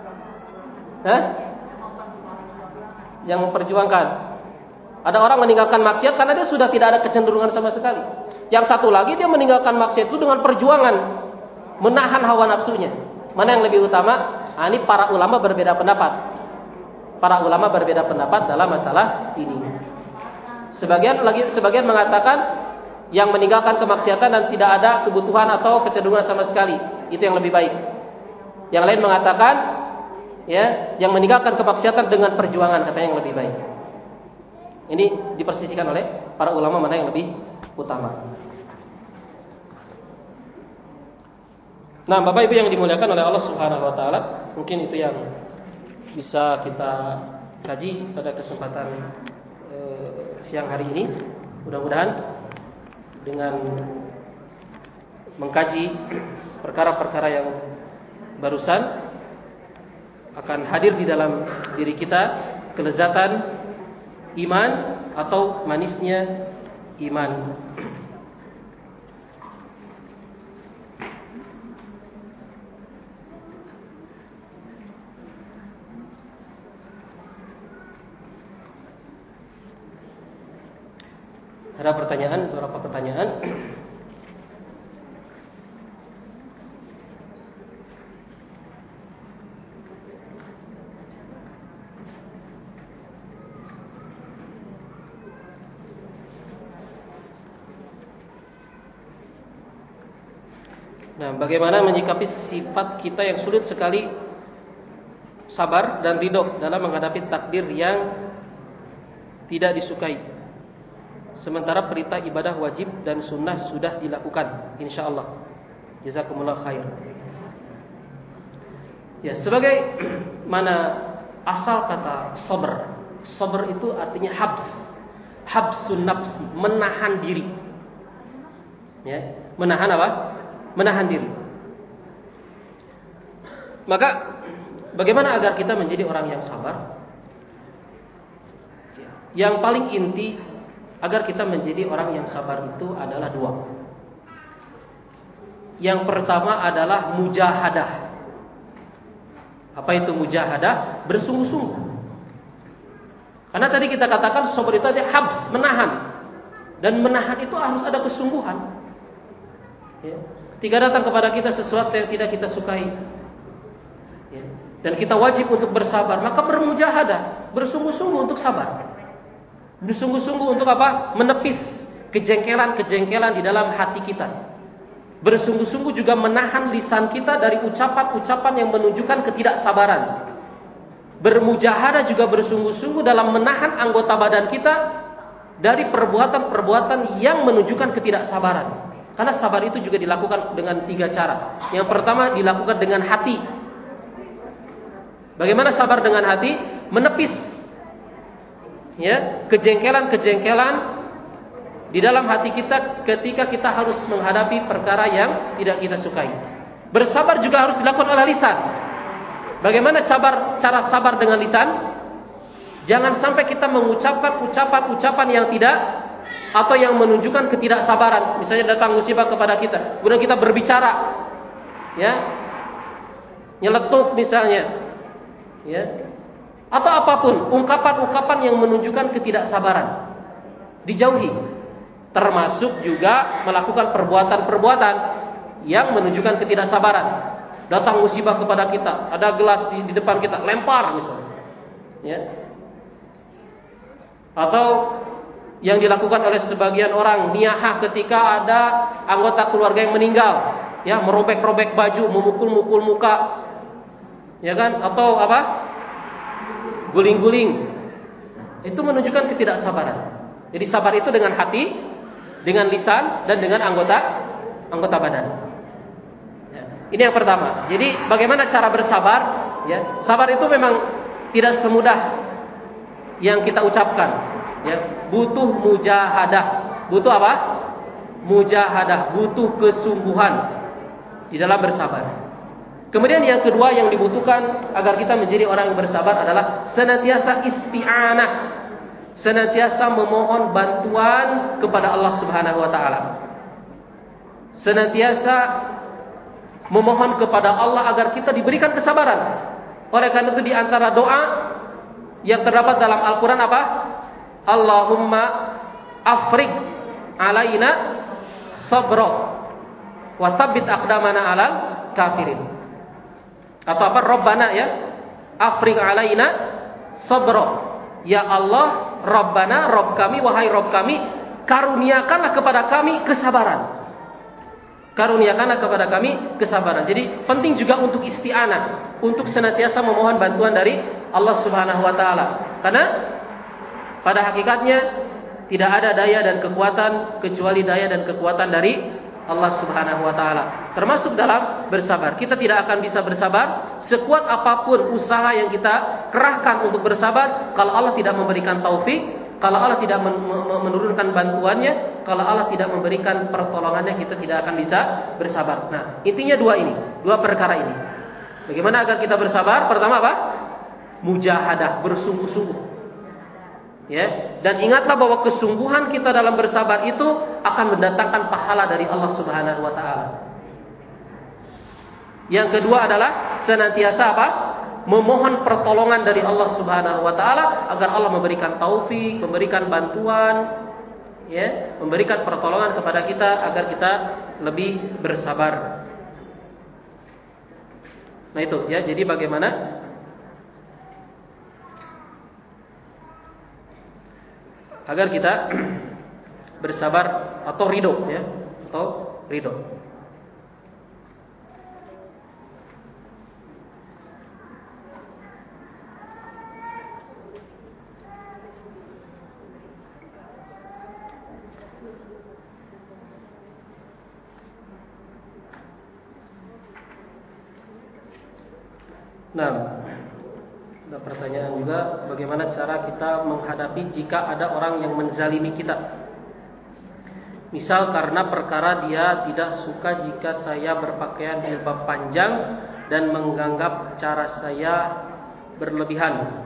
Yang memperjuangkan. Ada orang meninggalkan maksiat karena dia sudah tidak ada kecenderungan sama sekali. Yang satu lagi dia meninggalkan maksiat itu dengan perjuangan menahan hawa nafsunya. Mana yang lebih utama? Ini para ulama berbeda pendapat. Para ulama berbeda pendapat dalam masalah ini. Sebagian mengatakan yang meninggalkan kemaksiatan dan tidak ada kebutuhan atau kecenderungan sama sekali, itu yang lebih baik. Yang lain mengatakan ya, yang meninggalkan kemaksiatan dengan perjuangan, katanya yang lebih baik. Ini dipersisikan oleh para ulama mana yang lebih utama. Nah, Bapak Ibu yang dimuliakan oleh Allah Subhanahu wa taala, mungkin itu yang bisa kita kaji pada kesempatan siang hari ini. Mudah-mudahan dengan mengkaji perkara-perkara yang barusan akan hadir di dalam diri kita kelezatan iman atau manisnya iman. Ada pertanyaan, beberapa pertanyaan. Nah, bagaimana menyikapi sifat kita yang sulit sekali sabar dan ridho dalam menghadapi takdir yang tidak disukai? Sementara perintah ibadah wajib dan sunnah sudah dilakukan, insyaallah. Jazakumullah khair. Ya, sebagai mana asal kata sabar. Sabar itu artinya habsun nafsi, menahan diri. Ya, menahan apa? Menahan diri. Maka bagaimana agar kita menjadi orang yang sabar? Yang paling inti agar kita menjadi orang yang sabar itu adalah dua. Yang pertama adalah mujahadah. Apa itu mujahadah? Bersungguh-sungguh. Karena tadi kita katakan sabar itu ada habs, menahan. Dan menahan itu harus ada kesungguhan. Ya. Ketika datang kepada kita sesuatu yang tidak kita sukai, ya, dan kita wajib untuk bersabar, maka bermujahadah, bersungguh-sungguh untuk sabar. Bersungguh-sungguh untuk apa? Menepis kejengkelan-kejengkelan di dalam hati kita. Bersungguh-sungguh juga menahan lisan kita dari ucapan-ucapan yang menunjukkan ketidaksabaran. Bermujahadah juga bersungguh-sungguh dalam menahan anggota badan kita dari perbuatan-perbuatan yang menunjukkan ketidaksabaran. Karena sabar itu juga dilakukan dengan 3 cara. Yang pertama dilakukan dengan hati. Bagaimana sabar dengan hati? Menepis ya, kejengkelan-kejengkelan di dalam hati kita ketika kita harus menghadapi perkara yang tidak kita sukai. Bersabar juga harus dilakukan oleh lisan. Bagaimana cara sabar dengan lisan? Jangan sampai kita mengucapkan ucapan-ucapan yang tidak atau yang menunjukkan ketidaksabaran. Misalnya datang musibah kepada kita, kemudian kita berbicara, ya, nyeletuk misalnya, ya, atau apapun, ungkapan-ungkapan yang menunjukkan ketidaksabaran dijauhi. Termasuk juga melakukan perbuatan-perbuatan yang menunjukkan ketidaksabaran. Datang musibah kepada kita, ada gelas di depan kita, lempar misalnya. Ya. Atau yang dilakukan oleh sebagian orang niyahah ketika ada anggota keluarga yang meninggal, ya, merobek-robek baju, memukul-mukul muka, ya kan? Atau apa? Guling-guling. Itu menunjukkan ketidaksabaran. Jadi sabar itu dengan hati, dengan lisan, dan dengan anggota badan. Ya. Ini yang pertama. Jadi bagaimana cara bersabar? Ya, sabar itu memang tidak semudah yang kita ucapkan. Ya, butuh mujahadah. Butuh apa? Mujahadah, butuh kesungguhan di dalam bersabar. Kemudian yang kedua yang dibutuhkan agar kita menjadi orang yang bersabar adalah senantiasa isti'anah, senantiasa memohon bantuan kepada Allah Subhanahu wa taala. Senantiasa memohon kepada Allah agar kita diberikan kesabaran. Oleh karena itu di antara doa yang terdapat dalam Al-Qur'an apa? Allahumma afriq alaina sabra wa tsabbit aqdamana 'alal kafirin. Atau apa? Rabbana, ya, afriq alaina sabra. Ya Allah, Rabbana, Rabb kami, wahai Rabb kami, karuniakanlah kepada kami kesabaran. Karuniakanlah kepada kami kesabaran. Jadi penting juga untuk isti'anah, untuk senantiasa memohon bantuan dari Allah Subhanahu wa taala. Karena pada hakikatnya tidak ada daya dan kekuatan kecuali daya dan kekuatan dari Allah Subhanahu wa taala. Termasuk dalam bersabar. Kita tidak akan bisa bersabar sekuat apapun usaha yang kita kerahkan untuk bersabar kalau Allah tidak memberikan taufik, kalau Allah tidak menurunkan bantuannya, kalau Allah tidak memberikan pertolongannya, kita tidak akan bisa bersabar. Nah, intinya dua perkara ini. Bagaimana agar kita bersabar? Pertama apa? Mujahadah, bersungguh-sungguh. Ya, dan ingatlah bahwa kesungguhan kita dalam bersabar itu akan mendatangkan pahala dari Allah Subhanahu wa taala. Yang kedua adalah senantiasa apa? Memohon pertolongan dari Allah Subhanahu wa taala agar Allah memberikan taufik, memberikan bantuan, ya, memberikan pertolongan kepada kita agar kita lebih bersabar. Nah itu, ya, jadi bagaimana agar kita bersabar atau ridho, ya, atau ridho. Nah, ada pertanyaan juga, bagaimana cara kita menghadapi jika ada orang yang menzalimi kita? Misal karena perkara dia tidak suka jika saya berpakaian jilbab panjang dan menganggap cara saya berlebihan.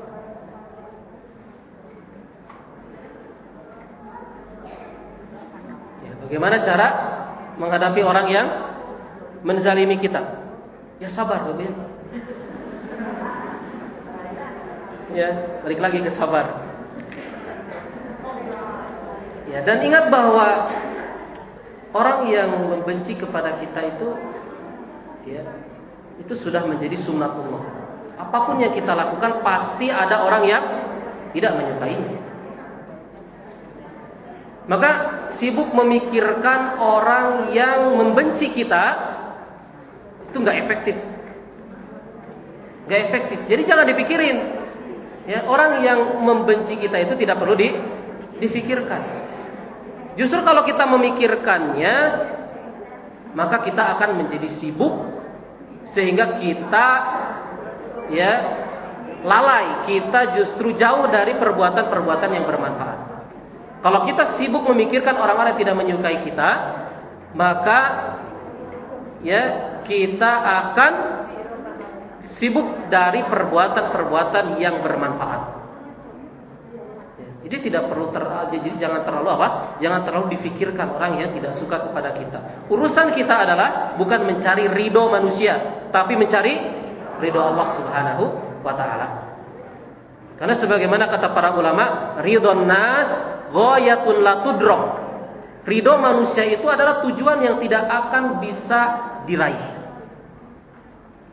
Ya, bagaimana cara menghadapi orang yang menzalimi kita? Ya sabar, ya. Ya, balik lagi ke sabar. Ya, dan ingat bahwa orang yang membenci kepada kita itu, ya, itu sudah menjadi sunnatullah. Apapun yang kita lakukan pasti ada orang yang tidak menyukainya. Maka sibuk memikirkan orang yang membenci kita itu nggak efektif. Nggak efektif. Jadi jangan dipikirin. Ya, orang yang membenci kita itu tidak perlu difikirkan. Justru kalau kita memikirkannya, maka kita akan menjadi sibuk sehingga kita, ya, lalai. Kita justru jauh dari perbuatan-perbuatan yang bermanfaat. Kalau kita sibuk memikirkan orang-orang yang tidak menyukai kita, maka, ya, kita akan sibuk dari perbuatan-perbuatan yang bermanfaat. Jadi tidak perlu jadi jangan terlalu apa? Jangan terlalu difikirkan orang yang tidak suka kepada kita. Urusan kita adalah bukan mencari ridho manusia, tapi mencari ridho Allah Subhanahu wa taala. Karena sebagaimana kata para ulama, ridhon nas ghayatun la tudrak. Ridho manusia itu adalah tujuan yang tidak akan bisa diraih.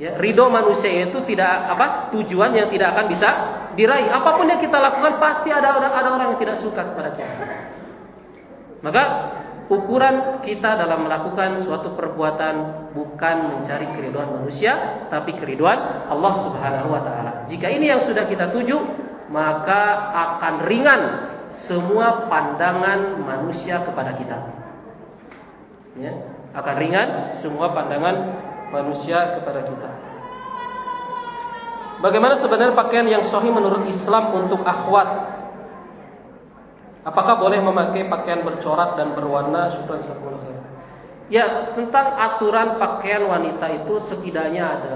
Ya, ridho manusia itu tidak tujuan yang tidak akan bisa diraih. Apapun yang kita lakukan pasti ada orang yang tidak suka kepada kita. Maka ukuran kita dalam melakukan suatu perbuatan bukan mencari keriduan manusia, tapi keriduan Allah Subhanahu wa taala. Jika ini yang sudah kita tuju, maka akan ringan semua pandangan manusia kepada kita. Ya, akan ringan semua pandangan manusia kepada kita. Bagaimana sebenarnya pakaian yang sahih menurut Islam untuk akhwat? Apakah boleh memakai pakaian bercorak dan berwarna? Syukran jazakumullah khair. Ya, tentang aturan pakaian wanita itu setidaknya ada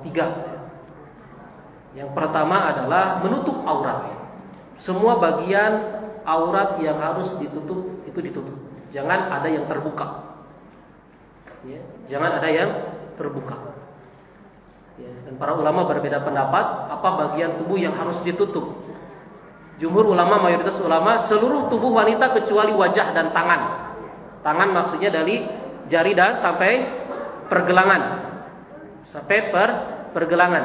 3. Yang pertama adalah menutup aurat. Semua bagian aurat yang harus ditutup itu ditutup. Jangan ada yang terbuka. Ya, jangan ada yang terbuka. Ya, dan para ulama berbeda pendapat apa bagian tubuh yang harus ditutup. Jumhur ulama, mayoritas ulama, seluruh tubuh wanita kecuali wajah dan tangan. Tangan maksudnya dari jari dan sampai pergelangan. Sampai pergelangan.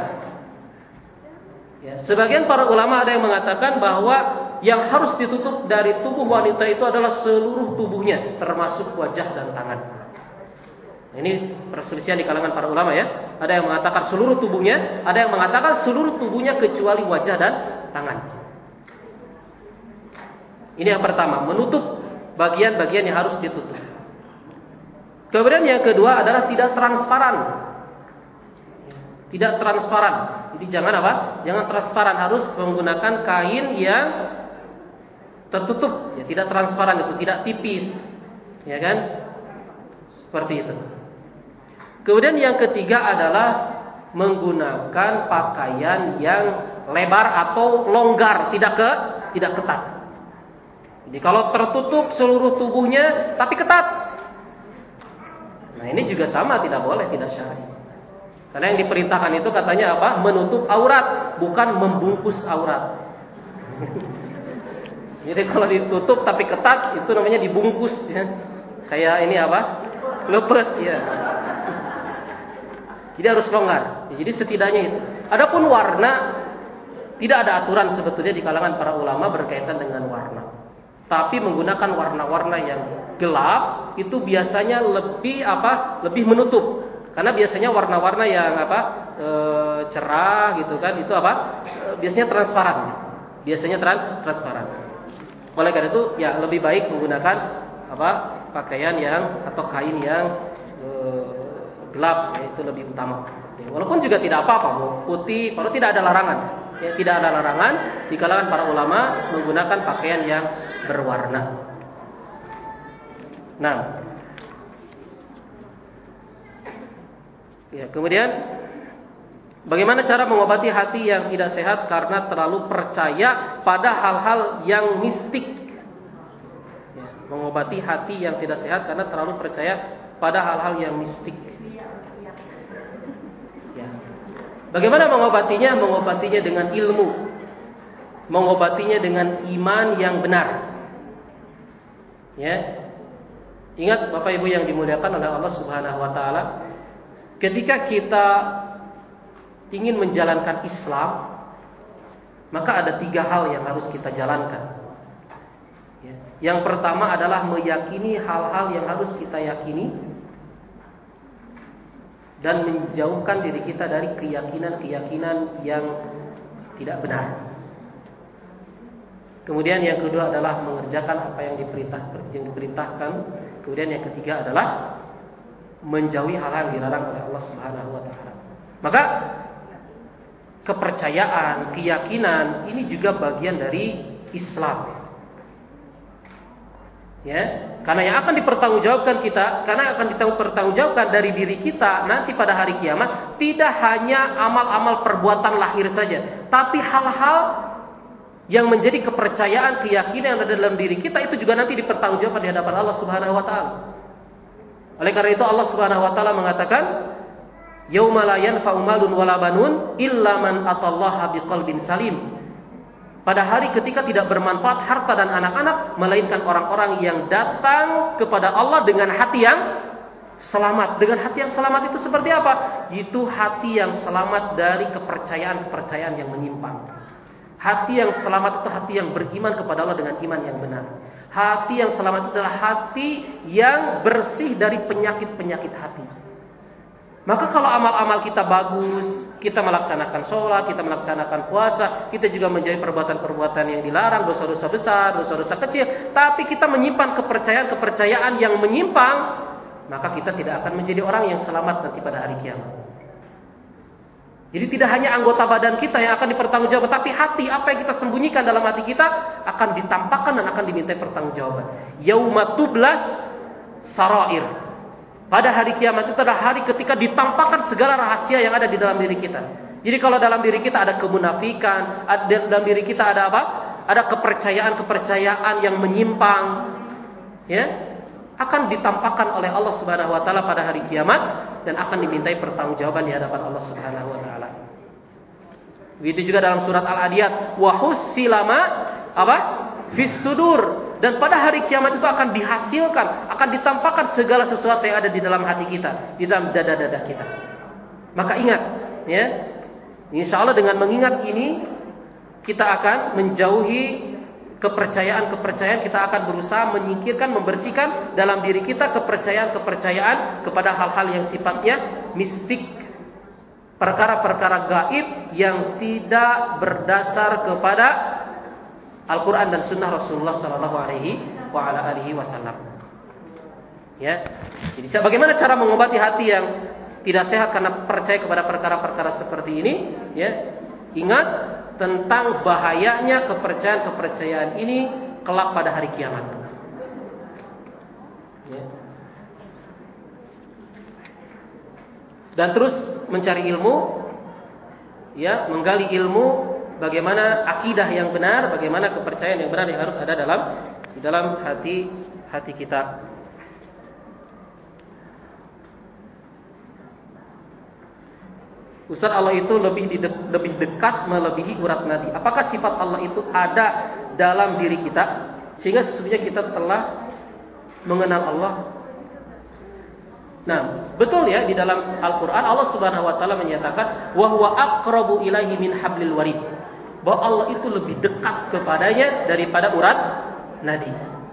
Ya, sebagian para ulama ada yang mengatakan bahwa yang harus ditutup dari tubuh wanita itu adalah seluruh tubuhnya, termasuk wajah dan tangan. Ini perselisihan di kalangan para ulama ya. Ada yang mengatakan seluruh tubuhnya, ada yang mengatakan seluruh tubuhnya kecuali wajah dan tangan. Ini yang pertama, menutup bagian-bagian yang harus ditutup. Kemudian yang kedua adalah tidak transparan. Tidak transparan. Jadi jangan Jangan transparan, harus menggunakan kain yang tertutup, ya, tidak transparan itu, tidak tipis. Ya kan? Seperti itu. Kemudian yang ketiga adalah menggunakan pakaian yang lebar atau longgar, tidak ketat. Jadi kalau tertutup seluruh tubuhnya tapi ketat, nah ini juga sama, tidak boleh, tidak syar'i. Karena yang diperintahkan itu katanya menutup aurat, bukan membungkus aurat. Jadi kalau ditutup tapi ketat itu namanya dibungkus ya. Kayak ini lepet ya. Jadi harus longgar. Jadi setidaknya itu. Adapun warna, tidak ada aturan sebetulnya di kalangan para ulama berkaitan dengan warna. Tapi menggunakan warna-warna yang gelap itu biasanya lebih menutup. Karena biasanya warna-warna yang cerah gitu kan, itu biasanya transparan. Biasanya transparan. Oleh karena itu ya lebih baik menggunakan pakaian yang atau kain yang gelap, ya, itu lebih utama. Ya, walaupun juga tidak apa-apa mau putih, kalau tidak ada larangan. Ya, tidak ada larangan di kalangan para ulama menggunakan pakaian yang berwarna. Nah, ya, kemudian bagaimana cara mengobati hati yang tidak sehat karena terlalu percaya pada hal-hal yang mistik? Ya, mengobati hati yang tidak sehat karena terlalu percaya pada hal-hal yang mistik. Ya. Bagaimana mengobatinya? Mengobatinya dengan ilmu. Mengobatinya dengan iman yang benar. Ya. Ingat Bapak Ibu yang dimuliakan oleh Allah Subhanahu wa taala, ketika kita ingin menjalankan Islam, maka ada 3 hal yang harus kita jalankan. Ya. Yang pertama adalah meyakini hal-hal yang harus kita yakini dan menjauhkan diri kita dari keyakinan-keyakinan yang tidak benar. Kemudian yang kedua adalah mengerjakan apa yang diperintahkan. Kemudian yang ketiga adalah menjauhi hal-hal yang dilarang oleh Allah Subhanahu wa taala. Maka kepercayaan, keyakinan ini juga bagian dari Islam. Ya, karena yang akan dipertanggungjawabkan kita, karena akan dipertanggungjawabkan dari diri kita nanti pada hari kiamat, tidak hanya amal-amal perbuatan lahir saja, tapi hal-hal yang menjadi kepercayaan, keyakinan yang ada dalam diri kita itu juga nanti dipertanggungjawabkan di hadapan Allah Subhanahu wa taala. Oleh karena itu Allah Subhanahu wa taala mengatakan, "Yauma la yanfa'u malun wala banun illa man atallaha biqalbin salim." Pada hari ketika tidak bermanfaat harta dan anak-anak, melainkan orang-orang yang datang kepada Allah dengan hati yang selamat. Dengan hati yang selamat itu seperti apa? Itu hati yang selamat dari kepercayaan-kepercayaan yang menyimpang. Hati yang selamat itu hati yang beriman kepada Allah dengan iman yang benar. Hati yang selamat itu adalah hati yang bersih dari penyakit-penyakit hati. Maka kalau amal-amal kita bagus, kita melaksanakan sholat, kita melaksanakan puasa, kita juga menjauhi perbuatan-perbuatan yang dilarang, dosa-dosa besar, dosa-dosa kecil, tapi kita menyimpan kepercayaan-kepercayaan yang menyimpang, maka kita tidak akan menjadi orang yang selamat nanti pada hari kiamat. Jadi tidak hanya anggota badan kita yang akan dipertanggungjawabkan, tapi hati, apa yang kita sembunyikan dalam hati kita akan ditampakkan dan akan dimintai pertanggungjawaban. Yauma tublas sarair. Pada hari kiamat itu adalah hari ketika ditampakkan segala rahasia yang ada di dalam diri kita. Jadi kalau dalam diri kita ada kemunafikan, dalam diri kita ada apa? Ada kepercayaan-kepercayaan yang menyimpang, ya, akan ditampakkan oleh Allah Subhanahu wa taala pada hari kiamat dan akan dimintai pertanggungjawaban di hadapan Allah Subhanahu wa taala. Begitu juga dalam surat Al-Adiyat, wa hussilama apa? Fis sudur. Dan pada hari kiamat itu akan dihasilkan, akan ditampakkan segala sesuatu yang ada di dalam hati kita, di dalam dada-dada kita. Maka ingat, ya, insya Allah dengan mengingat ini, kita akan menjauhi kepercayaan-kepercayaan, kita akan berusaha menyingkirkan, membersihkan dalam diri kita kepercayaan-kepercayaan kepada hal-hal yang sifatnya mistik, perkara-perkara gaib yang tidak berdasar kepada Al-Quran dan Sunnah Rasulullah Sallallahu Alaihi Wasallam. Ya, jadi bagaimana cara mengobati hati yang tidak sehat karena percaya kepada perkara-perkara seperti ini? Ya, ingat tentang bahayanya kepercayaan-kepercayaan ini kelak pada hari kiamat. Ya. Dan terus mencari ilmu, ya, menggali ilmu. Bagaimana akidah yang benar, bagaimana kepercayaan yang benar yang harus ada di dalam hati kita. Ustaz, Allah itu lebih dekat melebihi urat nadi. Apakah sifat Allah itu ada dalam diri kita sehingga sesungguhnya kita telah mengenal Allah? Nah, betul ya, di dalam Al-Quran Allah Subhanahu wa taala menyatakan wa huwa aqrabu ilaihi min hablil warid. Bahwa Allah itu lebih dekat kepadanya daripada urat nadi.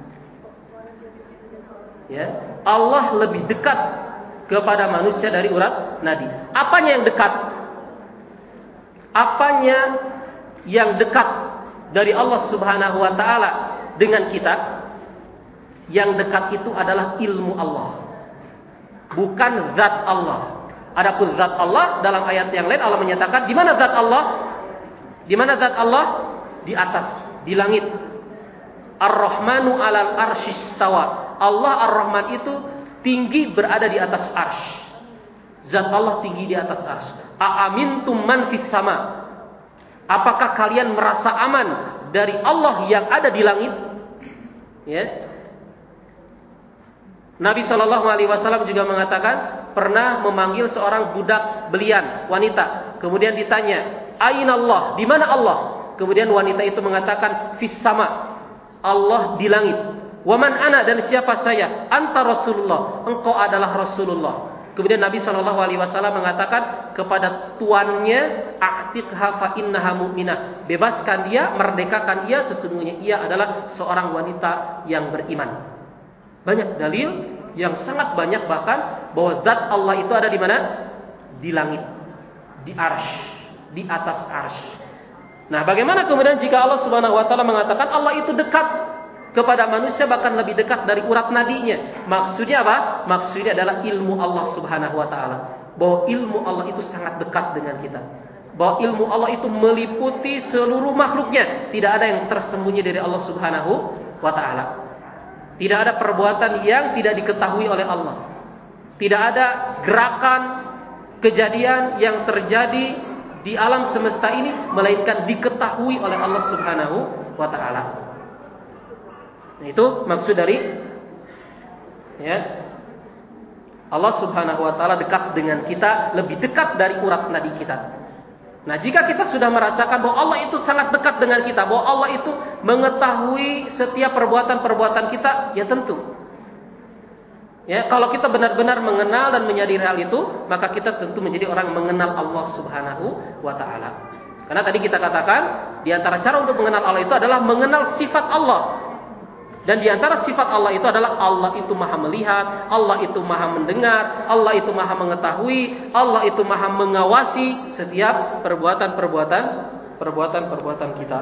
Ya, Allah lebih dekat kepada manusia dari urat nadi. Apanya yang dekat? Apanya yang dekat dari Allah Subhanahu wa taala dengan kita? Yang dekat itu adalah ilmu Allah, bukan zat Allah. Adapun zat Allah dalam ayat yang lain Allah menyatakan di mana zat Allah? Di mana zat Allah? Di atas, di langit. Ar-Rahmanu 'alal arsy istawa. Allah Ar-Rahman itu tinggi berada di atas arsy. Zat Allah tinggi di atas arsy. A'amintum man fis sama. Apakah kalian merasa aman dari Allah yang ada di langit? Ya. Nabi Shallallahu Alaihi Wasallam juga mengatakan pernah memanggil seorang budak belian wanita. Kemudian ditanya, Aina Allah, di mana Allah? Kemudian wanita itu mengatakan fis sama, Allah di langit. Waman ana, dan siapa saya? Anta Rasulullah, engkau adalah Rasulullah. Kemudian Nabi Shallallahu Alaihi Wasallam mengatakan kepada tuannya, a'tiqha fa innaha mu'minah, bebaskan dia, merdekakan ia, sesungguhnya ia adalah seorang wanita yang beriman. Banyak dalil yang sangat banyak bahkan bahwa zat Allah itu ada di mana? Di langit, di arsy, di atas arsy. Nah, bagaimana kemudian jika Allah Subhanahu wa taala mengatakan Allah itu dekat kepada manusia, bahkan lebih dekat dari urat nadinya? Maksudnya apa? Maksudnya adalah ilmu Allah Subhanahu wa taala. Bahwa ilmu Allah itu sangat dekat dengan kita. Bahwa ilmu Allah itu meliputi seluruh makhluknya. Tidak ada yang tersembunyi dari Allah Subhanahu wa taala. Tidak ada perbuatan yang tidak diketahui oleh Allah. Tidak ada gerakan, kejadian yang terjadi di alam semesta ini melainkan diketahui oleh Allah Subhanahu wa taala. Nah, itu maksud dari ya, Allah Subhanahu wa taala dekat dengan kita, lebih dekat dari urat nadi kita. Nah, jika kita sudah merasakan bahwa Allah itu sangat dekat dengan kita, bahwa Allah itu mengetahui setiap perbuatan-perbuatan kita, ya tentu Ya, kalau kita benar-benar mengenal dan menyadari hal itu, maka kita tentu menjadi orang mengenal Allah Subhanahu wa taala. Karena tadi kita katakan, di antara cara untuk mengenal Allah itu adalah mengenal sifat Allah. Dan di antara sifat Allah itu adalah Allah itu Maha melihat, Allah itu Maha mendengar, Allah itu Maha mengetahui, Allah itu Maha mengawasi setiap perbuatan kita.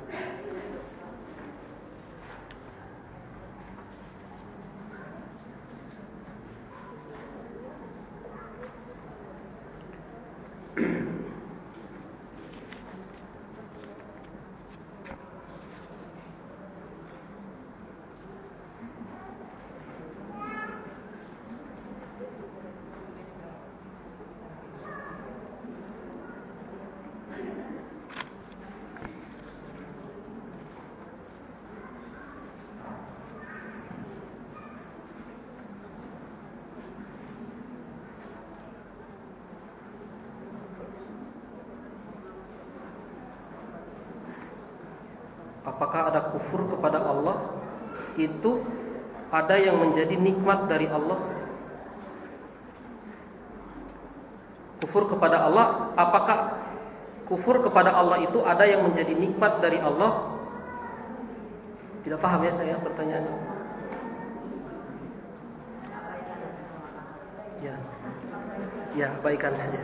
Apakah ada kufur kepada Allah itu ada yang menjadi nikmat dari Allah? Kufur kepada Allah, apakah kufur kepada Allah itu ada yang menjadi nikmat dari Allah? Tidak paham ya saya pertanyaannya. Ya, abaikan saja.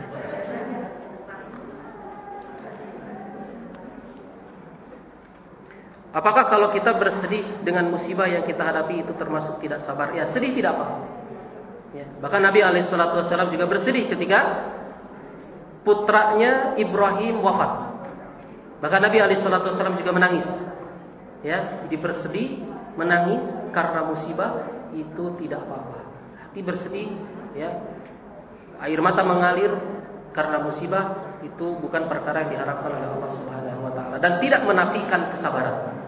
Apakah kalau kita bersedih dengan musibah yang kita hadapi itu termasuk tidak sabar? Ya, sedih tidak apa. Ya, bahkan Nabi SAW juga bersedih ketika putranya Ibrahim wafat. Bahkan Nabi SAW juga menangis. Ya, jadi bersedih, menangis karena musibah itu tidak apa-apa. Hati bersedih, ya, air mata mengalir karena musibah itu bukan perkara yang diharapkan oleh Allah Subhanahu wa taala dan tidak menafikan kesabaran.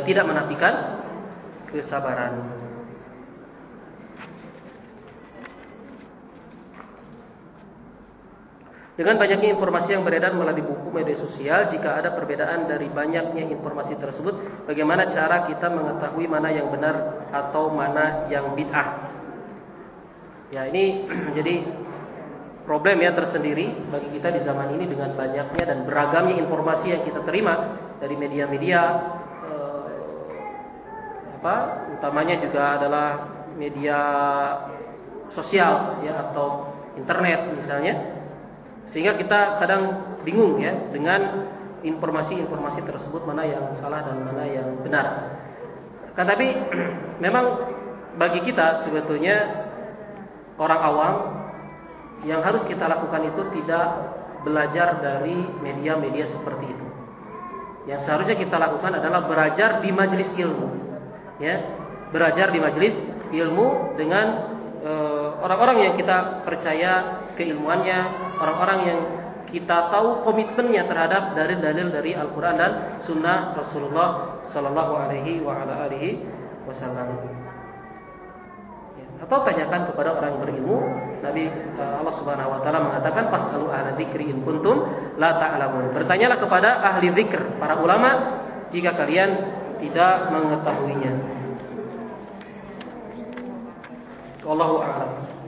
Dengan banyaknya informasi yang beredar melalui buku media sosial, jika ada perbedaan dari banyaknya informasi tersebut, bagaimana cara kita mengetahui mana yang benar atau mana yang bid'ah? Ya, ini menjadi problem ya tersendiri bagi kita di zaman ini dengan banyaknya dan beragamnya informasi yang kita terima dari media-media, utamanya juga adalah media sosial ya atau internet misalnya, sehingga kita kadang bingung ya dengan informasi-informasi tersebut mana yang salah dan mana yang benar. Kan tapi memang bagi kita sebetulnya orang awam yang harus kita lakukan itu tidak belajar dari media-media seperti itu. Yang seharusnya kita lakukan adalah belajar di majelis ilmu. Ya, belajar di majelis ilmu dengan orang-orang yang kita percaya keilmuannya, orang-orang yang kita tahu komitmennya terhadap dalil-dalil dari Al-Quran dan Sunnah Rasulullah Sallallahu Alaihi Wasallam. Atau tanyakan kepada orang yang berilmu. Nabi Allah Subhanahu Wa Taala mengatakan, "Fas'alu ahla dzikri in kuntum la ta'lamun." Bertanyalah kepada ahli zikr, para ulama, jika kalian tidak mengetahuinya. Wallahu a'lam.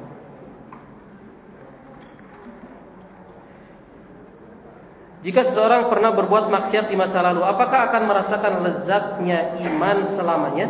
Jika seseorang pernah berbuat maksiat di masa lalu, apakah akan merasakan lezatnya iman selamanya?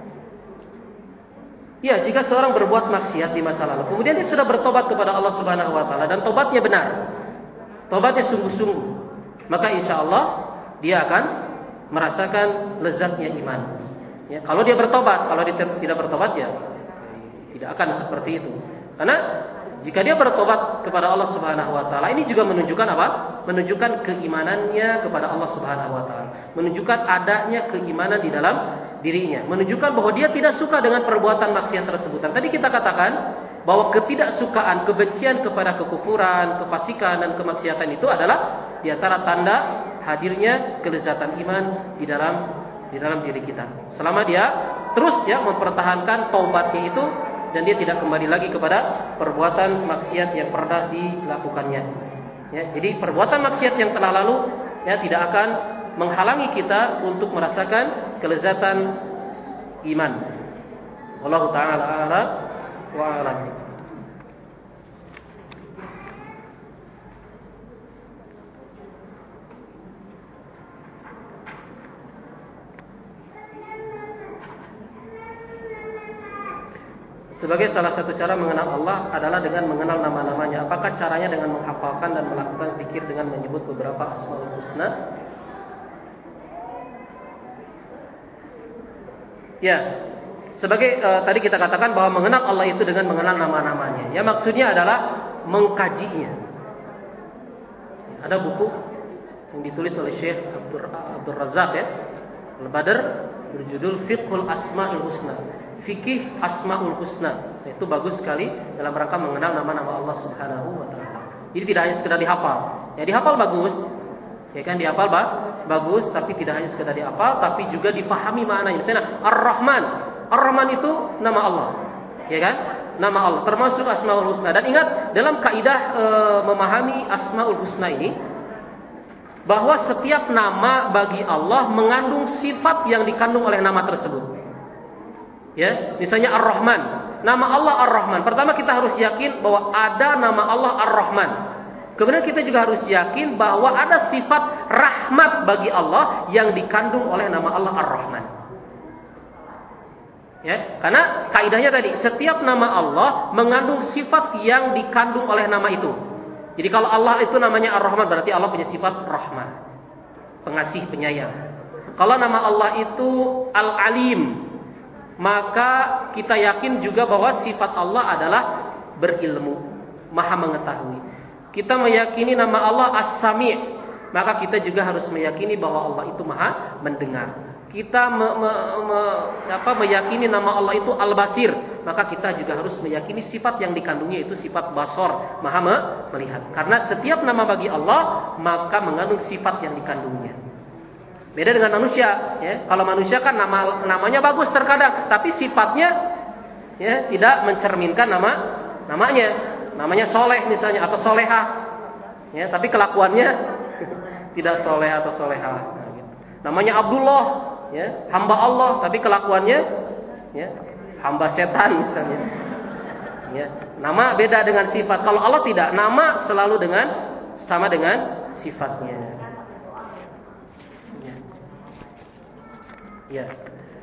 Ya, jika seorang berbuat maksiat di masa lalu, kemudian dia sudah bertobat kepada Allah Subhanahu wa taala dan tobatnya benar, tobatnya sungguh-sungguh, maka insya Allah dia akan merasakan lezatnya iman. Ya, kalau dia bertobat, kalau dia tidak bertobat ya tidak akan seperti itu. Karena jika dia bertobat kepada Allah Subhanahu wa taala, ini juga menunjukkan apa? Menunjukkan keimanannya kepada Allah Subhanahu wa taala, menunjukkan adanya keimanan di dalam dirinya, menunjukkan bahwa dia tidak suka dengan perbuatan maksiat tersebut. Dan tadi kita katakan bahwa ketidaksukaan, kebencian kepada kekufuran, kefasikan dan kemaksiatan itu adalah di antara tanda hadirnya kelezatan iman di dalam diri kita. Selama dia terus ya mempertahankan taubatnya itu dan dia tidak kembali lagi kepada perbuatan maksiat yang pernah dilakukannya. Ya, jadi perbuatan maksiat yang telah lalu ya tidak akan menghalangi kita untuk merasakan kelezatan iman. Wallahu taala a'lam a'lam. Sebagai salah satu cara mengenal Allah adalah dengan mengenal nama-namanya. Apakah caranya dengan menghafalkan dan melakukan zikir dengan menyebut beberapa Asmaul Husna? Ya, sebagai tadi kita katakan bahwa mengenal Allah itu dengan mengenal nama-namanya. Ya, maksudnya adalah mengkajinya. Ada buku yang ditulis oleh Syekh Abdul Razak ya, Al-Badr, berjudul Fiqhul Asmaul Husna. Fikih Asmaul Husna. Itu bagus sekali dalam rangka mengenal nama-nama Allah Subhanahu wa taala. Jadi tidak hanya sekedar dihafal. Ya dihafal bagus. Ya kan dihafal bagus, tapi tidak hanya sekedar dihafal, tapi juga dipahami maknanya. Misalnya Ar-Rahman. Ar-Rahman itu nama Allah. Ya kan? Nama Allah termasuk Asmaul Husna. Dan ingat dalam kaidah memahami Asmaul Husna ini bahwa setiap nama bagi Allah mengandung sifat yang dikandung oleh nama tersebut. Ya, misalnya Ar-Rahman. Nama Allah Ar-Rahman. Pertama kita harus yakin bahwa ada nama Allah Ar-Rahman. Kemudian kita juga harus yakin bahwa ada sifat rahmat bagi Allah yang dikandung oleh nama Allah Ar-Rahman. Ya, karena kaidahnya tadi, setiap nama Allah mengandung sifat yang dikandung oleh nama itu. Jadi kalau Allah itu namanya Ar-Rahman, berarti Allah punya sifat rahmat, pengasih, penyayang. Kalau nama Allah itu Al-Alim, maka kita yakin juga bahwa sifat Allah adalah berilmu, maha mengetahui. Kita meyakini nama Allah As-Sami', maka kita juga harus meyakini bahwa Allah itu maha mendengar. Kita meyakini nama Allah itu Al-Basir, maka kita juga harus meyakini sifat yang dikandungnya itu sifat basor, maha melihat. Karena setiap nama bagi Allah maka mengandung sifat yang dikandungnya. Beda dengan manusia, ya. Kalau manusia kan namanya bagus terkadang, tapi sifatnya ya tidak mencerminkan namanya. Namanya soleh misalnya atau solehah, ya. Tapi kelakuannya tidak soleh atau solehah. Nah, gitu. Namanya Abdullah, ya, hamba Allah, tapi kelakuannya, ya, hamba setan misalnya. Ya. Nama beda dengan sifat. Kalau Allah tidak, nama selalu sama dengan sifatnya. Ya.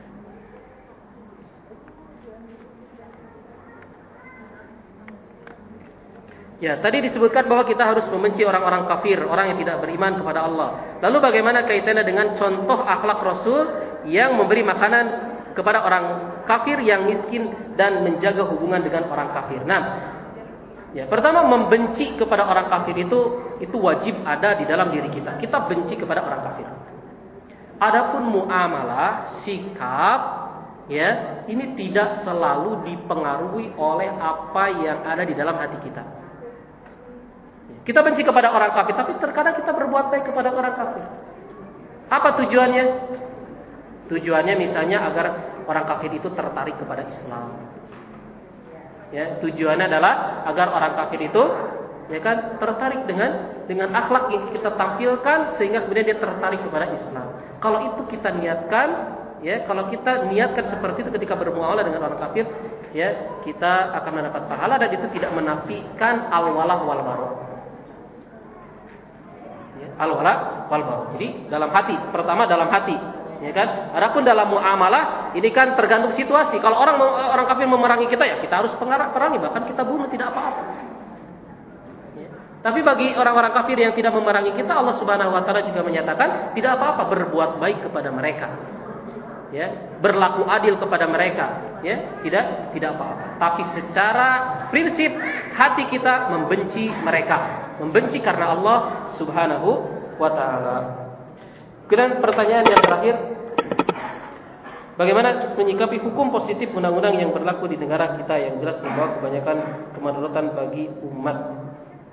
Ya, tadi disebutkan bahwa kita harus membenci orang-orang kafir, orang yang tidak beriman kepada Allah. Lalu bagaimana kaitannya dengan contoh akhlak Rasul yang memberi makanan kepada orang kafir yang miskin dan menjaga hubungan dengan orang kafir? Nah, ya, pertama membenci kepada orang kafir itu wajib ada di dalam diri kita. Kita benci kepada orang kafir. Adapun muamalah, sikap, ya, ini tidak selalu dipengaruhi oleh apa yang ada di dalam hati kita. Kita benci kepada orang kafir, tapi terkadang kita berbuat baik kepada orang kafir. Apa tujuannya? Tujuannya misalnya agar orang kafir itu tertarik kepada Islam. Ya, tujuannya adalah agar orang kafir itu, ya kan, tertarik dengan akhlak yang kita tampilkan sehingga kemudian dia tertarik kepada Islam. Kalau itu kita niatkan, ya, kalau kita niatkan seperti itu ketika bermuamalah dengan orang kafir, ya, kita akan mendapat pahala dan itu tidak menafikan al-walah wal bara'. Ya, al-walah wal bara'. Jadi dalam hati, pertama dalam hati, ya kan? Adapun dalam muamalah ini kan tergantung situasi. Kalau orang kafir memerangi kita, ya kita harus perangi, bahkan kita bunuh, tidak apa-apa. Tapi bagi orang-orang kafir yang tidak memerangi kita, Allah Subhanahu wa taala juga menyatakan tidak apa-apa berbuat baik kepada mereka. Ya, berlaku adil kepada mereka, ya, tidak apa-apa. Tapi secara prinsip hati kita membenci mereka, membenci karena Allah Subhanahu wa taala. Kemudian pertanyaan yang terakhir, bagaimana menyikapi hukum positif undang-undang yang berlaku di negara kita yang jelas membawa kebanyakan kemudaratan bagi umat?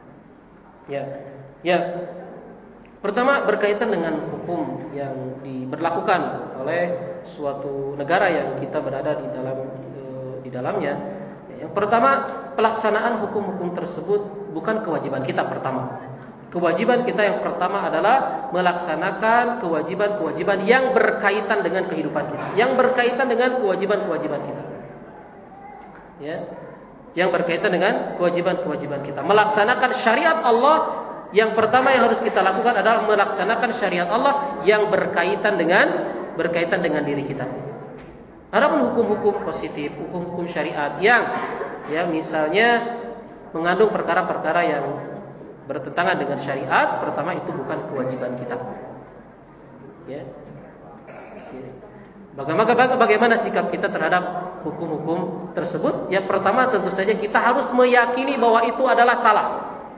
Ya. Pertama berkaitan dengan hukum yang diberlakukan oleh suatu negara yang kita berada di dalamnya. Yang pertama, pelaksanaan hukum-hukum tersebut bukan kewajiban kita pertama. Kewajiban kita yang pertama adalah melaksanakan kewajiban-kewajiban yang berkaitan dengan kehidupan kita, yang berkaitan dengan kewajiban-kewajiban kita. Ya. yang berkaitan dengan kewajiban-kewajiban kita. Melaksanakan syariat Allah, yang pertama yang harus kita lakukan adalah melaksanakan syariat Allah yang berkaitan dengan diri kita. Adapun hukum-hukum positif, hukum-hukum syariat yang misalnya mengandung perkara-perkara yang bertentangan dengan syariat, pertama itu bukan kewajiban kita. Ya. Bagaimana sikap kita terhadap hukum-hukum tersebut? Yang pertama tentu saja kita harus meyakini bahwa itu adalah salah.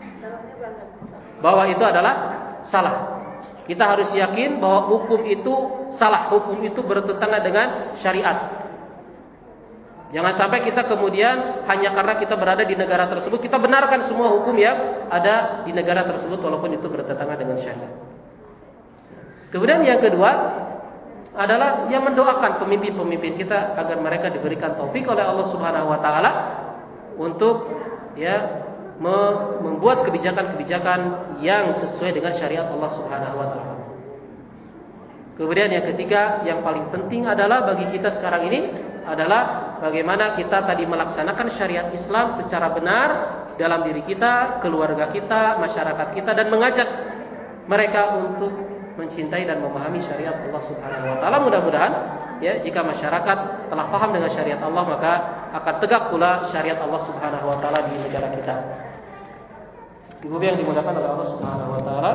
Kita harus yakin bahwa hukum itu salah, hukum itu bertentangan dengan syariat. Jangan sampai kita kemudian hanya karena kita berada di negara tersebut, kita benarkan semua hukum yang ada di negara tersebut walaupun itu bertentangan dengan syariat. Kemudian yang kedua adalah yang mendoakan pemimpin-pemimpin kita agar mereka diberikan taufik oleh Allah Subhanahu wa taala untuk membuat kebijakan-kebijakan yang sesuai dengan syariat Allah Subhanahu wa taala. Kemudian yang ketiga, yang paling penting adalah bagi kita sekarang ini adalah bagaimana kita tadi melaksanakan syariat Islam secara benar dalam diri kita, keluarga kita, masyarakat kita, dan mengajak mereka untuk mencintai dan memahami syariat Allah Subhanahu wa taala. Mudah-mudahan jika masyarakat telah paham dengan syariat Allah, maka akan tegak pula syariat Allah Subhanahu wa taala di negara kita. Ibu yang dimuliakan oleh Allah Subhanahu wa taala,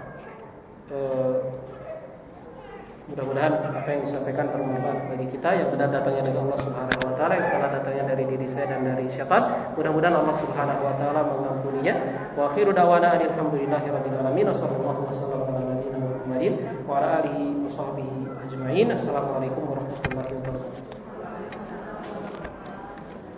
mudah-mudahan apa yang disampaikan bermanfaat bagi kita, yang benar datangnya dari Allah Subhanahu wa taala, yang salah datangnya dari diri saya dan dari syaitan. Mudah-mudahan Allah Subhanahu wa taala mengampuninya. Wa akhiru da'wana alhamdulillahirabbil alamin. Wassallallahu wasallam ala nabiyyina Muhammadin wa ala alihi washabbihi ajmain. Assalamualaikum